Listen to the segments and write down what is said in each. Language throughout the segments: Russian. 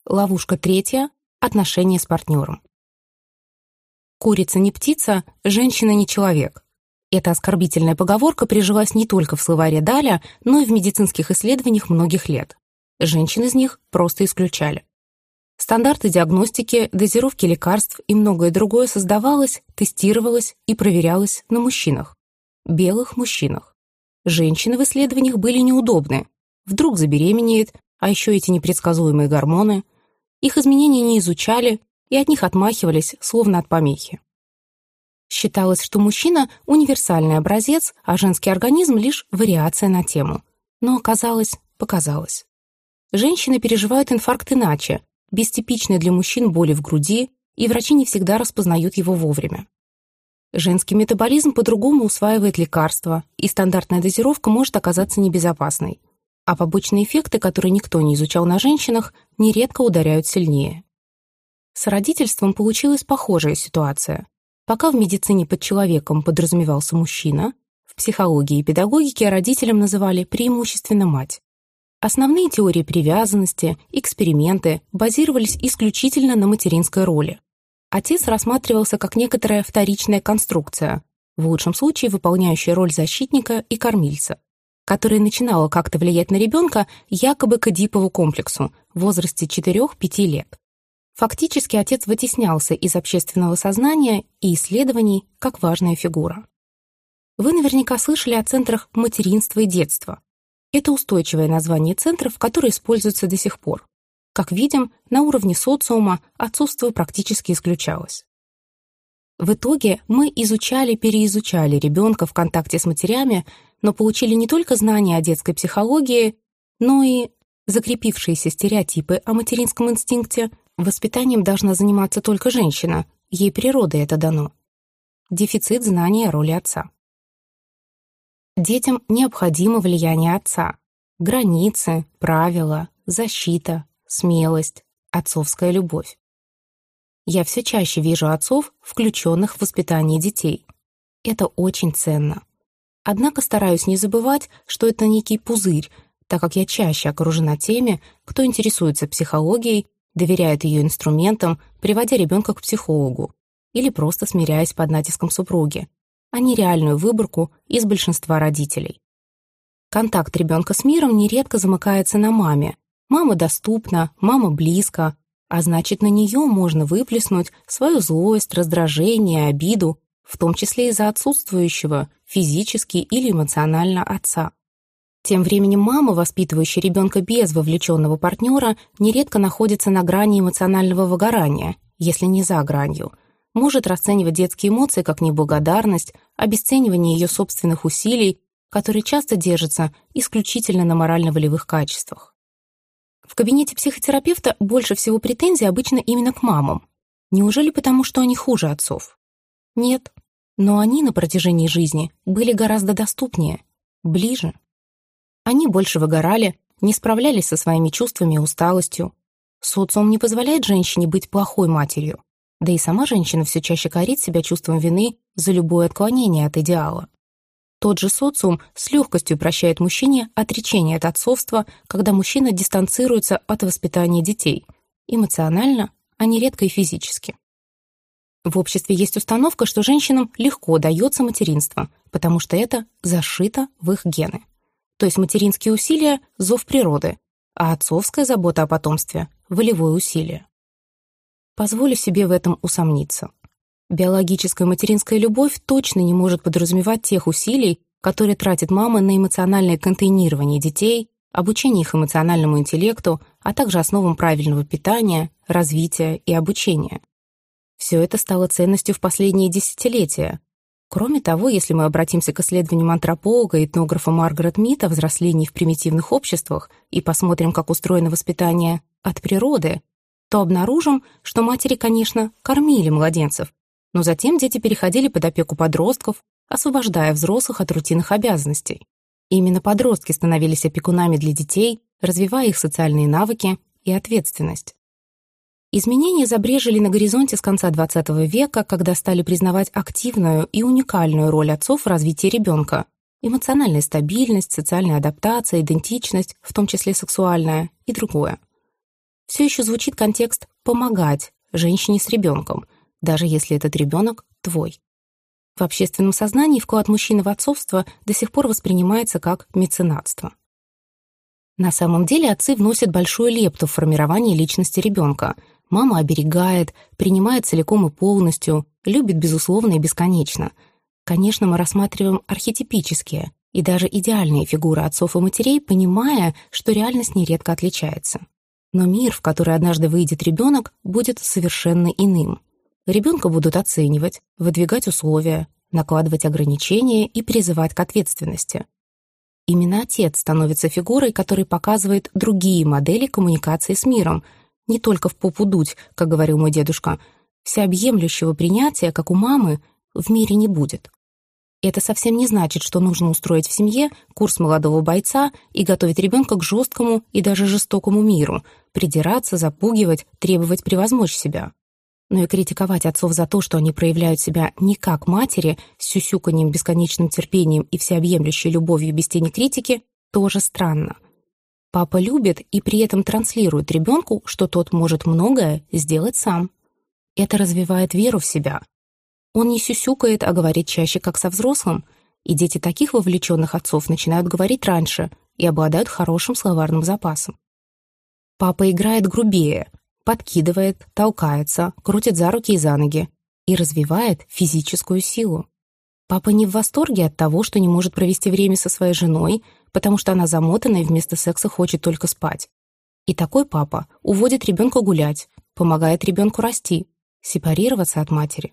Ловушка третья — отношения с партнером. Курица не птица, женщина не человек. Эта оскорбительная поговорка прижилась не только в словаре Даля, но и в медицинских исследованиях многих лет. Женщин из них просто исключали. Стандарты диагностики, дозировки лекарств и многое другое создавалось, тестировалось и проверялось на мужчинах. Белых мужчинах. Женщины в исследованиях были неудобны. Вдруг забеременеет, а еще эти непредсказуемые гормоны. Их изменения не изучали и от них отмахивались, словно от помехи. Считалось, что мужчина — универсальный образец, а женский организм — лишь вариация на тему. Но показалось. Женщины переживают инфаркт иначе, без типичной для мужчин боли в груди, и врачи не всегда распознают его вовремя. Женский метаболизм по-другому усваивает лекарства, и стандартная дозировка может оказаться небезопасной. А побочные эффекты, которые никто не изучал на женщинах, нередко ударяют сильнее. С родительством получилась похожая ситуация. Пока в медицине под человеком подразумевался мужчина, в психологии и педагогике родителям называли преимущественно мать. Основные теории привязанности, эксперименты базировались исключительно на материнской роли. Отец рассматривался как некоторая вторичная конструкция, в лучшем случае выполняющая роль защитника и кормильца, которая начинала как-то влиять на ребенка якобы к Эдипову комплексу в возрасте 4-5 лет. Фактически отец вытеснялся из общественного сознания и исследований как важная фигура. Вы наверняка слышали о центрах материнства и детства. Это устойчивое название центров, которые используются до сих пор. Как видим, на уровне социума отцовство практически исключалось. В итоге мы переизучали ребенка в контакте с матерями, но получили не только знания о детской психологии, но и закрепившиеся стереотипы о материнском инстинкте. Воспитанием должна заниматься только женщина, ей природой это дано. Дефицит знания о роли отца. Детям необходимо влияние отца. Границы, правила, защита, смелость, отцовская любовь. Я все чаще вижу отцов, включенных в воспитание детей. Это очень ценно. Однако стараюсь не забывать, что это некий пузырь, так как я чаще окружена теми, кто интересуется психологией, доверяет ее инструментам, приводя ребенка к психологу, или просто смиряясь под натиском супруги, а не реальную выборку из большинства родителей. Контакт ребенка с миром нередко замыкается на маме. Мама доступна, мама близко, а значит, на нее можно выплеснуть свою злость, раздражение, обиду, в том числе из-за отсутствующего физически или эмоционально отца. Тем временем мама, воспитывающая ребенка без вовлеченного партнера, нередко находится на грани эмоционального выгорания, если не за гранью, может расценивать детские эмоции как неблагодарность, обесценивание ее собственных усилий, которые часто держатся исключительно на морально-волевых качествах. В кабинете психотерапевта больше всего претензий обычно именно к мамам. Неужели потому, что они хуже отцов? Нет, но они на протяжении жизни были гораздо доступнее, ближе. Они больше выгорали, не справлялись со своими чувствами и усталостью. Социум не позволяет женщине быть плохой матерью, да и сама женщина все чаще корит себя чувством вины за любое отклонение от идеала. Тот же социум с легкостью прощает мужчине отречение от отцовства, когда мужчина дистанцируется от воспитания детей, эмоционально, а нередко и физически. В обществе есть установка, что женщинам легко дается материнство, потому что это зашито в их гены. То есть материнские усилия — зов природы, а отцовская забота о потомстве — волевое усилие. Позволю себе в этом усомниться. Биологическая материнская любовь точно не может подразумевать тех усилий, которые тратит мама на эмоциональное контейнирование детей, обучение их эмоциональному интеллекту, а также основам правильного питания, развития и обучения. Все это стало ценностью в последние десятилетия. Кроме того, если мы обратимся к исследованиям антрополога и этнографа Маргарет Мид о взрослении в примитивных обществах и посмотрим, как устроено воспитание от природы, то обнаружим, что матери, конечно, кормили младенцев, но затем дети переходили под опеку подростков, освобождая взрослых от рутинных обязанностей. Именно подростки становились опекунами для детей, развивая их социальные навыки и ответственность. Изменения забрежили на горизонте с конца XX века, когда стали признавать активную и уникальную роль отцов в развитии ребенка, эмоциональная стабильность, социальная адаптация, идентичность, в том числе сексуальная, и другое. все еще звучит контекст «помогать» женщине с ребенком, даже если этот ребенок твой. В общественном сознании вклад мужчины в отцовство до сих пор воспринимается как меценатство. На самом деле отцы вносят большую лепту в формирование личности ребенка. Мама оберегает, принимает целиком и полностью, любит безусловно и бесконечно. Конечно, мы рассматриваем архетипические и даже идеальные фигуры отцов и матерей, понимая, что реальность нередко отличается. Но мир, в который однажды выйдет ребенок, будет совершенно иным. Ребенка будут оценивать, выдвигать условия, накладывать ограничения и призывать к ответственности. Именно отец становится фигурой, которая показывает другие модели коммуникации с миром, не только в попу дуть, как говорил мой дедушка. Всеобъемлющего принятия, как у мамы, в мире не будет. Это совсем не значит, что нужно устроить в семье курс молодого бойца и готовить ребенка к жесткому и даже жестокому миру, придираться, запугивать, требовать превозмочь себя. Но и критиковать отцов за то, что они проявляют себя не как матери, с сюсюканьем, бесконечным терпением и всеобъемлющей любовью без тени критики, тоже странно. Папа любит и при этом транслирует ребенку, что тот может многое сделать сам. Это развивает веру в себя. Он не сюсюкает, а говорит чаще, как со взрослым, и дети таких вовлеченных отцов начинают говорить раньше и обладают хорошим словарным запасом. Папа играет грубее, подкидывает, толкается, крутит за руки и за ноги и развивает физическую силу. Папа не в восторге от того, что не может провести время со своей женой, потому что она замотана и вместо секса хочет только спать. И такой папа уводит ребенка гулять, помогает ребенку расти, сепарироваться от матери.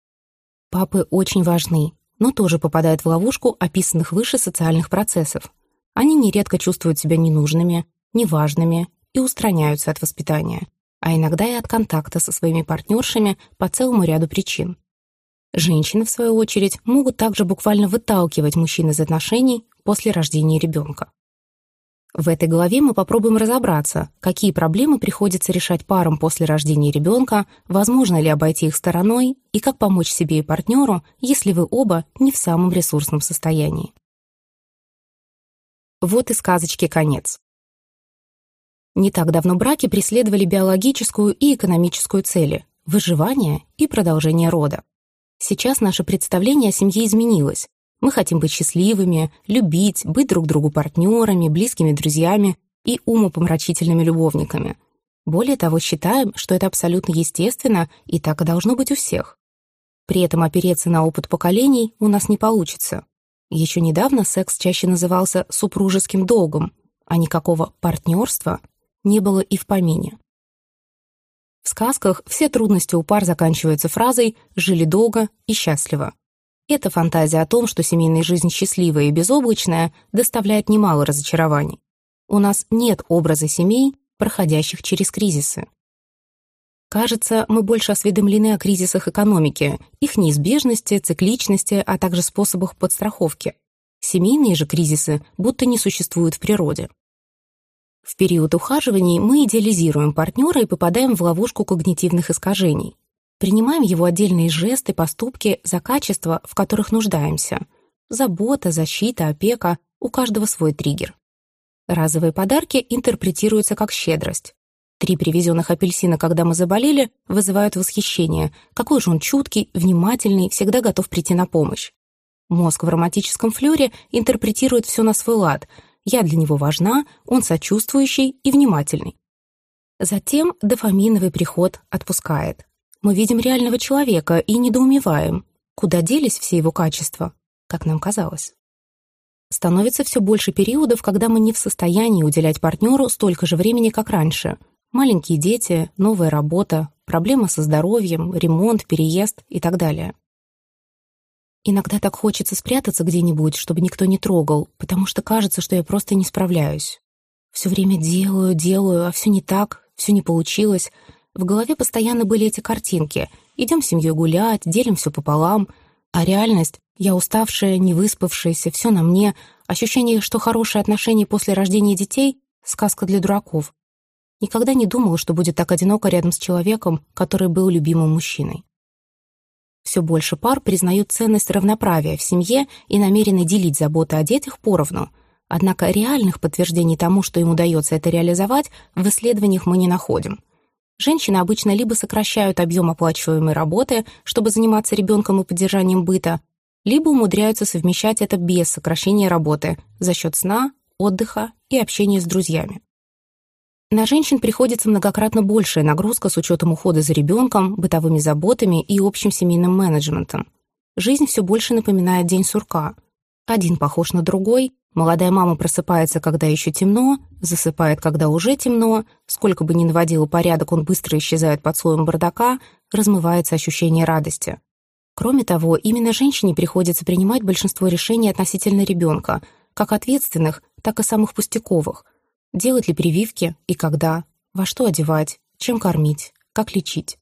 Папы очень важны, но тоже попадают в ловушку описанных выше социальных процессов. Они нередко чувствуют себя ненужными, неважными и устраняются от воспитания, а иногда и от контакта со своими партнершами по целому ряду причин. Женщины, в свою очередь, могут также буквально выталкивать мужчин из отношений после рождения ребенка. В этой главе мы попробуем разобраться, какие проблемы приходится решать парам после рождения ребенка, возможно ли обойти их стороной и как помочь себе и партнеру, если вы оба не в самом ресурсном состоянии. Вот и сказочке конец. Не так давно браки преследовали биологическую и экономическую цели – выживание и продолжение рода. Сейчас наше представление о семье изменилось. Мы хотим быть счастливыми, любить, быть друг другу партнерами, близкими друзьями и умопомрачительными любовниками. Более того, считаем, что это абсолютно естественно и так и должно быть у всех. При этом опереться на опыт поколений у нас не получится. Еще недавно секс чаще назывался супружеским долгом, а никакого партнерства не было и в помине. В сказках все трудности у пар заканчиваются фразой «жили долго и счастливо». Эта фантазия о том, что семейная жизнь счастливая и безоблачная, доставляет немало разочарований. У нас нет образа семей, проходящих через кризисы. Кажется, мы больше осведомлены о кризисах экономики, их неизбежности, цикличности, а также способах подстраховки. Семейные же кризисы будто не существуют в природе. В период ухаживаний мы идеализируем партнера и попадаем в ловушку когнитивных искажений. Принимаем его отдельные жесты, поступки за качества, в которых нуждаемся. Забота, защита, опека — у каждого свой триггер. Разовые подарки интерпретируются как щедрость. 3 привезенных апельсина, когда мы заболели, вызывают восхищение. Какой же он чуткий, внимательный, всегда готов прийти на помощь. Мозг в романтическом флёре интерпретирует все на свой лад. Я для него важна, он сочувствующий и внимательный. Затем дофаминовый приход отпускает. Мы видим реального человека и недоумеваем, куда делись все его качества, как нам казалось. Становится все больше периодов, когда мы не в состоянии уделять партнеру столько же времени, как раньше. Маленькие дети, новая работа, проблемы со здоровьем, ремонт, переезд и так далее. Иногда так хочется спрятаться где-нибудь, чтобы никто не трогал, потому что кажется, что я просто не справляюсь. Все время делаю, а все не так, все не получилось. В голове постоянно были эти картинки. Идем с семьей гулять, делим все пополам. А реальность — я уставшая, невыспавшаяся, все на мне. Ощущение, что хорошие отношения после рождения детей — сказка для дураков. Никогда не думала, что будет так одиноко рядом с человеком, который был любимым мужчиной. Все больше пар признают ценность равноправия в семье и намерены делить заботы о детях поровну. Однако реальных подтверждений тому, что им удается это реализовать, в исследованиях мы не находим. Женщины обычно либо сокращают объем оплачиваемой работы, чтобы заниматься ребенком и поддержанием быта, либо умудряются совмещать это без сокращения работы за счет сна, отдыха и общения с друзьями. На женщин приходится многократно большая нагрузка с учетом ухода за ребенком, бытовыми заботами и общим семейным менеджментом. Жизнь все больше напоминает день сурка. Один похож на другой, молодая мама просыпается, когда еще темно, засыпает, когда уже темно, сколько бы ни наводила порядок, он быстро исчезает под слоем бардака, размывается ощущение радости. Кроме того, именно женщине приходится принимать большинство решений относительно ребенка, как ответственных, так и самых пустяковых. Делать ли прививки и когда, во что одевать, чем кормить, как лечить.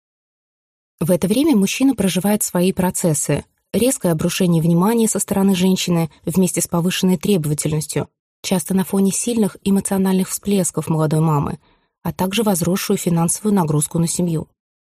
В это время мужчина проживает свои процессы, резкое обрушение внимания со стороны женщины вместе с повышенной требовательностью, часто на фоне сильных эмоциональных всплесков молодой мамы, а также возросшую финансовую нагрузку на семью.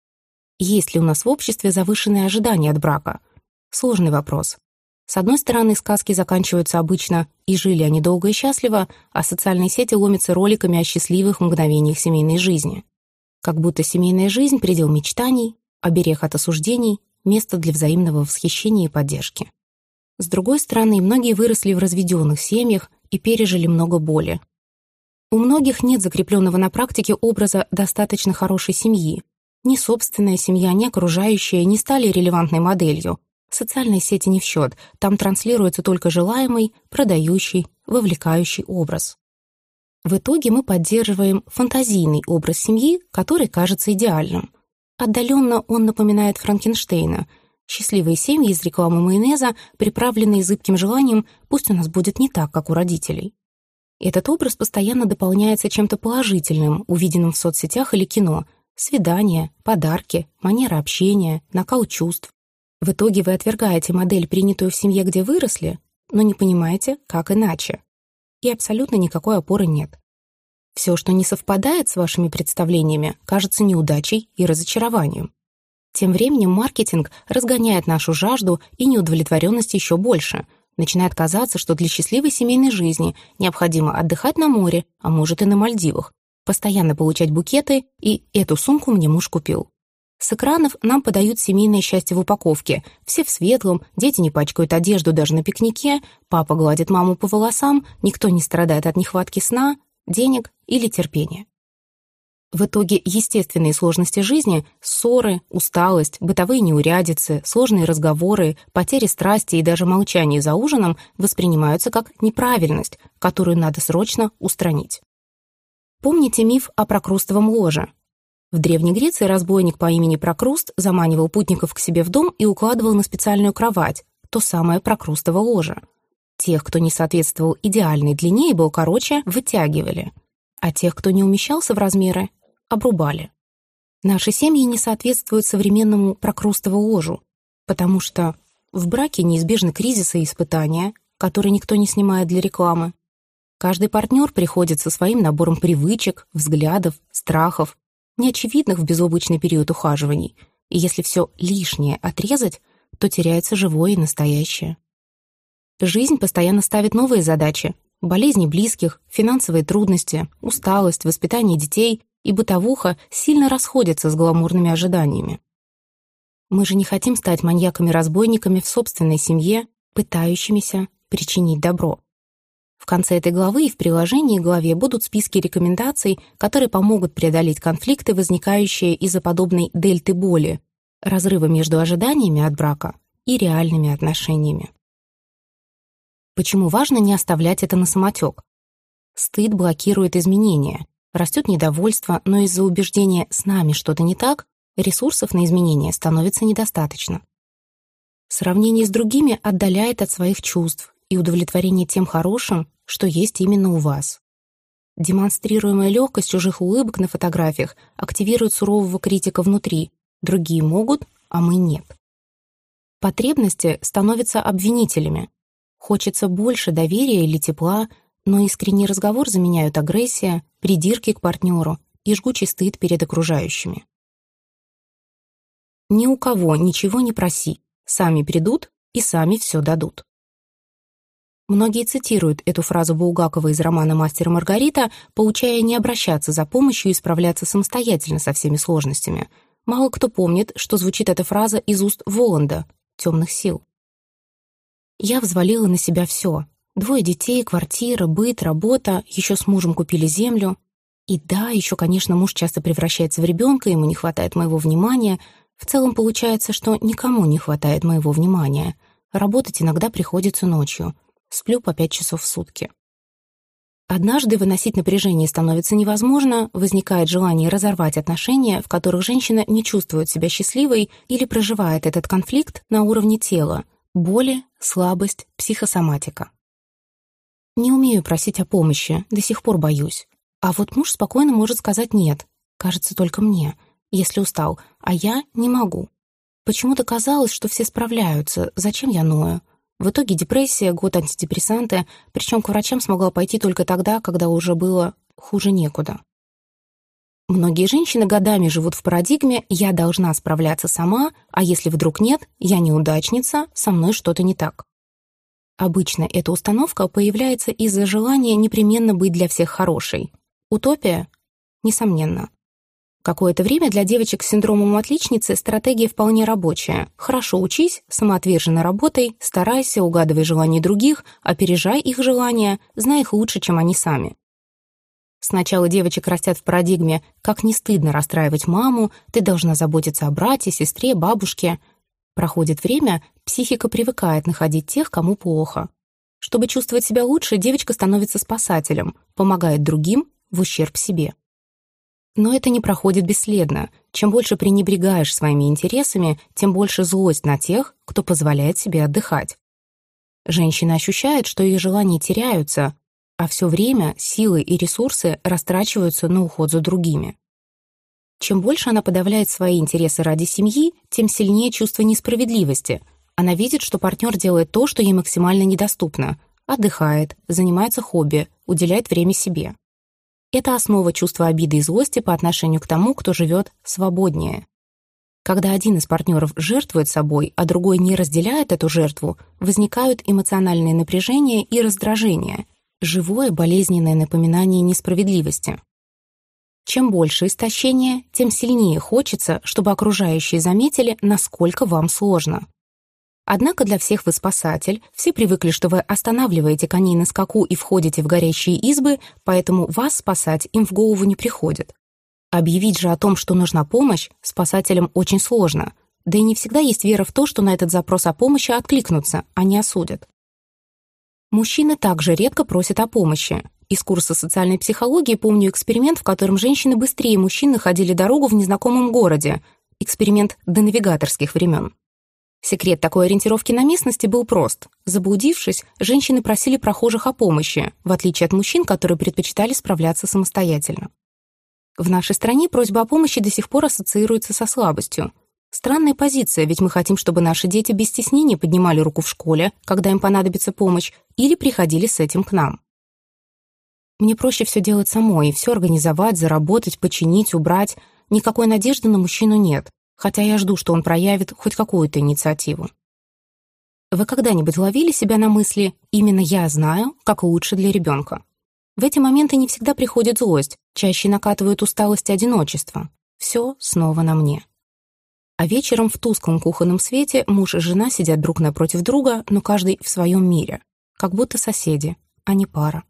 Есть ли у нас в обществе завышенные ожидания от брака? Сложный вопрос. С одной стороны, сказки заканчиваются обычно «и жили они долго и счастливо», а социальные сети ломятся роликами о счастливых мгновениях семейной жизни. Как будто семейная жизнь — предел мечтаний, оберег от осуждений, место для взаимного восхищения и поддержки. С другой стороны, многие выросли в разведенных семьях и пережили много боли. У многих нет закрепленного на практике образа достаточно хорошей семьи. Ни собственная семья, ни окружающая не стали релевантной моделью. Социальные сети не в счет, там транслируется только желаемый, продающий, вовлекающий образ. В итоге мы поддерживаем фантазийный образ семьи, который кажется идеальным. Отдаленно он напоминает Франкенштейна. Счастливые семьи из рекламы майонеза, приправленные зыбким желанием, пусть у нас будет не так, как у родителей. Этот образ постоянно дополняется чем-то положительным, увиденным в соцсетях или кино. Свидания, подарки, манера общения, накал чувств. В итоге вы отвергаете модель, принятую в семье, где выросли, но не понимаете, как иначе. И абсолютно никакой опоры нет. Все, что не совпадает с вашими представлениями, кажется неудачей и разочарованием. Тем временем маркетинг разгоняет нашу жажду и неудовлетворенность еще больше. Начинает казаться, что для счастливой семейной жизни необходимо отдыхать на море, а может и на Мальдивах, постоянно получать букеты, и эту сумку мне муж купил. С экранов нам подают семейное счастье в упаковке. Все в светлом, дети не пачкают одежду даже на пикнике, папа гладит маму по волосам, никто не страдает от нехватки сна, денег или терпения. В итоге естественные сложности жизни — ссоры, усталость, бытовые неурядицы, сложные разговоры, потери страсти и даже молчание за ужином воспринимаются как неправильность, которую надо срочно устранить. Помните миф о прокрустовом ложе? В Древней Греции разбойник по имени Прокруст заманивал путников к себе в дом и укладывал на специальную кровать, то самое прокрустово ложе. Тех, кто не соответствовал идеальной длине и был короче, вытягивали, а тех, кто не умещался в размеры, обрубали. Наши семьи не соответствуют современному прокрустову ложу, потому что в браке неизбежны кризисы и испытания, которые никто не снимает для рекламы. Каждый партнер приходит со своим набором привычек, взглядов, страхов, неочевидных в безоблачный период ухаживаний, и если все лишнее отрезать, то теряется живое и настоящее. Жизнь постоянно ставит новые задачи: болезни близких, финансовые трудности, усталость, воспитание детей и бытовуха сильно расходятся с гламурными ожиданиями. Мы же не хотим стать маньяками-разбойниками в собственной семье, пытающимися причинить добро. В конце этой главы и в приложении к главе будут списки рекомендаций, которые помогут преодолеть конфликты, возникающие из-за подобной дельты боли, разрыва между ожиданиями от брака и реальными отношениями. Почему важно не оставлять это на самотек? Стыд блокирует изменения, растет недовольство, но из-за убеждения «с нами что-то не так» ресурсов на изменения становится недостаточно. Сравнение с другими отдаляет от своих чувств и удовлетворение тем хорошим, что есть именно у вас. Демонстрируемая легкость чужих улыбок на фотографиях активирует сурового критика внутри. Другие могут, а мы нет. Потребности становятся обвинителями. Хочется больше доверия или тепла, но искренний разговор заменяют агрессия, придирки к партнеру и жгучий стыд перед окружающими. Ни у кого ничего не проси, сами придут и сами все дадут. Многие цитируют эту фразу Булгакова из романа «Мастер и Маргарита», поучая не обращаться за помощью и справляться самостоятельно со всеми сложностями. Мало кто помнит, что звучит эта фраза из уст Воланда, «Темных сил». Я взвалила на себя все. 2 детей, квартира, быт, работа, еще с мужем купили землю. И да, еще, конечно, муж часто превращается в ребенка, ему не хватает моего внимания. В целом получается, что никому не хватает моего внимания. Работать иногда приходится ночью. Сплю по 5 часов в сутки. Однажды выносить напряжение становится невозможно, возникает желание разорвать отношения, в которых женщина не чувствует себя счастливой или проживает этот конфликт на уровне тела, боли, слабость, психосоматика. Не умею просить о помощи, до сих пор боюсь. А вот муж спокойно может сказать «нет», кажется, только мне, если устал, а я не могу. Почему-то казалось, что все справляются, зачем я ною? В итоге депрессия, год антидепрессанты, причем к врачам смогла пойти только тогда, когда уже было хуже некуда. Многие женщины годами живут в парадигме «я должна справляться сама, а если вдруг нет, я неудачница, со мной что-то не так». Обычно эта установка появляется из-за желания непременно быть для всех хорошей. Утопия? Несомненно. Какое-то время для девочек с синдромом отличницы стратегия вполне рабочая. Хорошо учись, самоотверженно работай, старайся, угадывай желания других, опережай их желания, знай их лучше, чем они сами. Сначала девочек растят в парадигме «как не стыдно расстраивать маму, ты должна заботиться о брате, сестре, бабушке». Проходит время, психика привыкает находить тех, кому плохо. Чтобы чувствовать себя лучше, девочка становится спасателем, помогает другим в ущерб себе. Но это не проходит бесследно. Чем больше пренебрегаешь своими интересами, тем больше злость на тех, кто позволяет себе отдыхать. Женщина ощущает, что ее желания теряются, а все время силы и ресурсы растрачиваются на уход за другими. Чем больше она подавляет свои интересы ради семьи, тем сильнее чувство несправедливости. Она видит, что партнер делает то, что ей максимально недоступно. Отдыхает, занимается хобби, уделяет время себе. Это основа чувства обиды и злости по отношению к тому, кто живет свободнее. Когда один из партнеров жертвует собой, а другой не разделяет эту жертву, возникают эмоциональные напряжения и раздражение, живое болезненное напоминание несправедливости. Чем больше истощения, тем сильнее хочется, чтобы окружающие заметили, насколько вам сложно. Однако для всех вы спасатель, все привыкли, что вы останавливаете коней на скаку и входите в горящие избы, поэтому вас спасать им в голову не приходит. Объявить же о том, что нужна помощь, спасателям очень сложно, да и не всегда есть вера в то, что на этот запрос о помощи откликнутся, а не осудят. Мужчины также редко просят о помощи. Из курса социальной психологии помню эксперимент, в котором женщины быстрее мужчин находили дорогу в незнакомом городе. Эксперимент до навигаторских времен. Секрет такой ориентировки на местности был прост. Заблудившись, женщины просили прохожих о помощи, в отличие от мужчин, которые предпочитали справляться самостоятельно. В нашей стране просьба о помощи до сих пор ассоциируется со слабостью. Странная позиция, ведь мы хотим, чтобы наши дети без стеснения поднимали руку в школе, когда им понадобится помощь, или приходили с этим к нам. Мне проще все делать самой, все организовать, заработать, починить, убрать. Никакой надежды на мужчину нет, хотя я жду, что он проявит хоть какую-то инициативу. Вы когда-нибудь ловили себя на мысли «именно я знаю, как лучше для ребенка»? В эти моменты не всегда приходит злость, чаще накатывает усталость и одиночество. Все снова на мне. А вечером в тусклом кухонном свете муж и жена сидят друг напротив друга, но каждый в своем мире, как будто соседи, а не пара.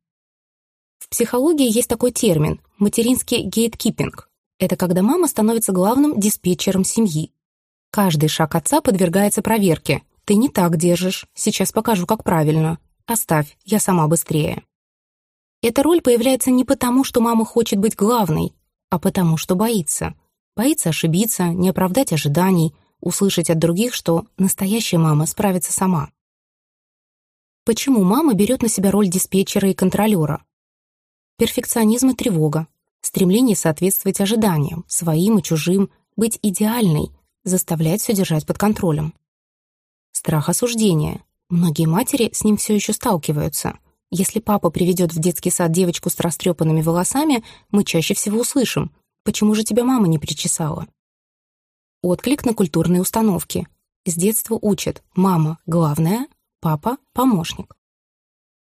В психологии есть такой термин – материнский гейткипинг. Это когда мама становится главным диспетчером семьи. Каждый шаг отца подвергается проверке. «Ты не так держишь, сейчас покажу, как правильно. Оставь, я сама быстрее». Эта роль появляется не потому, что мама хочет быть главной, а потому, что боится. Боится ошибиться, не оправдать ожиданий, услышать от других, что настоящая мама справится сама. Почему мама берет на себя роль диспетчера и контролера? Перфекционизм и тревога, стремление соответствовать ожиданиям, своим и чужим, быть идеальной, заставлять все держать под контролем. Страх осуждения. Многие матери с ним все еще сталкиваются. Если папа приведет в детский сад девочку с растрепанными волосами, мы чаще всего услышим: «Почему же тебя мама не причесала?» Отклик на культурные установки. С детства учат: мама — главная, папа — помощник.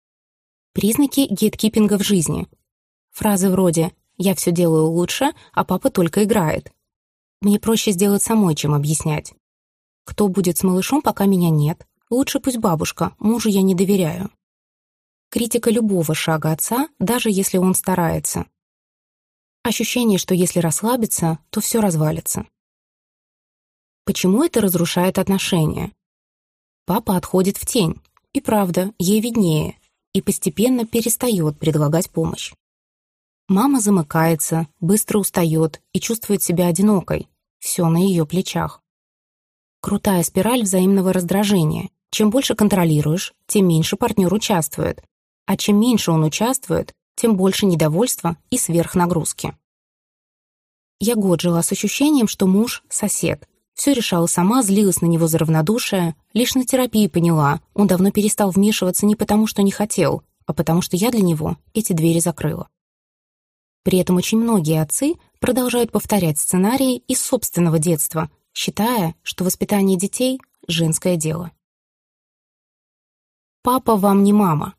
Признаки гейткипинга в жизни. Фразы вроде «я все делаю лучше, а папа только играет». «Мне проще сделать самой, чем объяснять». «Кто будет с малышом, пока меня нет? Лучше пусть бабушка, мужу я не доверяю». Критика любого шага отца, даже если он старается. Ощущение, что если расслабиться, то все развалится. Почему это разрушает отношения? Папа отходит в тень, и правда, ей виднее, и постепенно перестает предлагать помощь. Мама замыкается, быстро устает и чувствует себя одинокой. Все на ее плечах. Крутая спираль взаимного раздражения. Чем больше контролируешь, тем меньше партнер участвует. А чем меньше он участвует, тем больше недовольства и сверхнагрузки. Я год жила с ощущением, что муж — сосед. Все решала сама, злилась на него за равнодушие. Лишь на терапии поняла, он давно перестал вмешиваться не потому, что не хотел, а потому что я для него эти двери закрыла. При этом очень многие отцы продолжают повторять сценарии из собственного детства, считая, что воспитание детей — женское дело. Папа вам не мама.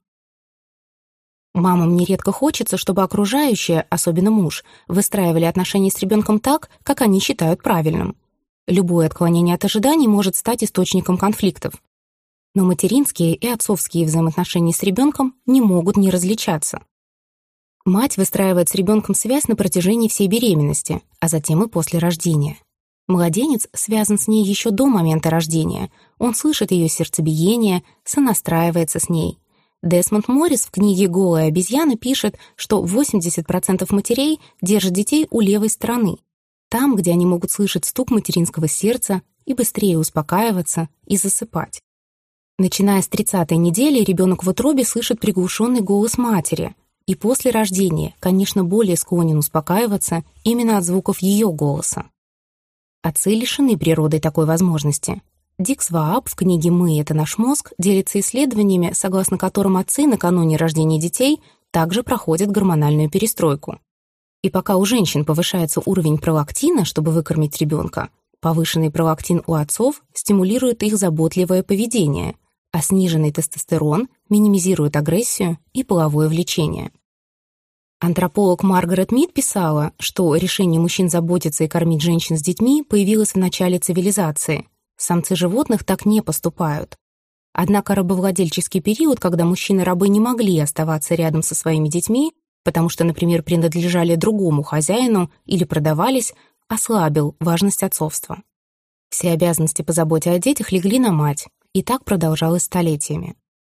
Мамам нередко хочется, чтобы окружающие, особенно муж, выстраивали отношения с ребенком так, как они считают правильным. Любое отклонение от ожиданий может стать источником конфликтов. Но материнские и отцовские взаимоотношения с ребенком не могут не различаться. Мать выстраивает с ребенком связь на протяжении всей беременности, а затем и после рождения. Младенец связан с ней еще до момента рождения. Он слышит ее сердцебиение, сонастраивается с ней. Десмонд Моррис в книге «Голая обезьяна» пишет, что 80% матерей держат детей у левой стороны, там, где они могут слышать стук материнского сердца и быстрее успокаиваться и засыпать. Начиная с 30-й недели ребенок в утробе слышит приглушенный голос матери, и после рождения, конечно, более склонен успокаиваться именно от звуков ее голоса. Отцы лишены природой такой возможности. Дик Свааб в книге «Мы — это наш мозг» делится исследованиями, согласно которым отцы накануне рождения детей также проходят гормональную перестройку. И пока у женщин повышается уровень пролактина, чтобы выкормить ребенка, повышенный пролактин у отцов стимулирует их заботливое поведение, а сниженный тестостерон минимизирует агрессию и половое влечение. Антрополог Маргарет Мид писала, что решение мужчин заботиться и кормить женщин с детьми появилось в начале цивилизации. Самцы животных так не поступают. Однако рабовладельческий период, когда мужчины-рабы не могли оставаться рядом со своими детьми, потому что, например, принадлежали другому хозяину или продавались, ослабил важность отцовства. Все обязанности по заботе о детях легли на мать, и так продолжалось столетиями.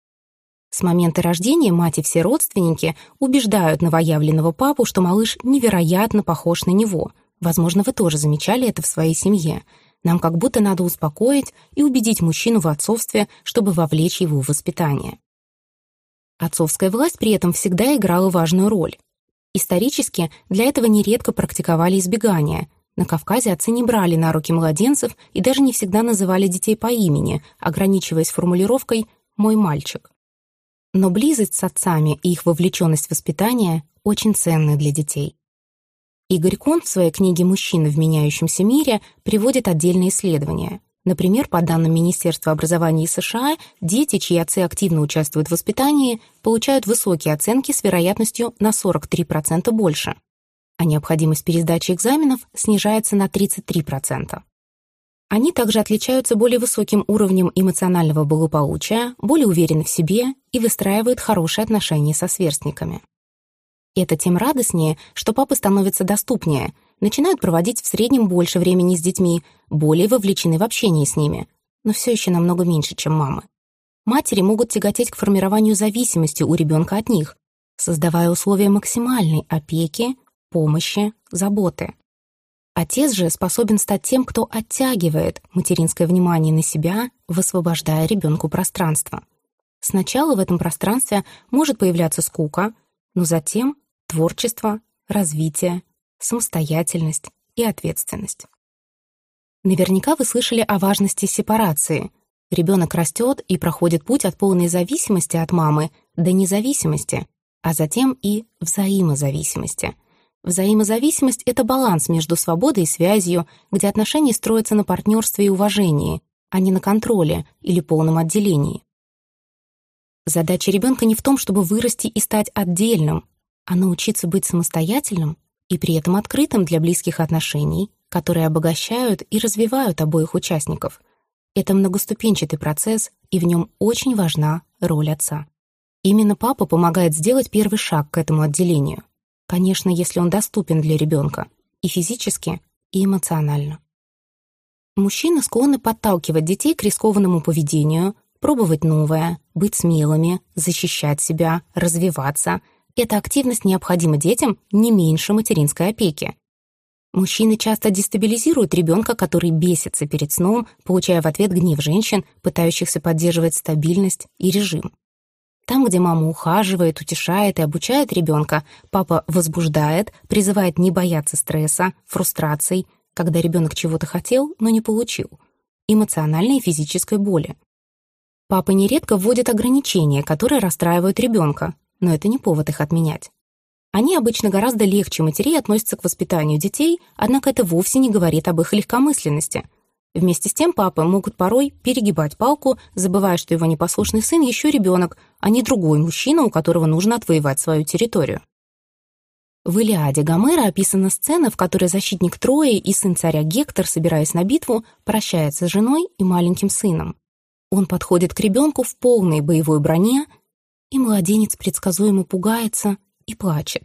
С момента рождения мать и все родственники убеждают новоявленного папу, что малыш невероятно похож на него. Возможно, вы тоже замечали это в своей семье. Нам как будто надо успокоить и убедить мужчину в отцовстве, чтобы вовлечь его в воспитание. Отцовская власть при этом всегда играла важную роль. Исторически для этого нередко практиковали избегание. На Кавказе отцы не брали на руки младенцев и даже не всегда называли детей по имени, ограничиваясь формулировкой «мой мальчик». Но близость с отцами и их вовлеченность в воспитание очень ценны для детей. Игорь Кон в своей книге «Мужчины в меняющемся мире» приводит отдельные исследования. Например, по данным Министерства образования США, дети, чьи отцы активно участвуют в воспитании, получают высокие оценки с вероятностью на 43% больше, а необходимость пересдачи экзаменов снижается на 33%. Они также отличаются более высоким уровнем эмоционального благополучия, более уверены в себе и выстраивают хорошие отношения со сверстниками. Это тем радостнее, что папы становятся доступнее, начинают проводить в среднем больше времени с детьми, более вовлечены в общение с ними, но все еще намного меньше, чем мамы. Матери могут тяготеть к формированию зависимости у ребенка от них, создавая условия максимальной опеки, помощи, заботы. Отец же способен стать тем, кто оттягивает материнское внимание на себя, высвобождая ребенку пространство. Сначала в этом пространстве может появляться скука, но затем творчество, развитие, самостоятельность и ответственность. Наверняка вы слышали о важности сепарации. Ребенок растет и проходит путь от полной зависимости от мамы до независимости, а затем и взаимозависимости. Взаимозависимость — это баланс между свободой и связью, где отношения строятся на партнерстве и уважении, а не на контроле или полном отделении. Задача ребенка не в том, чтобы вырасти и стать отдельным, а научиться быть самостоятельным и при этом открытым для близких отношений, которые обогащают и развивают обоих участников. Это многоступенчатый процесс, и в нем очень важна роль отца. Именно папа помогает сделать первый шаг к этому отделению. Конечно, если он доступен для ребенка и физически, и эмоционально. Мужчины склонны подталкивать детей к рискованному поведению, пробовать новое, быть смелыми, защищать себя, развиваться. Эта активность необходима детям не меньше материнской опеки. Мужчины часто дестабилизируют ребенка, который бесится перед сном, получая в ответ гнев женщин, пытающихся поддерживать стабильность и режим. Там, где мама ухаживает, утешает и обучает ребенка, папа возбуждает, призывает не бояться стресса, фрустраций, когда ребенок чего-то хотел, но не получил, эмоциональной и физической боли. Папа нередко вводит ограничения, которые расстраивают ребенка, но это не повод их отменять. Они обычно гораздо легче матерей относятся к воспитанию детей, однако это вовсе не говорит об их легкомысленности. Вместе с тем папы могут порой перегибать палку, забывая, что его непослушный сын еще ребенок, а не другой мужчина, у которого нужно отвоевать свою территорию. В «Илиаде» Гомера описана сцена, в которой защитник Трои и сын царя Гектор, собираясь на битву, прощается с женой и маленьким сыном. Он подходит к ребенку в полной боевой броне, и младенец предсказуемо пугается и плачет.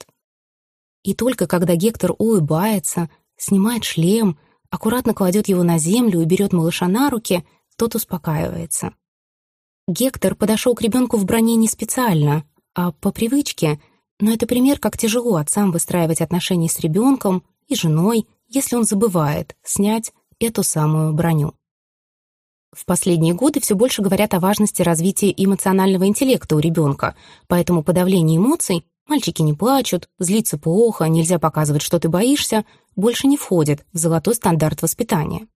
И только когда Гектор улыбается, снимает шлем, аккуратно кладет его на землю и берет малыша на руки, тот успокаивается. Гектор подошел к ребенку в броне не специально, а по привычке, но это пример, как тяжело отцам выстраивать отношения с ребенком и женой, если он забывает снять эту самую броню. В последние годы все больше говорят о важности развития эмоционального интеллекта у ребенка, поэтому подавление эмоций «мальчики не плачут», «злиться плохо», «нельзя показывать, что ты боишься» больше не входит в золотой стандарт воспитания.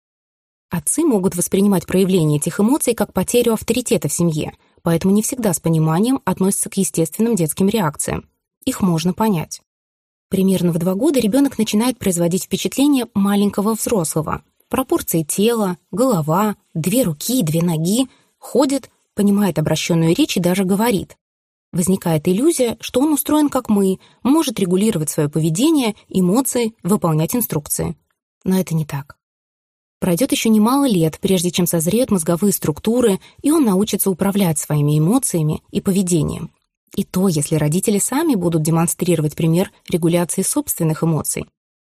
Отцы могут воспринимать проявление этих эмоций как потерю авторитета в семье, поэтому не всегда с пониманием относятся к естественным детским реакциям. Их можно понять. Примерно в 2 года ребенок начинает производить впечатление маленького взрослого. Пропорции тела, голова, 2 руки, 2 ноги, ходит, понимает обращенную речь и даже говорит. Возникает иллюзия, что он устроен как мы, может регулировать свое поведение, эмоции, выполнять инструкции. Но это не так. Пройдет еще немало лет, прежде чем созреют мозговые структуры, и он научится управлять своими эмоциями и поведением. И то, если родители сами будут демонстрировать пример регуляции собственных эмоций.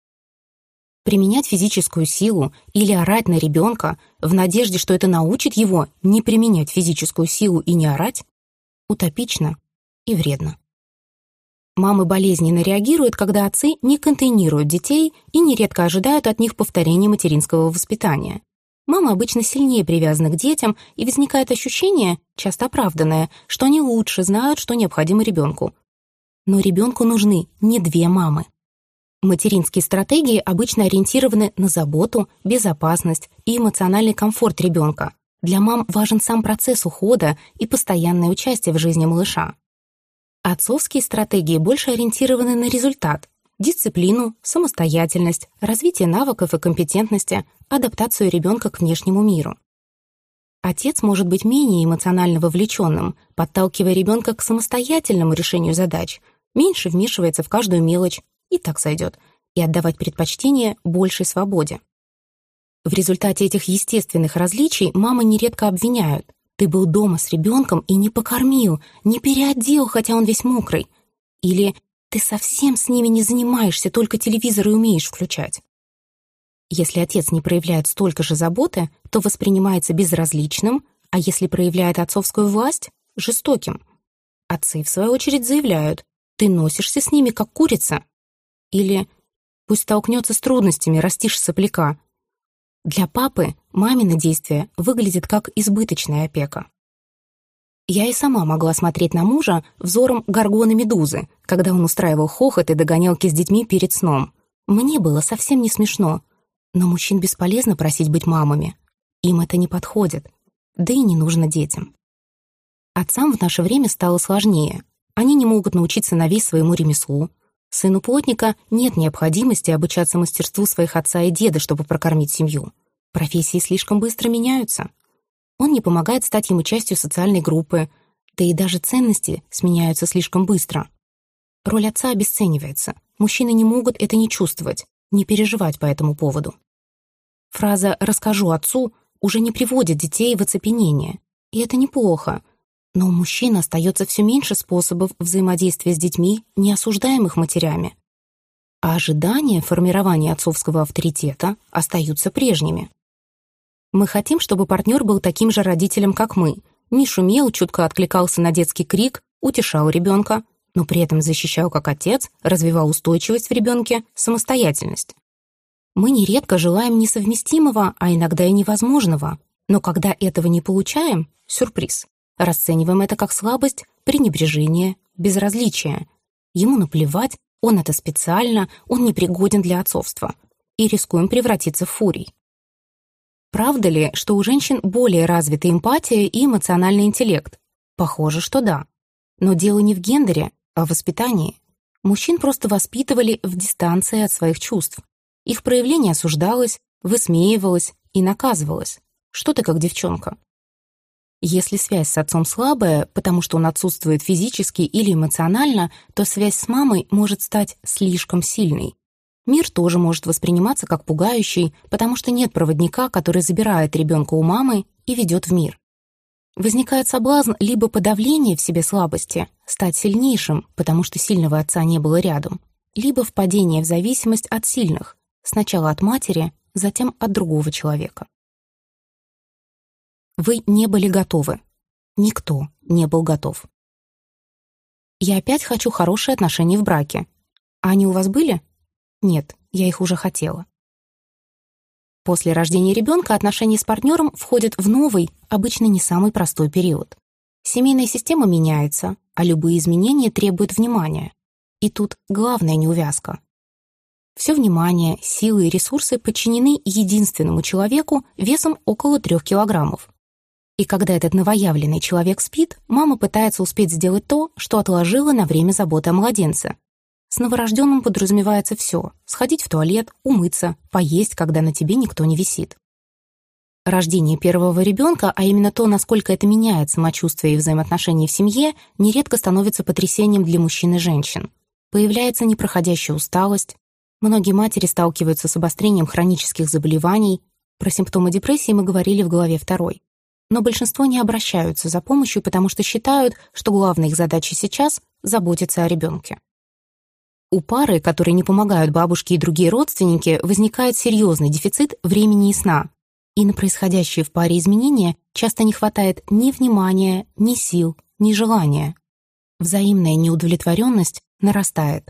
Применять физическую силу или орать на ребенка в надежде, что это научит его не применять физическую силу и не орать, утопично и вредно. Мамы болезненно реагируют, когда отцы не контейнируют детей и нередко ожидают от них повторения материнского воспитания. Мамы обычно сильнее привязаны к детям, и возникает ощущение, часто оправданное, что они лучше знают, что необходимо ребенку. Но ребенку нужны не 2 мамы. Материнские стратегии обычно ориентированы на заботу, безопасность и эмоциональный комфорт ребенка. Для мам важен сам процесс ухода и постоянное участие в жизни малыша. Отцовские стратегии больше ориентированы на результат – дисциплину, самостоятельность, развитие навыков и компетентности, адаптацию ребенка к внешнему миру. Отец может быть менее эмоционально вовлеченным, подталкивая ребенка к самостоятельному решению задач, меньше вмешивается в каждую мелочь, и так сойдет, и отдавать предпочтение большей свободе. В результате этих естественных различий мамы нередко обвиняют: «Ты был дома с ребенком и не покормил, не переодел, хотя он весь мокрый». Или «Ты совсем с ними не занимаешься, только телевизор и умеешь включать». Если отец не проявляет столько же заботы, то воспринимается безразличным, а если проявляет отцовскую власть — жестоким. Отцы, в свою очередь, заявляют: «Ты носишься с ними, как курица». Или «Пусть столкнется с трудностями, растишь сопляка». Для папы мамино действие выглядит как избыточная опека. Я и сама могла смотреть на мужа взором горгоны Медузы, когда он устраивал хохот и догонялки с детьми перед сном. Мне было совсем не смешно. Но мужчин бесполезно просить быть мамами. Им это не подходит. Да и не нужно детям. Отцам в наше время стало сложнее. Они не могут научить сыновей своему ремеслу. Сыну плотника нет необходимости обучаться мастерству своих отца и деда, чтобы прокормить семью. Профессии слишком быстро меняются. Он не помогает стать ему частью социальной группы. Да и даже ценности сменяются слишком быстро. Роль отца обесценивается. Мужчины не могут это не чувствовать, не переживать по этому поводу. Фраза «расскажу отцу» уже не приводит детей в оцепенение. И это неплохо. Но у мужчин остается все меньше способов взаимодействия с детьми, не осуждаемых матерями. А ожидания формирования отцовского авторитета остаются прежними. Мы хотим, чтобы партнер был таким же родителем, как мы. Не шумел, чутко откликался на детский крик, утешал ребенка, но при этом защищал как отец, развивал устойчивость в ребенке, самостоятельность. Мы нередко желаем несовместимого, а иногда и невозможного. Но когда этого не получаем, сюрприз. Расцениваем это как слабость, пренебрежение, безразличие. Ему наплевать, он это специально, он непригоден для отцовства. И рискуем превратиться в фурий. Правда ли, что у женщин более развита эмпатия и эмоциональный интеллект? Похоже, что да. Но дело не в гендере, а в воспитании. Мужчин просто воспитывали в дистанции от своих чувств. Их проявление осуждалось, высмеивалось и наказывалось. Что ты как девчонка? Если связь с отцом слабая, потому что он отсутствует физически или эмоционально, то связь с мамой может стать слишком сильной. Мир тоже может восприниматься как пугающий, потому что нет проводника, который забирает ребенка у мамы и ведет в мир. Возникает соблазн либо подавления в себе слабости, стать сильнейшим, потому что сильного отца не было рядом, либо впадение в зависимость от сильных, сначала от матери, затем от другого человека. Вы не были готовы. Никто не был готов. Я опять хочу хорошие отношения в браке. А они у вас были? Нет, я их уже хотела. После рождения ребенка отношения с партнером входят в новый, обычно не самый простой период. Семейная система меняется, а любые изменения требуют внимания. И тут главная неувязка. Все внимание, силы и ресурсы подчинены единственному человеку весом около 3 килограммов. И когда этот новоявленный человек спит, мама пытается успеть сделать то, что отложила на время заботы о младенце. С новорожденным подразумевается все: сходить в туалет, умыться, поесть, когда на тебе никто не висит. Рождение первого ребенка, а именно то, насколько это меняет самочувствие и взаимоотношения в семье, нередко становится потрясением для мужчин и женщин. Появляется непроходящая усталость. Многие матери сталкиваются с обострением хронических заболеваний. Про симптомы депрессии мы говорили в главе 2. Но большинство не обращаются за помощью, потому что считают, что главная их задача сейчас — заботиться о ребенке. У пары, которые не помогают бабушке и другие родственники, возникает серьезный дефицит времени и сна. И на происходящие в паре изменения часто не хватает ни внимания, ни сил, ни желания. Взаимная неудовлетворенность нарастает.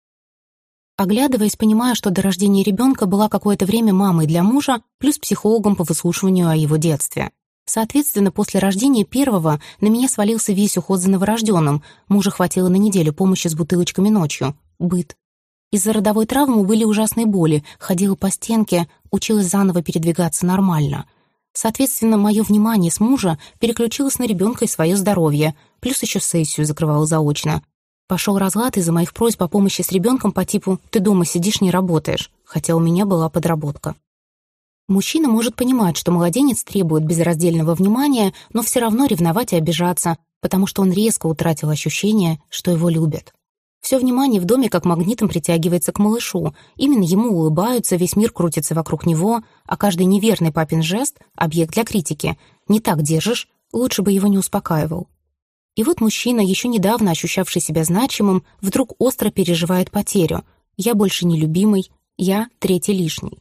Оглядываясь, понимаю, что до рождения ребенка была какое-то время мамой для мужа, плюс психологом по выслушиванию о его детстве. Соответственно, после рождения первого на меня свалился весь уход за новорожденным. Мужа хватило на неделю помощи с бутылочками ночью. Быт. Из-за родовой травмы были ужасные боли. Ходила по стенке, училась заново передвигаться нормально. Соответственно, мое внимание с мужа переключилось на ребенка и свое здоровье. Плюс еще сессию закрывала заочно. Пошел разлад из-за моих просьб о помощи с ребенком по типу «ты дома сидишь, не работаешь», хотя у меня была подработка. Мужчина может понимать, что младенец требует безраздельного внимания, но все равно ревновать и обижаться, потому что он резко утратил ощущение, что его любят. Все внимание в доме как магнитом притягивается к малышу. Именно ему улыбаются, весь мир крутится вокруг него, а каждый неверный папин жест — объект для критики. Не так держишь, лучше бы его не успокаивал. И вот мужчина, еще недавно ощущавший себя значимым, вдруг остро переживает потерю. «Я больше не любимый, я третий лишний».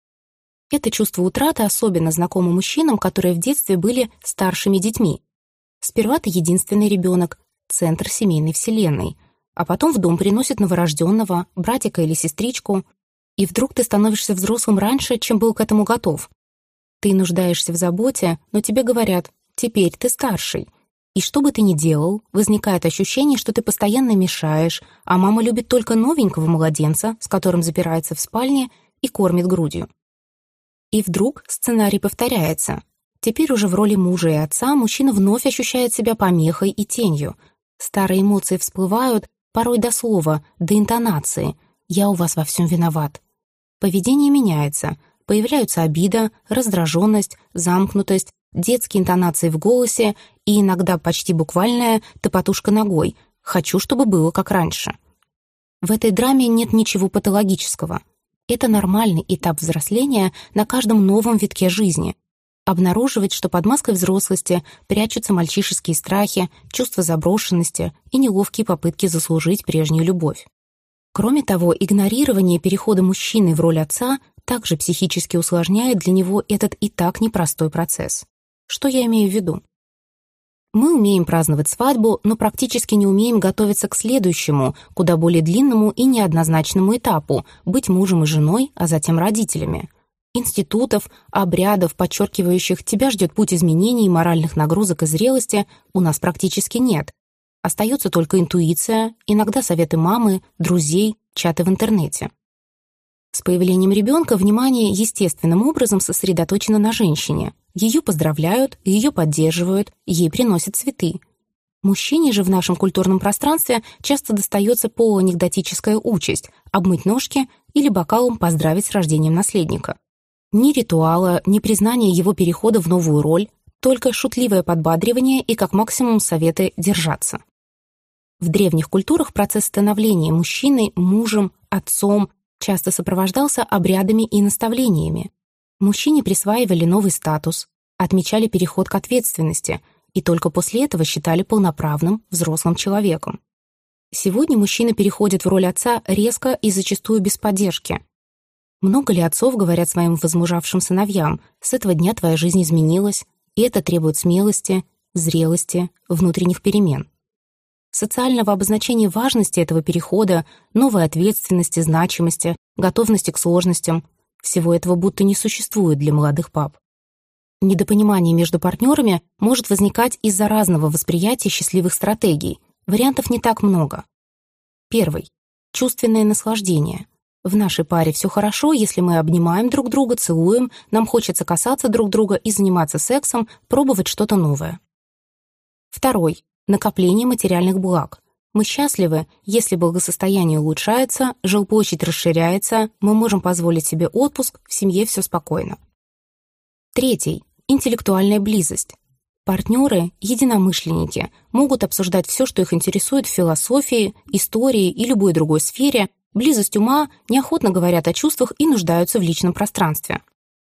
Это чувство утраты особенно знакомо мужчинам, которые в детстве были старшими детьми. Сперва ты единственный ребенок, центр семейной вселенной, а потом в дом приносят новорожденного, братика или сестричку, и вдруг ты становишься взрослым раньше, чем был к этому готов. Ты нуждаешься в заботе, но тебе говорят: «Теперь ты старший». И что бы ты ни делал, возникает ощущение, что ты постоянно мешаешь, а мама любит только новенького младенца, с которым запирается в спальне и кормит грудью. И вдруг сценарий повторяется. Теперь уже в роли мужа и отца мужчина вновь ощущает себя помехой и тенью. Старые эмоции всплывают, порой до слова, до интонации. «Я у вас во всем виноват». Поведение меняется. Появляются обида, раздраженность, замкнутость, детские интонации в голосе и иногда почти буквальная «ты-потушка ногой», «хочу, чтобы было как раньше». В этой драме нет ничего патологического. Это нормальный этап взросления на каждом новом витке жизни. Обнаруживать, что под маской взрослости прячутся мальчишеские страхи, чувство заброшенности и неловкие попытки заслужить прежнюю любовь. Кроме того, игнорирование перехода мужчины в роль отца также психически усложняет для него этот и так непростой процесс. Что я имею в виду? Мы умеем праздновать свадьбу, но практически не умеем готовиться к следующему, куда более длинному и неоднозначному этапу — быть мужем и женой, а затем родителями. Институтов, обрядов, подчеркивающих «тебя ждет путь изменений, моральных нагрузок и зрелости» у нас практически нет. Остается только интуиция, иногда советы мамы, друзей, чаты в интернете. С появлением ребенка внимание естественным образом сосредоточено на женщине. Ее поздравляют, ее поддерживают, ей приносят цветы. Мужчине же в нашем культурном пространстве часто достается полуанекдотическая участь — обмыть ножки или бокалом поздравить с рождением наследника. Ни ритуала, ни признания его перехода в новую роль, только шутливое подбадривание и как максимум советы держаться. В древних культурах процесс становления мужчины, мужем, отцом часто сопровождался обрядами и наставлениями. Мужчине присваивали новый статус, отмечали переход к ответственности и только после этого считали полноправным взрослым человеком. Сегодня мужчина переходит в роль отца резко и зачастую без поддержки. Много ли отцов говорят своим возмужавшим сыновьям: «С этого дня твоя жизнь изменилась», и это требует смелости, зрелости, внутренних перемен. Социального обозначения важности этого перехода, новой ответственности, значимости, готовности к сложностям — всего этого будто не существует для молодых пап. Недопонимание между партнерами может возникать из-за разного восприятия счастливых стратегий. Вариантов не так много. Первый. Чувственное наслаждение. В нашей паре все хорошо, если мы обнимаем друг друга, целуем, нам хочется касаться друг друга и заниматься сексом, пробовать что-то новое. Второй. Накопление материальных благ. Мы счастливы, если благосостояние улучшается, жилплощадь расширяется, мы можем позволить себе отпуск, в семье все спокойно. Третий. Интеллектуальная близость. Партнеры, единомышленники, могут обсуждать все, что их интересует в философии, истории и любой другой сфере, близость ума, неохотно говорят о чувствах и нуждаются в личном пространстве.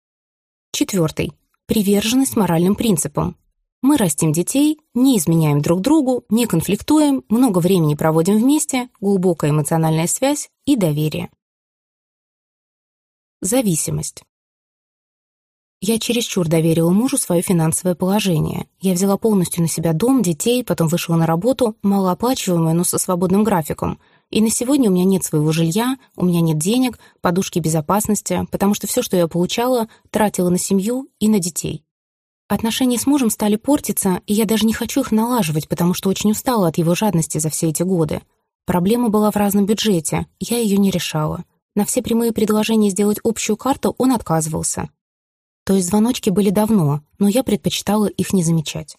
Четвертый. Приверженность моральным принципам. Мы растим детей, не изменяем друг другу, не конфликтуем, много времени проводим вместе, глубокая эмоциональная связь и доверие. Зависимость. Я чересчур доверила мужу свое финансовое положение. Я взяла полностью на себя дом, детей, потом вышла на работу, малооплачиваемую, но со свободным графиком. И на сегодня у меня нет своего жилья, у меня нет денег, подушки безопасности, потому что все, что я получала, тратила на семью и на детей. Отношения с мужем стали портиться, и я даже не хочу их налаживать, потому что очень устала от его жадности за все эти годы. Проблема была в разном бюджете, я ее не решала. На все прямые предложения сделать общую карту он отказывался. То есть звоночки были давно, но я предпочитала их не замечать.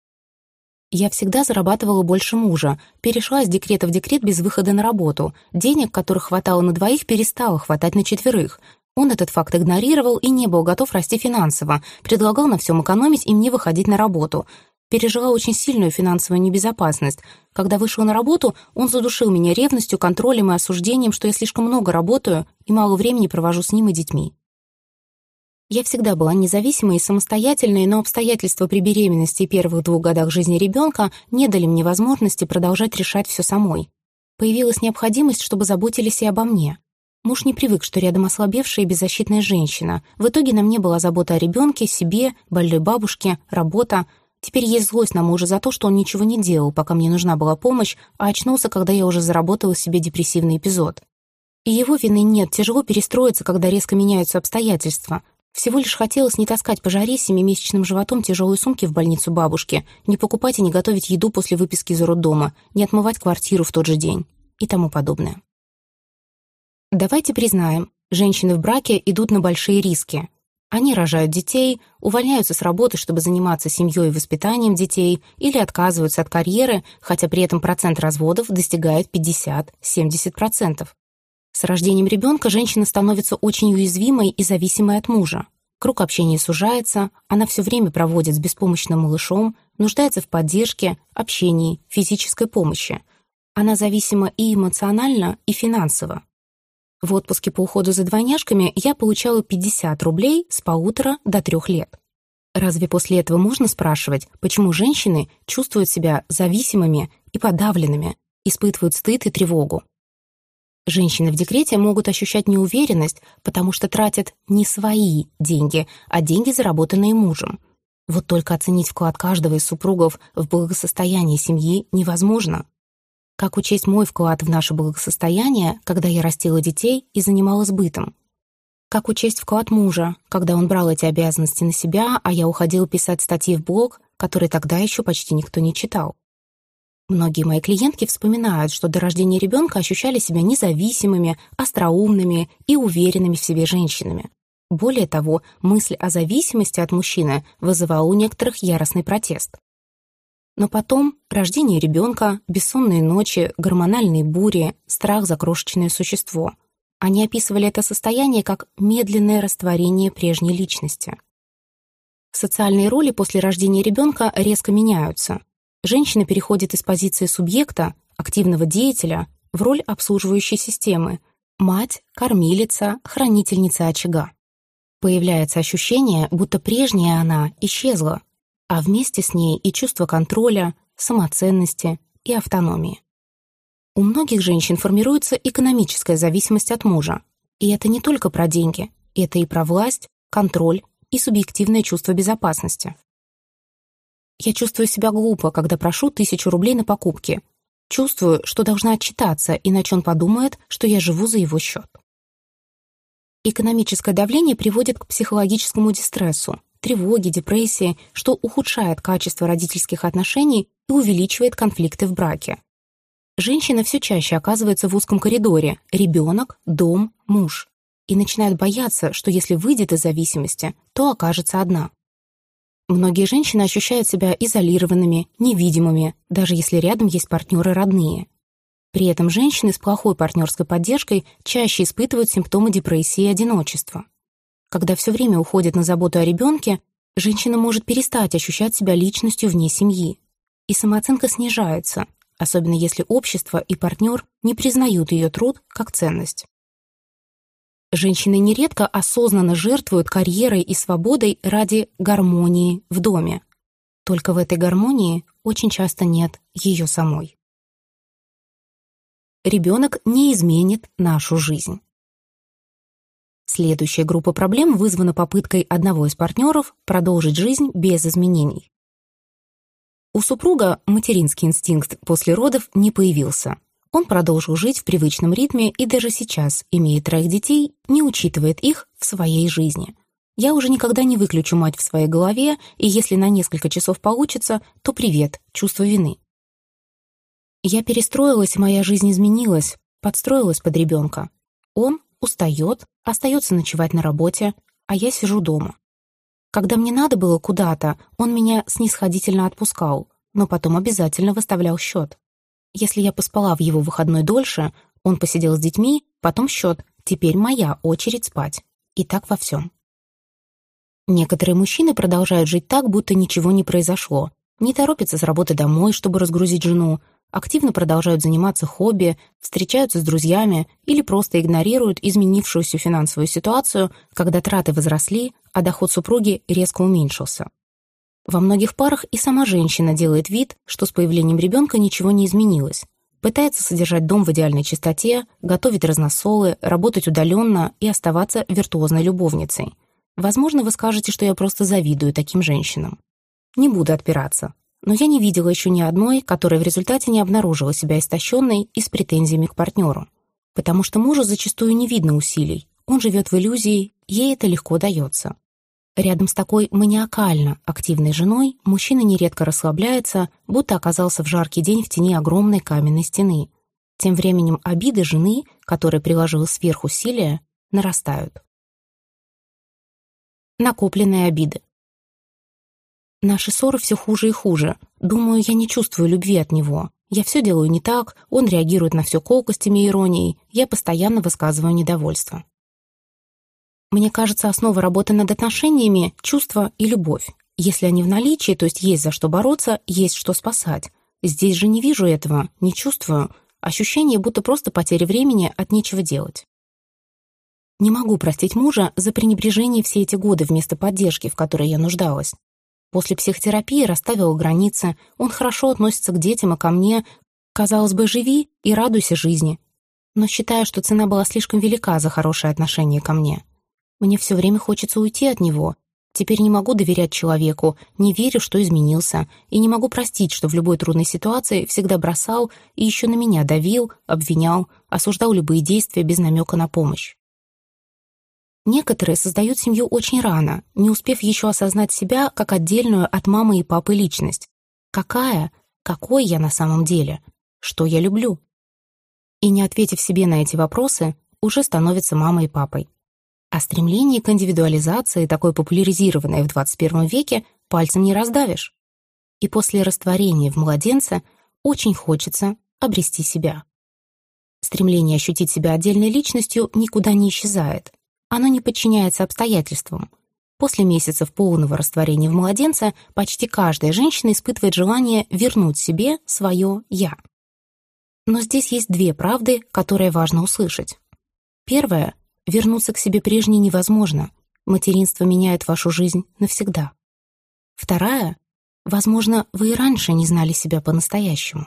Я всегда зарабатывала больше мужа, перешла из декрета в декрет без выхода на работу. Денег, которых хватало на двоих, перестало хватать на четверых. Он этот факт игнорировал и не был готов расти финансово, предлагал на всем экономить и мне выходить на работу. Пережила очень сильную финансовую небезопасность. Когда вышла на работу, он задушил меня ревностью, контролем и осуждением, что я слишком много работаю и мало времени провожу с ним и детьми. Я всегда была независимой и самостоятельной, но обстоятельства при беременности и первых 2 годах жизни ребенка не дали мне возможности продолжать решать все самой. Появилась необходимость, чтобы заботились и обо мне. Муж не привык, что рядом ослабевшая и беззащитная женщина. В итоге на мне была забота о ребенке, себе, больной бабушке, работа. Теперь есть злость на мужа за то, что он ничего не делал, пока мне нужна была помощь, а очнулся, когда я уже заработала себе депрессивный эпизод. И его вины нет, тяжело перестроиться, когда резко меняются обстоятельства. Всего лишь хотелось не таскать по жаре с 7-месячным животом тяжелые сумки в больницу бабушки, не покупать и не готовить еду после выписки из роддома, не отмывать квартиру в тот же день и тому подобное. Давайте признаем, женщины в браке идут на большие риски. Они рожают детей, увольняются с работы, чтобы заниматься семьей и воспитанием детей, или отказываются от карьеры, хотя при этом процент разводов достигает 50-70%. С рождением ребенка женщина становится очень уязвимой и зависимой от мужа. Круг общения сужается, она все время проводит с беспомощным малышом, нуждается в поддержке, общении, физической помощи. Она зависима и эмоционально, и финансово. В отпуске по уходу за двойняшками я получала 50 рублей с 1,5 до 3 лет. Разве после этого можно спрашивать, почему женщины чувствуют себя зависимыми и подавленными, испытывают стыд и тревогу? Женщины в декрете могут ощущать неуверенность, потому что тратят не свои деньги, а деньги, заработанные мужем. Вот только оценить вклад каждого из супругов в благосостояние семьи невозможно. Как учесть мой вклад в наше благосостояние, когда я растила детей и занималась бытом? Как учесть вклад мужа, когда он брал эти обязанности на себя, а я уходила писать статьи в блог, которые тогда еще почти никто не читал? Многие мои клиентки вспоминают, что до рождения ребенка ощущали себя независимыми, остроумными и уверенными в себе женщинами. Более того, мысль о зависимости от мужчины вызывала у некоторых яростный протест. Но потом рождение ребенка, бессонные ночи, гормональные бури, страх за крошечное существо. Они описывали это состояние как медленное растворение прежней личности. Социальные роли после рождения ребенка резко меняются. Женщина переходит из позиции субъекта, активного деятеля, в роль обслуживающей системы – мать, кормилица, хранительница очага. Появляется ощущение, будто прежняя она исчезла, а вместе с ней и чувство контроля, самоценности и автономии. У многих женщин формируется экономическая зависимость от мужа. И это не только про деньги, это и про власть, контроль и субъективное чувство безопасности. Я чувствую себя глупо, когда прошу 1000 рублей на покупки. Чувствую, что должна отчитаться, иначе он подумает, что я живу за его счет. Экономическое давление приводит к психологическому дистрессу, тревоге, депрессии, что ухудшает качество родительских отношений и увеличивает конфликты в браке. Женщина все чаще оказывается в узком коридоре – ребенок, дом, муж. И начинает бояться, что если выйдет из зависимости, то окажется одна. Многие женщины ощущают себя изолированными, невидимыми, даже если рядом есть партнеры родные. При этом женщины с плохой партнерской поддержкой чаще испытывают симптомы депрессии и одиночества. Когда все время уходит на заботу о ребенке, женщина может перестать ощущать себя личностью вне семьи. И самооценка снижается, особенно если общество и партнер не признают ее труд как ценность. Женщины нередко осознанно жертвуют карьерой и свободой ради гармонии в доме. Только в этой гармонии очень часто нет ее самой. Ребенок не изменит нашу жизнь. Следующая группа проблем вызвана попыткой одного из партнеров продолжить жизнь без изменений. У супруга материнский инстинкт после родов не появился. Он продолжил жить в привычном ритме и даже сейчас, имея 3 детей, не учитывает их в своей жизни. Я уже никогда не выключу мать в своей голове, и если на несколько часов получится, то привет, чувство вины. Я перестроилась, моя жизнь изменилась, подстроилась под ребенка. Он устает, остается ночевать на работе, а я сижу дома. Когда мне надо было куда-то, он меня снисходительно отпускал, но потом обязательно выставлял счет. Если я поспала в его выходной дольше, он посидел с детьми, потом счет, теперь моя очередь спать. И так во всем. Некоторые мужчины продолжают жить так, будто ничего не произошло, не торопятся с работы домой, чтобы разгрузить жену, активно продолжают заниматься хобби, встречаются с друзьями или просто игнорируют изменившуюся финансовую ситуацию, когда траты возросли, а доход супруги резко уменьшился. Во многих парах и сама женщина делает вид, что с появлением ребенка ничего не изменилось. Пытается содержать дом в идеальной чистоте, готовить разносолы, работать удаленно и оставаться виртуозной любовницей. Возможно, вы скажете, что я просто завидую таким женщинам. Не буду отпираться. Но я не видела еще ни одной, которая в результате не обнаружила себя истощенной и с претензиями к партнеру. Потому что мужу зачастую не видно усилий. Он живет в иллюзии, ей это легко дается. Рядом с такой маниакально активной женой мужчина нередко расслабляется, будто оказался в жаркий день в тени огромной каменной стены. Тем временем обиды жены, которая приложила сверхусилия, нарастают. Накопленные обиды. Наши ссоры все хуже и хуже. Думаю, я не чувствую любви от него. Я все делаю не так, он реагирует на все колкостями и иронией, я постоянно высказываю недовольство. Мне кажется, основа работы над отношениями — чувство и любовь. Если они в наличии, то есть за что бороться, есть что спасать. Здесь же не вижу этого, не чувствую. Ощущение, будто просто потеря времени от нечего делать. Не могу простить мужа за пренебрежение все эти годы вместо поддержки, в которой я нуждалась. После психотерапии расставила границы, он хорошо относится к детям и ко мне. Казалось бы, живи и радуйся жизни. Но считаю, что цена была слишком велика за хорошее отношение ко мне. Мне все время хочется уйти от него. Теперь не могу доверять человеку, не верю, что изменился, и не могу простить, что в любой трудной ситуации всегда бросал и еще на меня давил, обвинял, осуждал любые действия без намека на помощь. Некоторые создают семью очень рано, не успев еще осознать себя как отдельную от мамы и папы личность. Какой я на самом деле? Что я люблю? И не ответив себе на эти вопросы, уже становится мамой и папой. А стремление к индивидуализации, такое популяризированное в 21 веке, пальцем не раздавишь. И после растворения в младенце очень хочется обрести себя. Стремление ощутить себя отдельной личностью никуда не исчезает. Оно не подчиняется обстоятельствам. После месяцев полного растворения в младенце почти каждая женщина испытывает желание вернуть себе свое «я». Но здесь есть две правды, которые важно услышать. Первая — вернуться к себе прежней невозможно. Материнство меняет вашу жизнь навсегда. Вторая — возможно, вы и раньше не знали себя по-настоящему.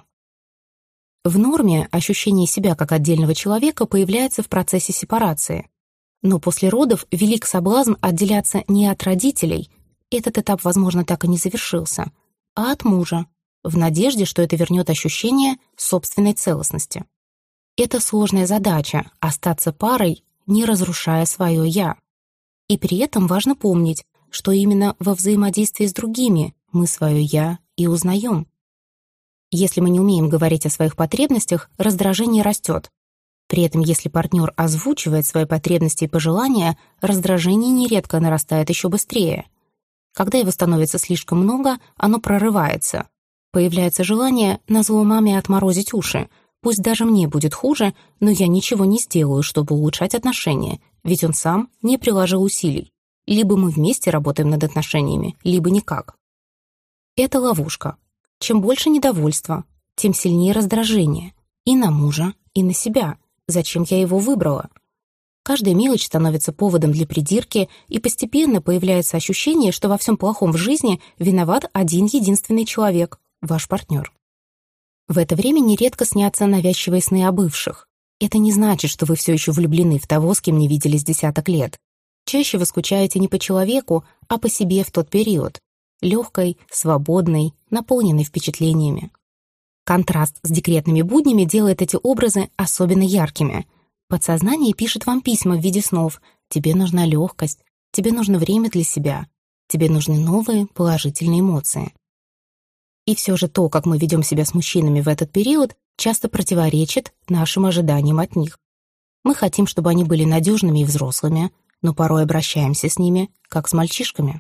В норме ощущение себя как отдельного человека появляется в процессе сепарации. Но после родов велик соблазн отделяться не от родителей, этот этап, возможно, так и не завершился, а от мужа, в надежде, что это вернет ощущение собственной целостности. Это сложная задача — остаться парой, не разрушая свое «я». И при этом важно помнить, что именно во взаимодействии с другими мы свое «я» и узнаем. Если мы не умеем говорить о своих потребностях, раздражение растет. При этом, если партнер озвучивает свои потребности и пожелания, раздражение нередко нарастает еще быстрее. Когда его становится слишком много, оно прорывается. Появляется желание назло маме отморозить уши. Пусть даже мне будет хуже, но я ничего не сделаю, чтобы улучшать отношения, ведь он сам не приложил усилий. Либо мы вместе работаем над отношениями, либо никак. Это ловушка. Чем больше недовольства, тем сильнее раздражение. И на мужа, и на себя. Зачем я его выбрала? Каждая мелочь становится поводом для придирки, и постепенно появляется ощущение, что во всем плохом в жизни виноват один единственный человек — ваш партнер. В это время нередко снятся навязчивые сны о бывших. Это не значит, что вы все еще влюблены в того, с кем не виделись десяток лет. Чаще вы скучаете не по человеку, а по себе в тот период. Легкой, свободной, наполненной впечатлениями. Контраст с декретными буднями делает эти образы особенно яркими. Подсознание пишет вам письма в виде снов. Тебе нужна легкость, тебе нужно время для себя, тебе нужны новые положительные эмоции. И все же то, как мы ведем себя с мужчинами в этот период, часто противоречит нашим ожиданиям от них. Мы хотим, чтобы они были надежными и взрослыми, но порой обращаемся с ними, как с мальчишками.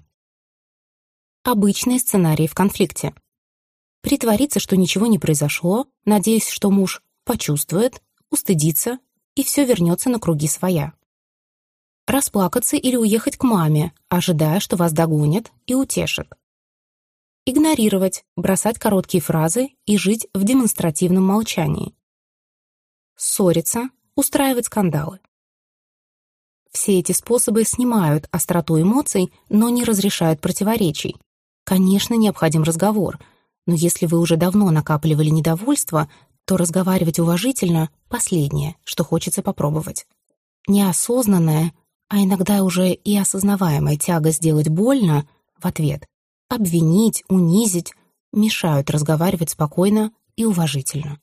Обычные сценарии в конфликте. Притвориться, что ничего не произошло, надеясь, что муж почувствует, устыдится, и все вернется на круги своя. Расплакаться или уехать к маме, ожидая, что вас догонят и утешат. Игнорировать, бросать короткие фразы и жить в демонстративном молчании. Ссориться, устраивать скандалы. Все эти способы снимают остроту эмоций, но не разрешают противоречий. Конечно, необходим разговор, но если вы уже давно накапливали недовольство, то разговаривать уважительно — последнее, что хочется попробовать. Неосознанная, а иногда уже и осознаваемая тяга сделать больно в ответ, обвинить, унизить, мешают разговаривать спокойно и уважительно.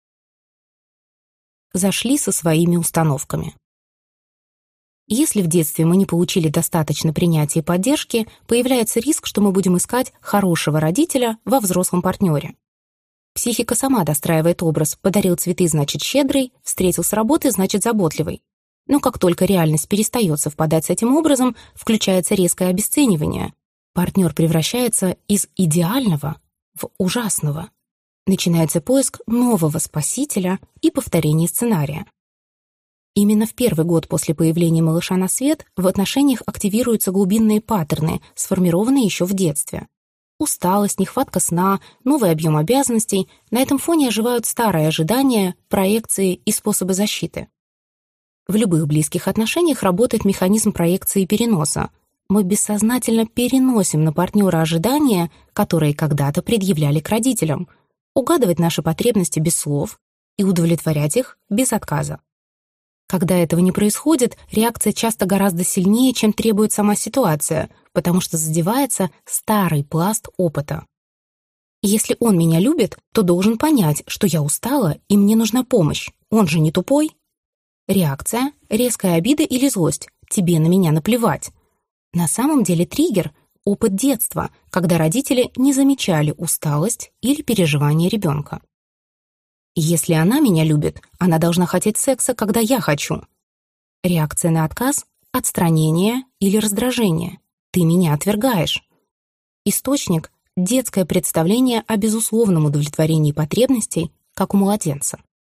Зашли со своими установками. Если в детстве мы не получили достаточно принятия и поддержки, появляется риск, что мы будем искать хорошего родителя во взрослом партнере. Психика сама достраивает образ: подарил цветы, значит щедрый, встретил с работы, значит заботливый. Но как только реальность перестает совпадать с этим образом, включается резкое обесценивание. Партнер превращается из идеального в ужасного. Начинается поиск нового спасителя и повторение сценария. Именно в первый год после появления малыша на свет в отношениях активируются глубинные паттерны, сформированные еще в детстве. Усталость, нехватка сна, новый объем обязанностей — на этом фоне оживают старые ожидания, проекции и способы защиты. В любых близких отношениях работает механизм проекции и переноса. Мы бессознательно переносим на партнера ожидания, которые когда-то предъявляли к родителям, угадывать наши потребности без слов и удовлетворять их без отказа. Когда этого не происходит, реакция часто гораздо сильнее, чем требует сама ситуация, потому что задевается старый пласт опыта. Если он меня любит, то должен понять, что я устала и мне нужна помощь. Он же не тупой. Реакция — резкая обида или злость. Тебе на меня наплевать. На самом деле триггер — опыт детства, когда родители не замечали усталость или переживания ребенка. Если она меня любит, она должна хотеть секса, когда я хочу. Реакция на отказ — отстранение или раздражение. Ты меня отвергаешь. Источник — детское представление о безусловном удовлетворении потребностей, как у младенца.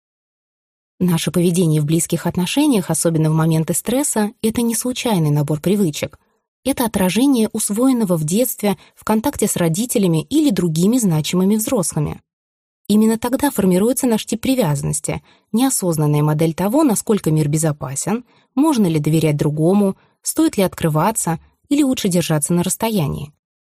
Наше поведение в близких отношениях, особенно в моменты стресса, это не случайный набор привычек. Это отражение усвоенного в детстве в контакте с родителями или другими значимыми взрослыми. Именно тогда формируется наш тип привязанности, неосознанная модель того, насколько мир безопасен, можно ли доверять другому, стоит ли открываться или лучше держаться на расстоянии.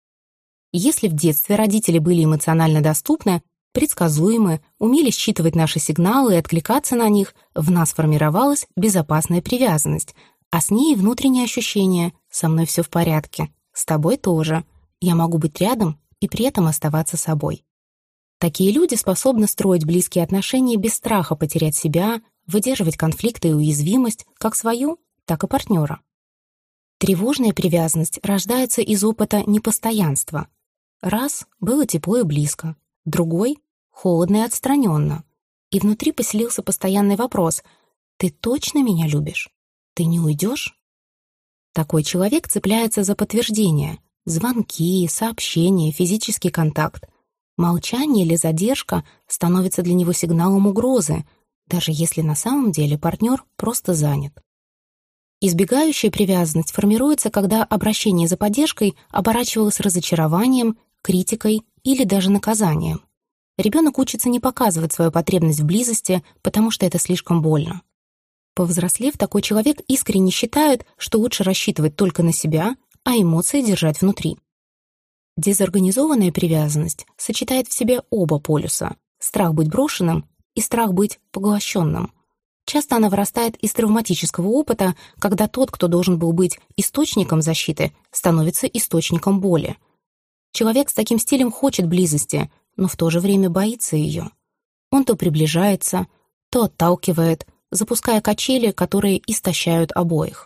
Если в детстве родители были эмоционально доступны, предсказуемы, умели считывать наши сигналы и откликаться на них, в нас формировалась безопасная привязанность, а с ней внутреннее ощущение «со мной все в порядке», «с тобой тоже», «я могу быть рядом и при этом оставаться собой». Такие люди способны строить близкие отношения без страха потерять себя, выдерживать конфликты и уязвимость, как свою, так и партнера. Тревожная привязанность рождается из опыта непостоянства. Раз — было тепло и близко, другой — холодно и отстраненно. И внутри поселился постоянный вопрос: «Ты точно меня любишь? Ты не уйдешь?» Такой человек цепляется за подтверждение: звонки, сообщения, физический контакт. Молчание или задержка становится для него сигналом угрозы, даже если на самом деле партнер просто занят. Избегающая привязанность формируется, когда обращение за поддержкой оборачивалось разочарованием, критикой или даже наказанием. Ребенок учится не показывать свою потребность в близости, потому что это слишком больно. Повзрослев, такой человек искренне считает, что лучше рассчитывать только на себя, а эмоции держать внутри. Дезорганизованная привязанность сочетает в себе оба полюса — страх быть брошенным и страх быть поглощенным. Часто она вырастает из травматического опыта, когда тот, кто должен был быть источником защиты, становится источником боли. Человек с таким стилем хочет близости, но в то же время боится ее. Он то приближается, то отталкивает, запуская качели, которые истощают обоих.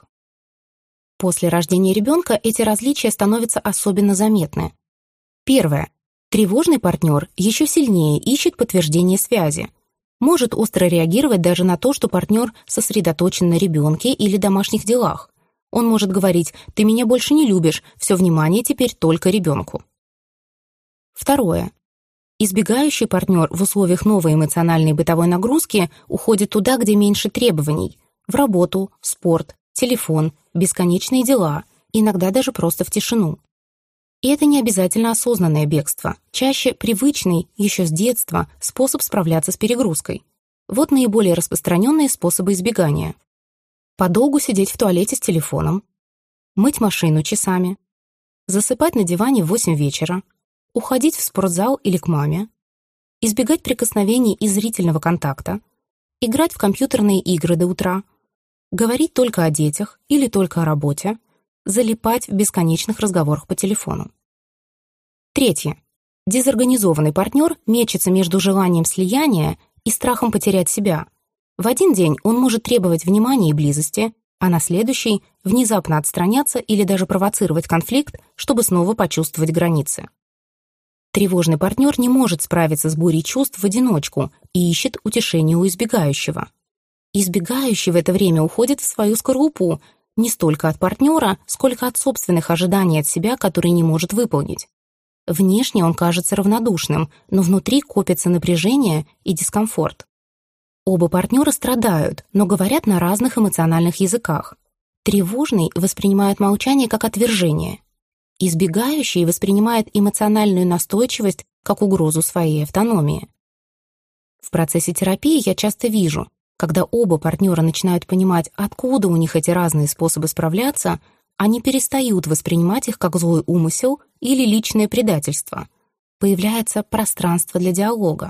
После рождения ребенка эти различия становятся особенно заметны. Первое. Тревожный партнер еще сильнее ищет подтверждение связи. Может остро реагировать даже на то, что партнер сосредоточен на ребенке или домашних делах. Он может говорить: «Ты меня больше не любишь, все внимание теперь только ребенку». Второе. Избегающий партнер в условиях новой эмоциональной и бытовой нагрузки уходит туда, где меньше требований — в работу, спорт, телефон, бесконечные дела, иногда даже просто в тишину. И это не обязательно осознанное бегство, чаще привычный, еще с детства, способ справляться с перегрузкой. Вот наиболее распространенные способы избегания. Подолгу сидеть в туалете с телефоном, мыть машину часами, засыпать на диване в 8 вечера, уходить в спортзал или к маме, избегать прикосновений и зрительного контакта, играть в компьютерные игры до утра, говорить только о детях или только о работе, залипать в бесконечных разговорах по телефону. Третье. Дезорганизованный партнер мечется между желанием слияния и страхом потерять себя. В один день он может требовать внимания и близости, а на следующий — внезапно отстраняться или даже провоцировать конфликт, чтобы снова почувствовать границы. Тревожный партнер не может справиться с бурей чувств в одиночку и ищет утешение у избегающего. Избегающий в это время уходит в свою скорлупу, не столько от партнера, сколько от собственных ожиданий от себя, которые не может выполнить. Внешне он кажется равнодушным, но внутри копится напряжение и дискомфорт. Оба партнера страдают, но говорят на разных эмоциональных языках. Тревожный воспринимает молчание как отвержение. Избегающий воспринимает эмоциональную настойчивость как угрозу своей автономии. В процессе терапии я часто вижу, когда оба партнера начинают понимать, откуда у них эти разные способы справляться, они перестают воспринимать их как злой умысел или личное предательство. Появляется пространство для диалога.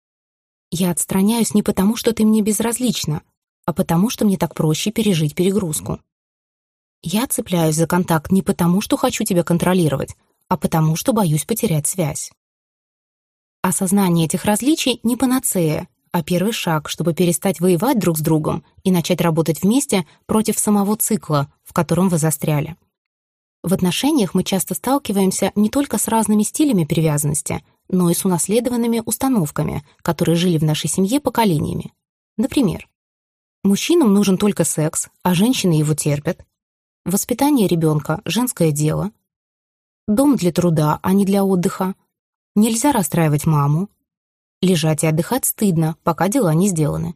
Я отстраняюсь не потому, что ты мне безразлична, а потому, что мне так проще пережить перегрузку. Я цепляюсь за контакт не потому, что хочу тебя контролировать, а потому, что боюсь потерять связь. Осознание этих различий не панацея, а первый шаг, чтобы перестать воевать друг с другом и начать работать вместе против самого цикла, в котором вы застряли. В отношениях мы часто сталкиваемся не только с разными стилями привязанности, но и с унаследованными установками, которые жили в нашей семье поколениями. Например, мужчинам нужен только секс, а женщины его терпят. Воспитание ребенка — женское дело. Дом для труда, а не для отдыха. Нельзя расстраивать маму. Лежать и отдыхать стыдно, пока дела не сделаны.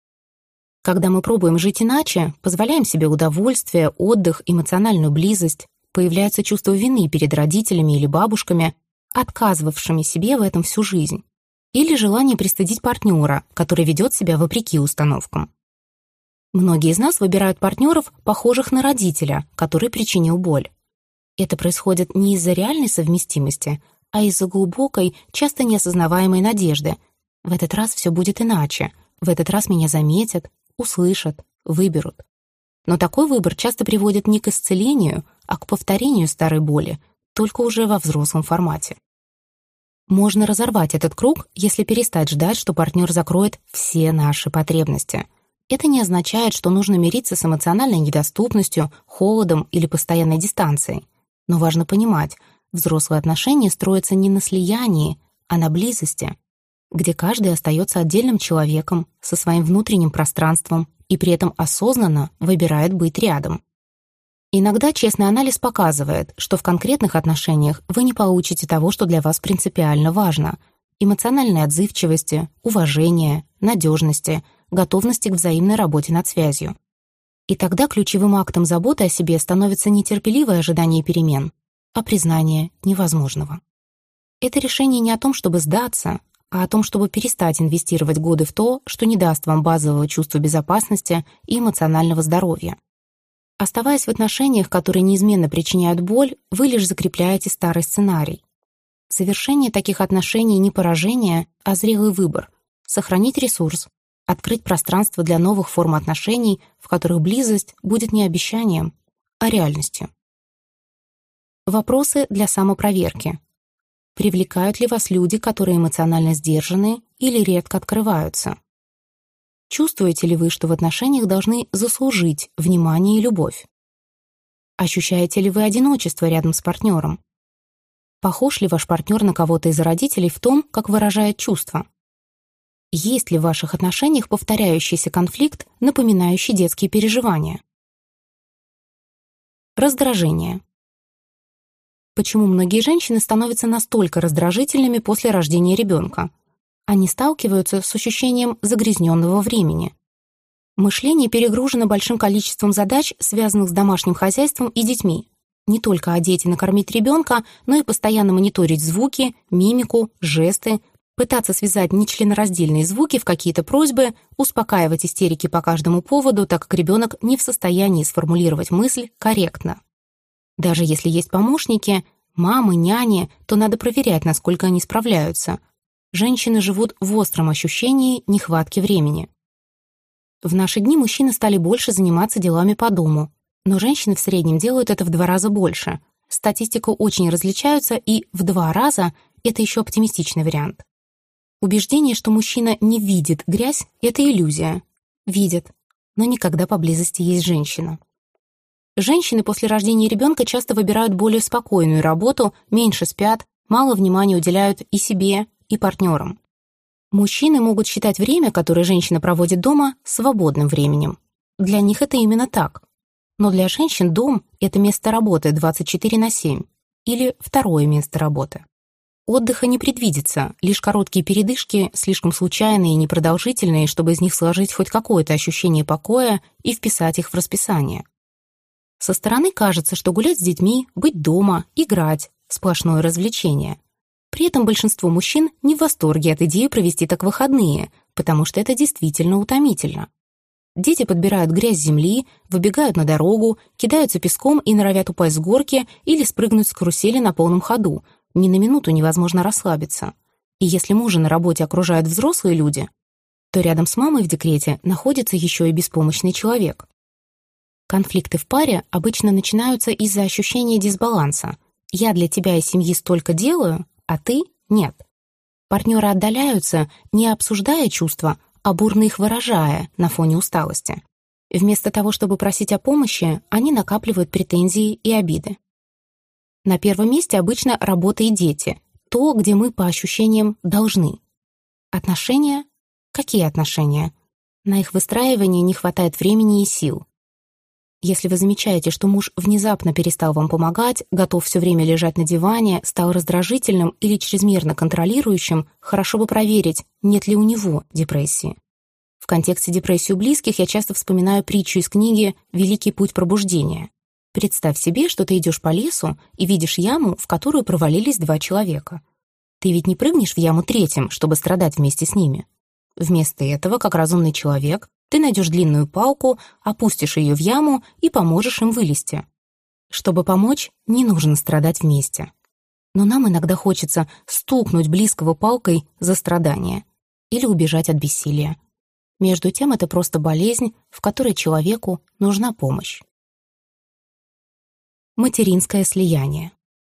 Когда мы пробуем жить иначе, позволяем себе удовольствие, отдых, эмоциональную близость, появляется чувство вины перед родителями или бабушками, отказывавшими себе в этом всю жизнь, или желание пристыдить партнера, который ведет себя вопреки установкам. Многие из нас выбирают партнеров, похожих на родителя, который причинил боль. Это происходит не из-за реальной совместимости, а из-за глубокой, часто неосознаваемой надежды. В этот раз все будет иначе, в этот раз меня заметят, услышат, выберут. Но такой выбор часто приводит не к исцелению, а к повторению старой боли, только уже во взрослом формате. Можно разорвать этот круг, если перестать ждать, что партнер закроет все наши потребности. Это не означает, что нужно мириться с эмоциональной недоступностью, холодом или постоянной дистанцией. Но важно понимать, взрослые отношения строятся не на слиянии, а на близости, где каждый остается отдельным человеком со своим внутренним пространством и при этом осознанно выбирает быть рядом. Иногда честный анализ показывает, что в конкретных отношениях вы не получите того, что для вас принципиально важно: эмоциональной отзывчивости, уважения, надежности, готовности к взаимной работе над связью. И тогда ключевым актом заботы о себе становится не терпеливое ожидание перемен, а признание невозможного. Это решение не о том, чтобы сдаться, а о том, чтобы перестать инвестировать годы в то, что не даст вам базового чувства безопасности и эмоционального здоровья. Оставаясь в отношениях, которые неизменно причиняют боль, вы лишь закрепляете старый сценарий. Завершение таких отношений не поражение, а зрелый выбор — сохранить ресурс, открыть пространство для новых форм отношений, в которых близость будет не обещанием, а реальностью. Вопросы для самопроверки. Привлекают ли вас люди, которые эмоционально сдержаны или редко открываются? Чувствуете ли вы, что в отношениях должны заслужить внимание и любовь? Ощущаете ли вы одиночество рядом с партнером? Похож ли ваш партнер на кого-то из родителей в том, как выражает чувства? Есть ли в ваших отношениях повторяющийся конфликт, напоминающий детские переживания? Раздражение. Почему многие женщины становятся настолько раздражительными после рождения ребенка? Они сталкиваются с ощущением загрязненного времени. Мышление перегружено большим количеством задач, связанных с домашним хозяйством и детьми. Не только одеть и накормить ребенка, но и постоянно мониторить звуки, мимику, жесты, пытаться связать нечленораздельные звуки в какие-то просьбы, успокаивать истерики по каждому поводу, так как ребенок не в состоянии сформулировать мысль корректно. Даже если есть помощники, мамы, няни, то надо проверять, насколько они справляются. Женщины живут в остром ощущении нехватки времени. В наши дни мужчины стали больше заниматься делами по дому, но женщины в среднем делают это в 2 раза больше. Статистика очень различаются, и в 2 раза — это еще оптимистичный вариант. Убеждение, что мужчина не видит грязь — это иллюзия. Видит, но никогда поблизости есть женщина. Женщины после рождения ребенка часто выбирают более спокойную работу, меньше спят, мало внимания уделяют и себе, и партнерам. Мужчины могут считать время, которое женщина проводит дома, свободным временем. Для них это именно так. Но для женщин дом — это место работы 24/7 или второе место работы. Отдыха не предвидится, лишь короткие передышки, слишком случайные и непродолжительные, чтобы из них сложить хоть какое-то ощущение покоя и вписать их в расписание. Со стороны кажется, что гулять с детьми, быть дома, играть — сплошное развлечение. При этом большинство мужчин не в восторге от идеи провести так выходные, потому что это действительно утомительно. Дети подбирают грязь с земли, выбегают на дорогу, кидаются песком и норовят упасть с горки или спрыгнуть с карусели на полном ходу. Ни на минуту невозможно расслабиться. И если мужа на работе окружают взрослые люди, то рядом с мамой в декрете находится еще и беспомощный человек. Конфликты в паре обычно начинаются из-за ощущения дисбаланса. «Я для тебя и семьи столько делаю, а ты — нет». Партнеры отдаляются, не обсуждая чувства, а бурно их выражая на фоне усталости. Вместо того, чтобы просить о помощи, они накапливают претензии и обиды. На первом месте обычно работа и дети, то, где мы по ощущениям должны. Отношения? Какие отношения? На их выстраивание не хватает времени и сил. Если вы замечаете, что муж внезапно перестал вам помогать, готов все время лежать на диване, стал раздражительным или чрезмерно контролирующим, хорошо бы проверить, нет ли у него депрессии. В контексте депрессии у близких я часто вспоминаю притчу из книги «Великий путь пробуждения». Представь себе, что ты идешь по лесу и видишь яму, в которую провалились 2 человека. Ты ведь не прыгнешь в яму третьим, чтобы страдать вместе с ними. Вместо этого, как разумный человек, ты найдешь длинную палку, опустишь ее в яму и поможешь им вылезти. Чтобы помочь, не нужно страдать вместе. Но нам иногда хочется стукнуть близкого палкой за страдание или убежать от бессилия. Между тем, это просто болезнь, в которой человеку нужна помощь. Материнское слияние.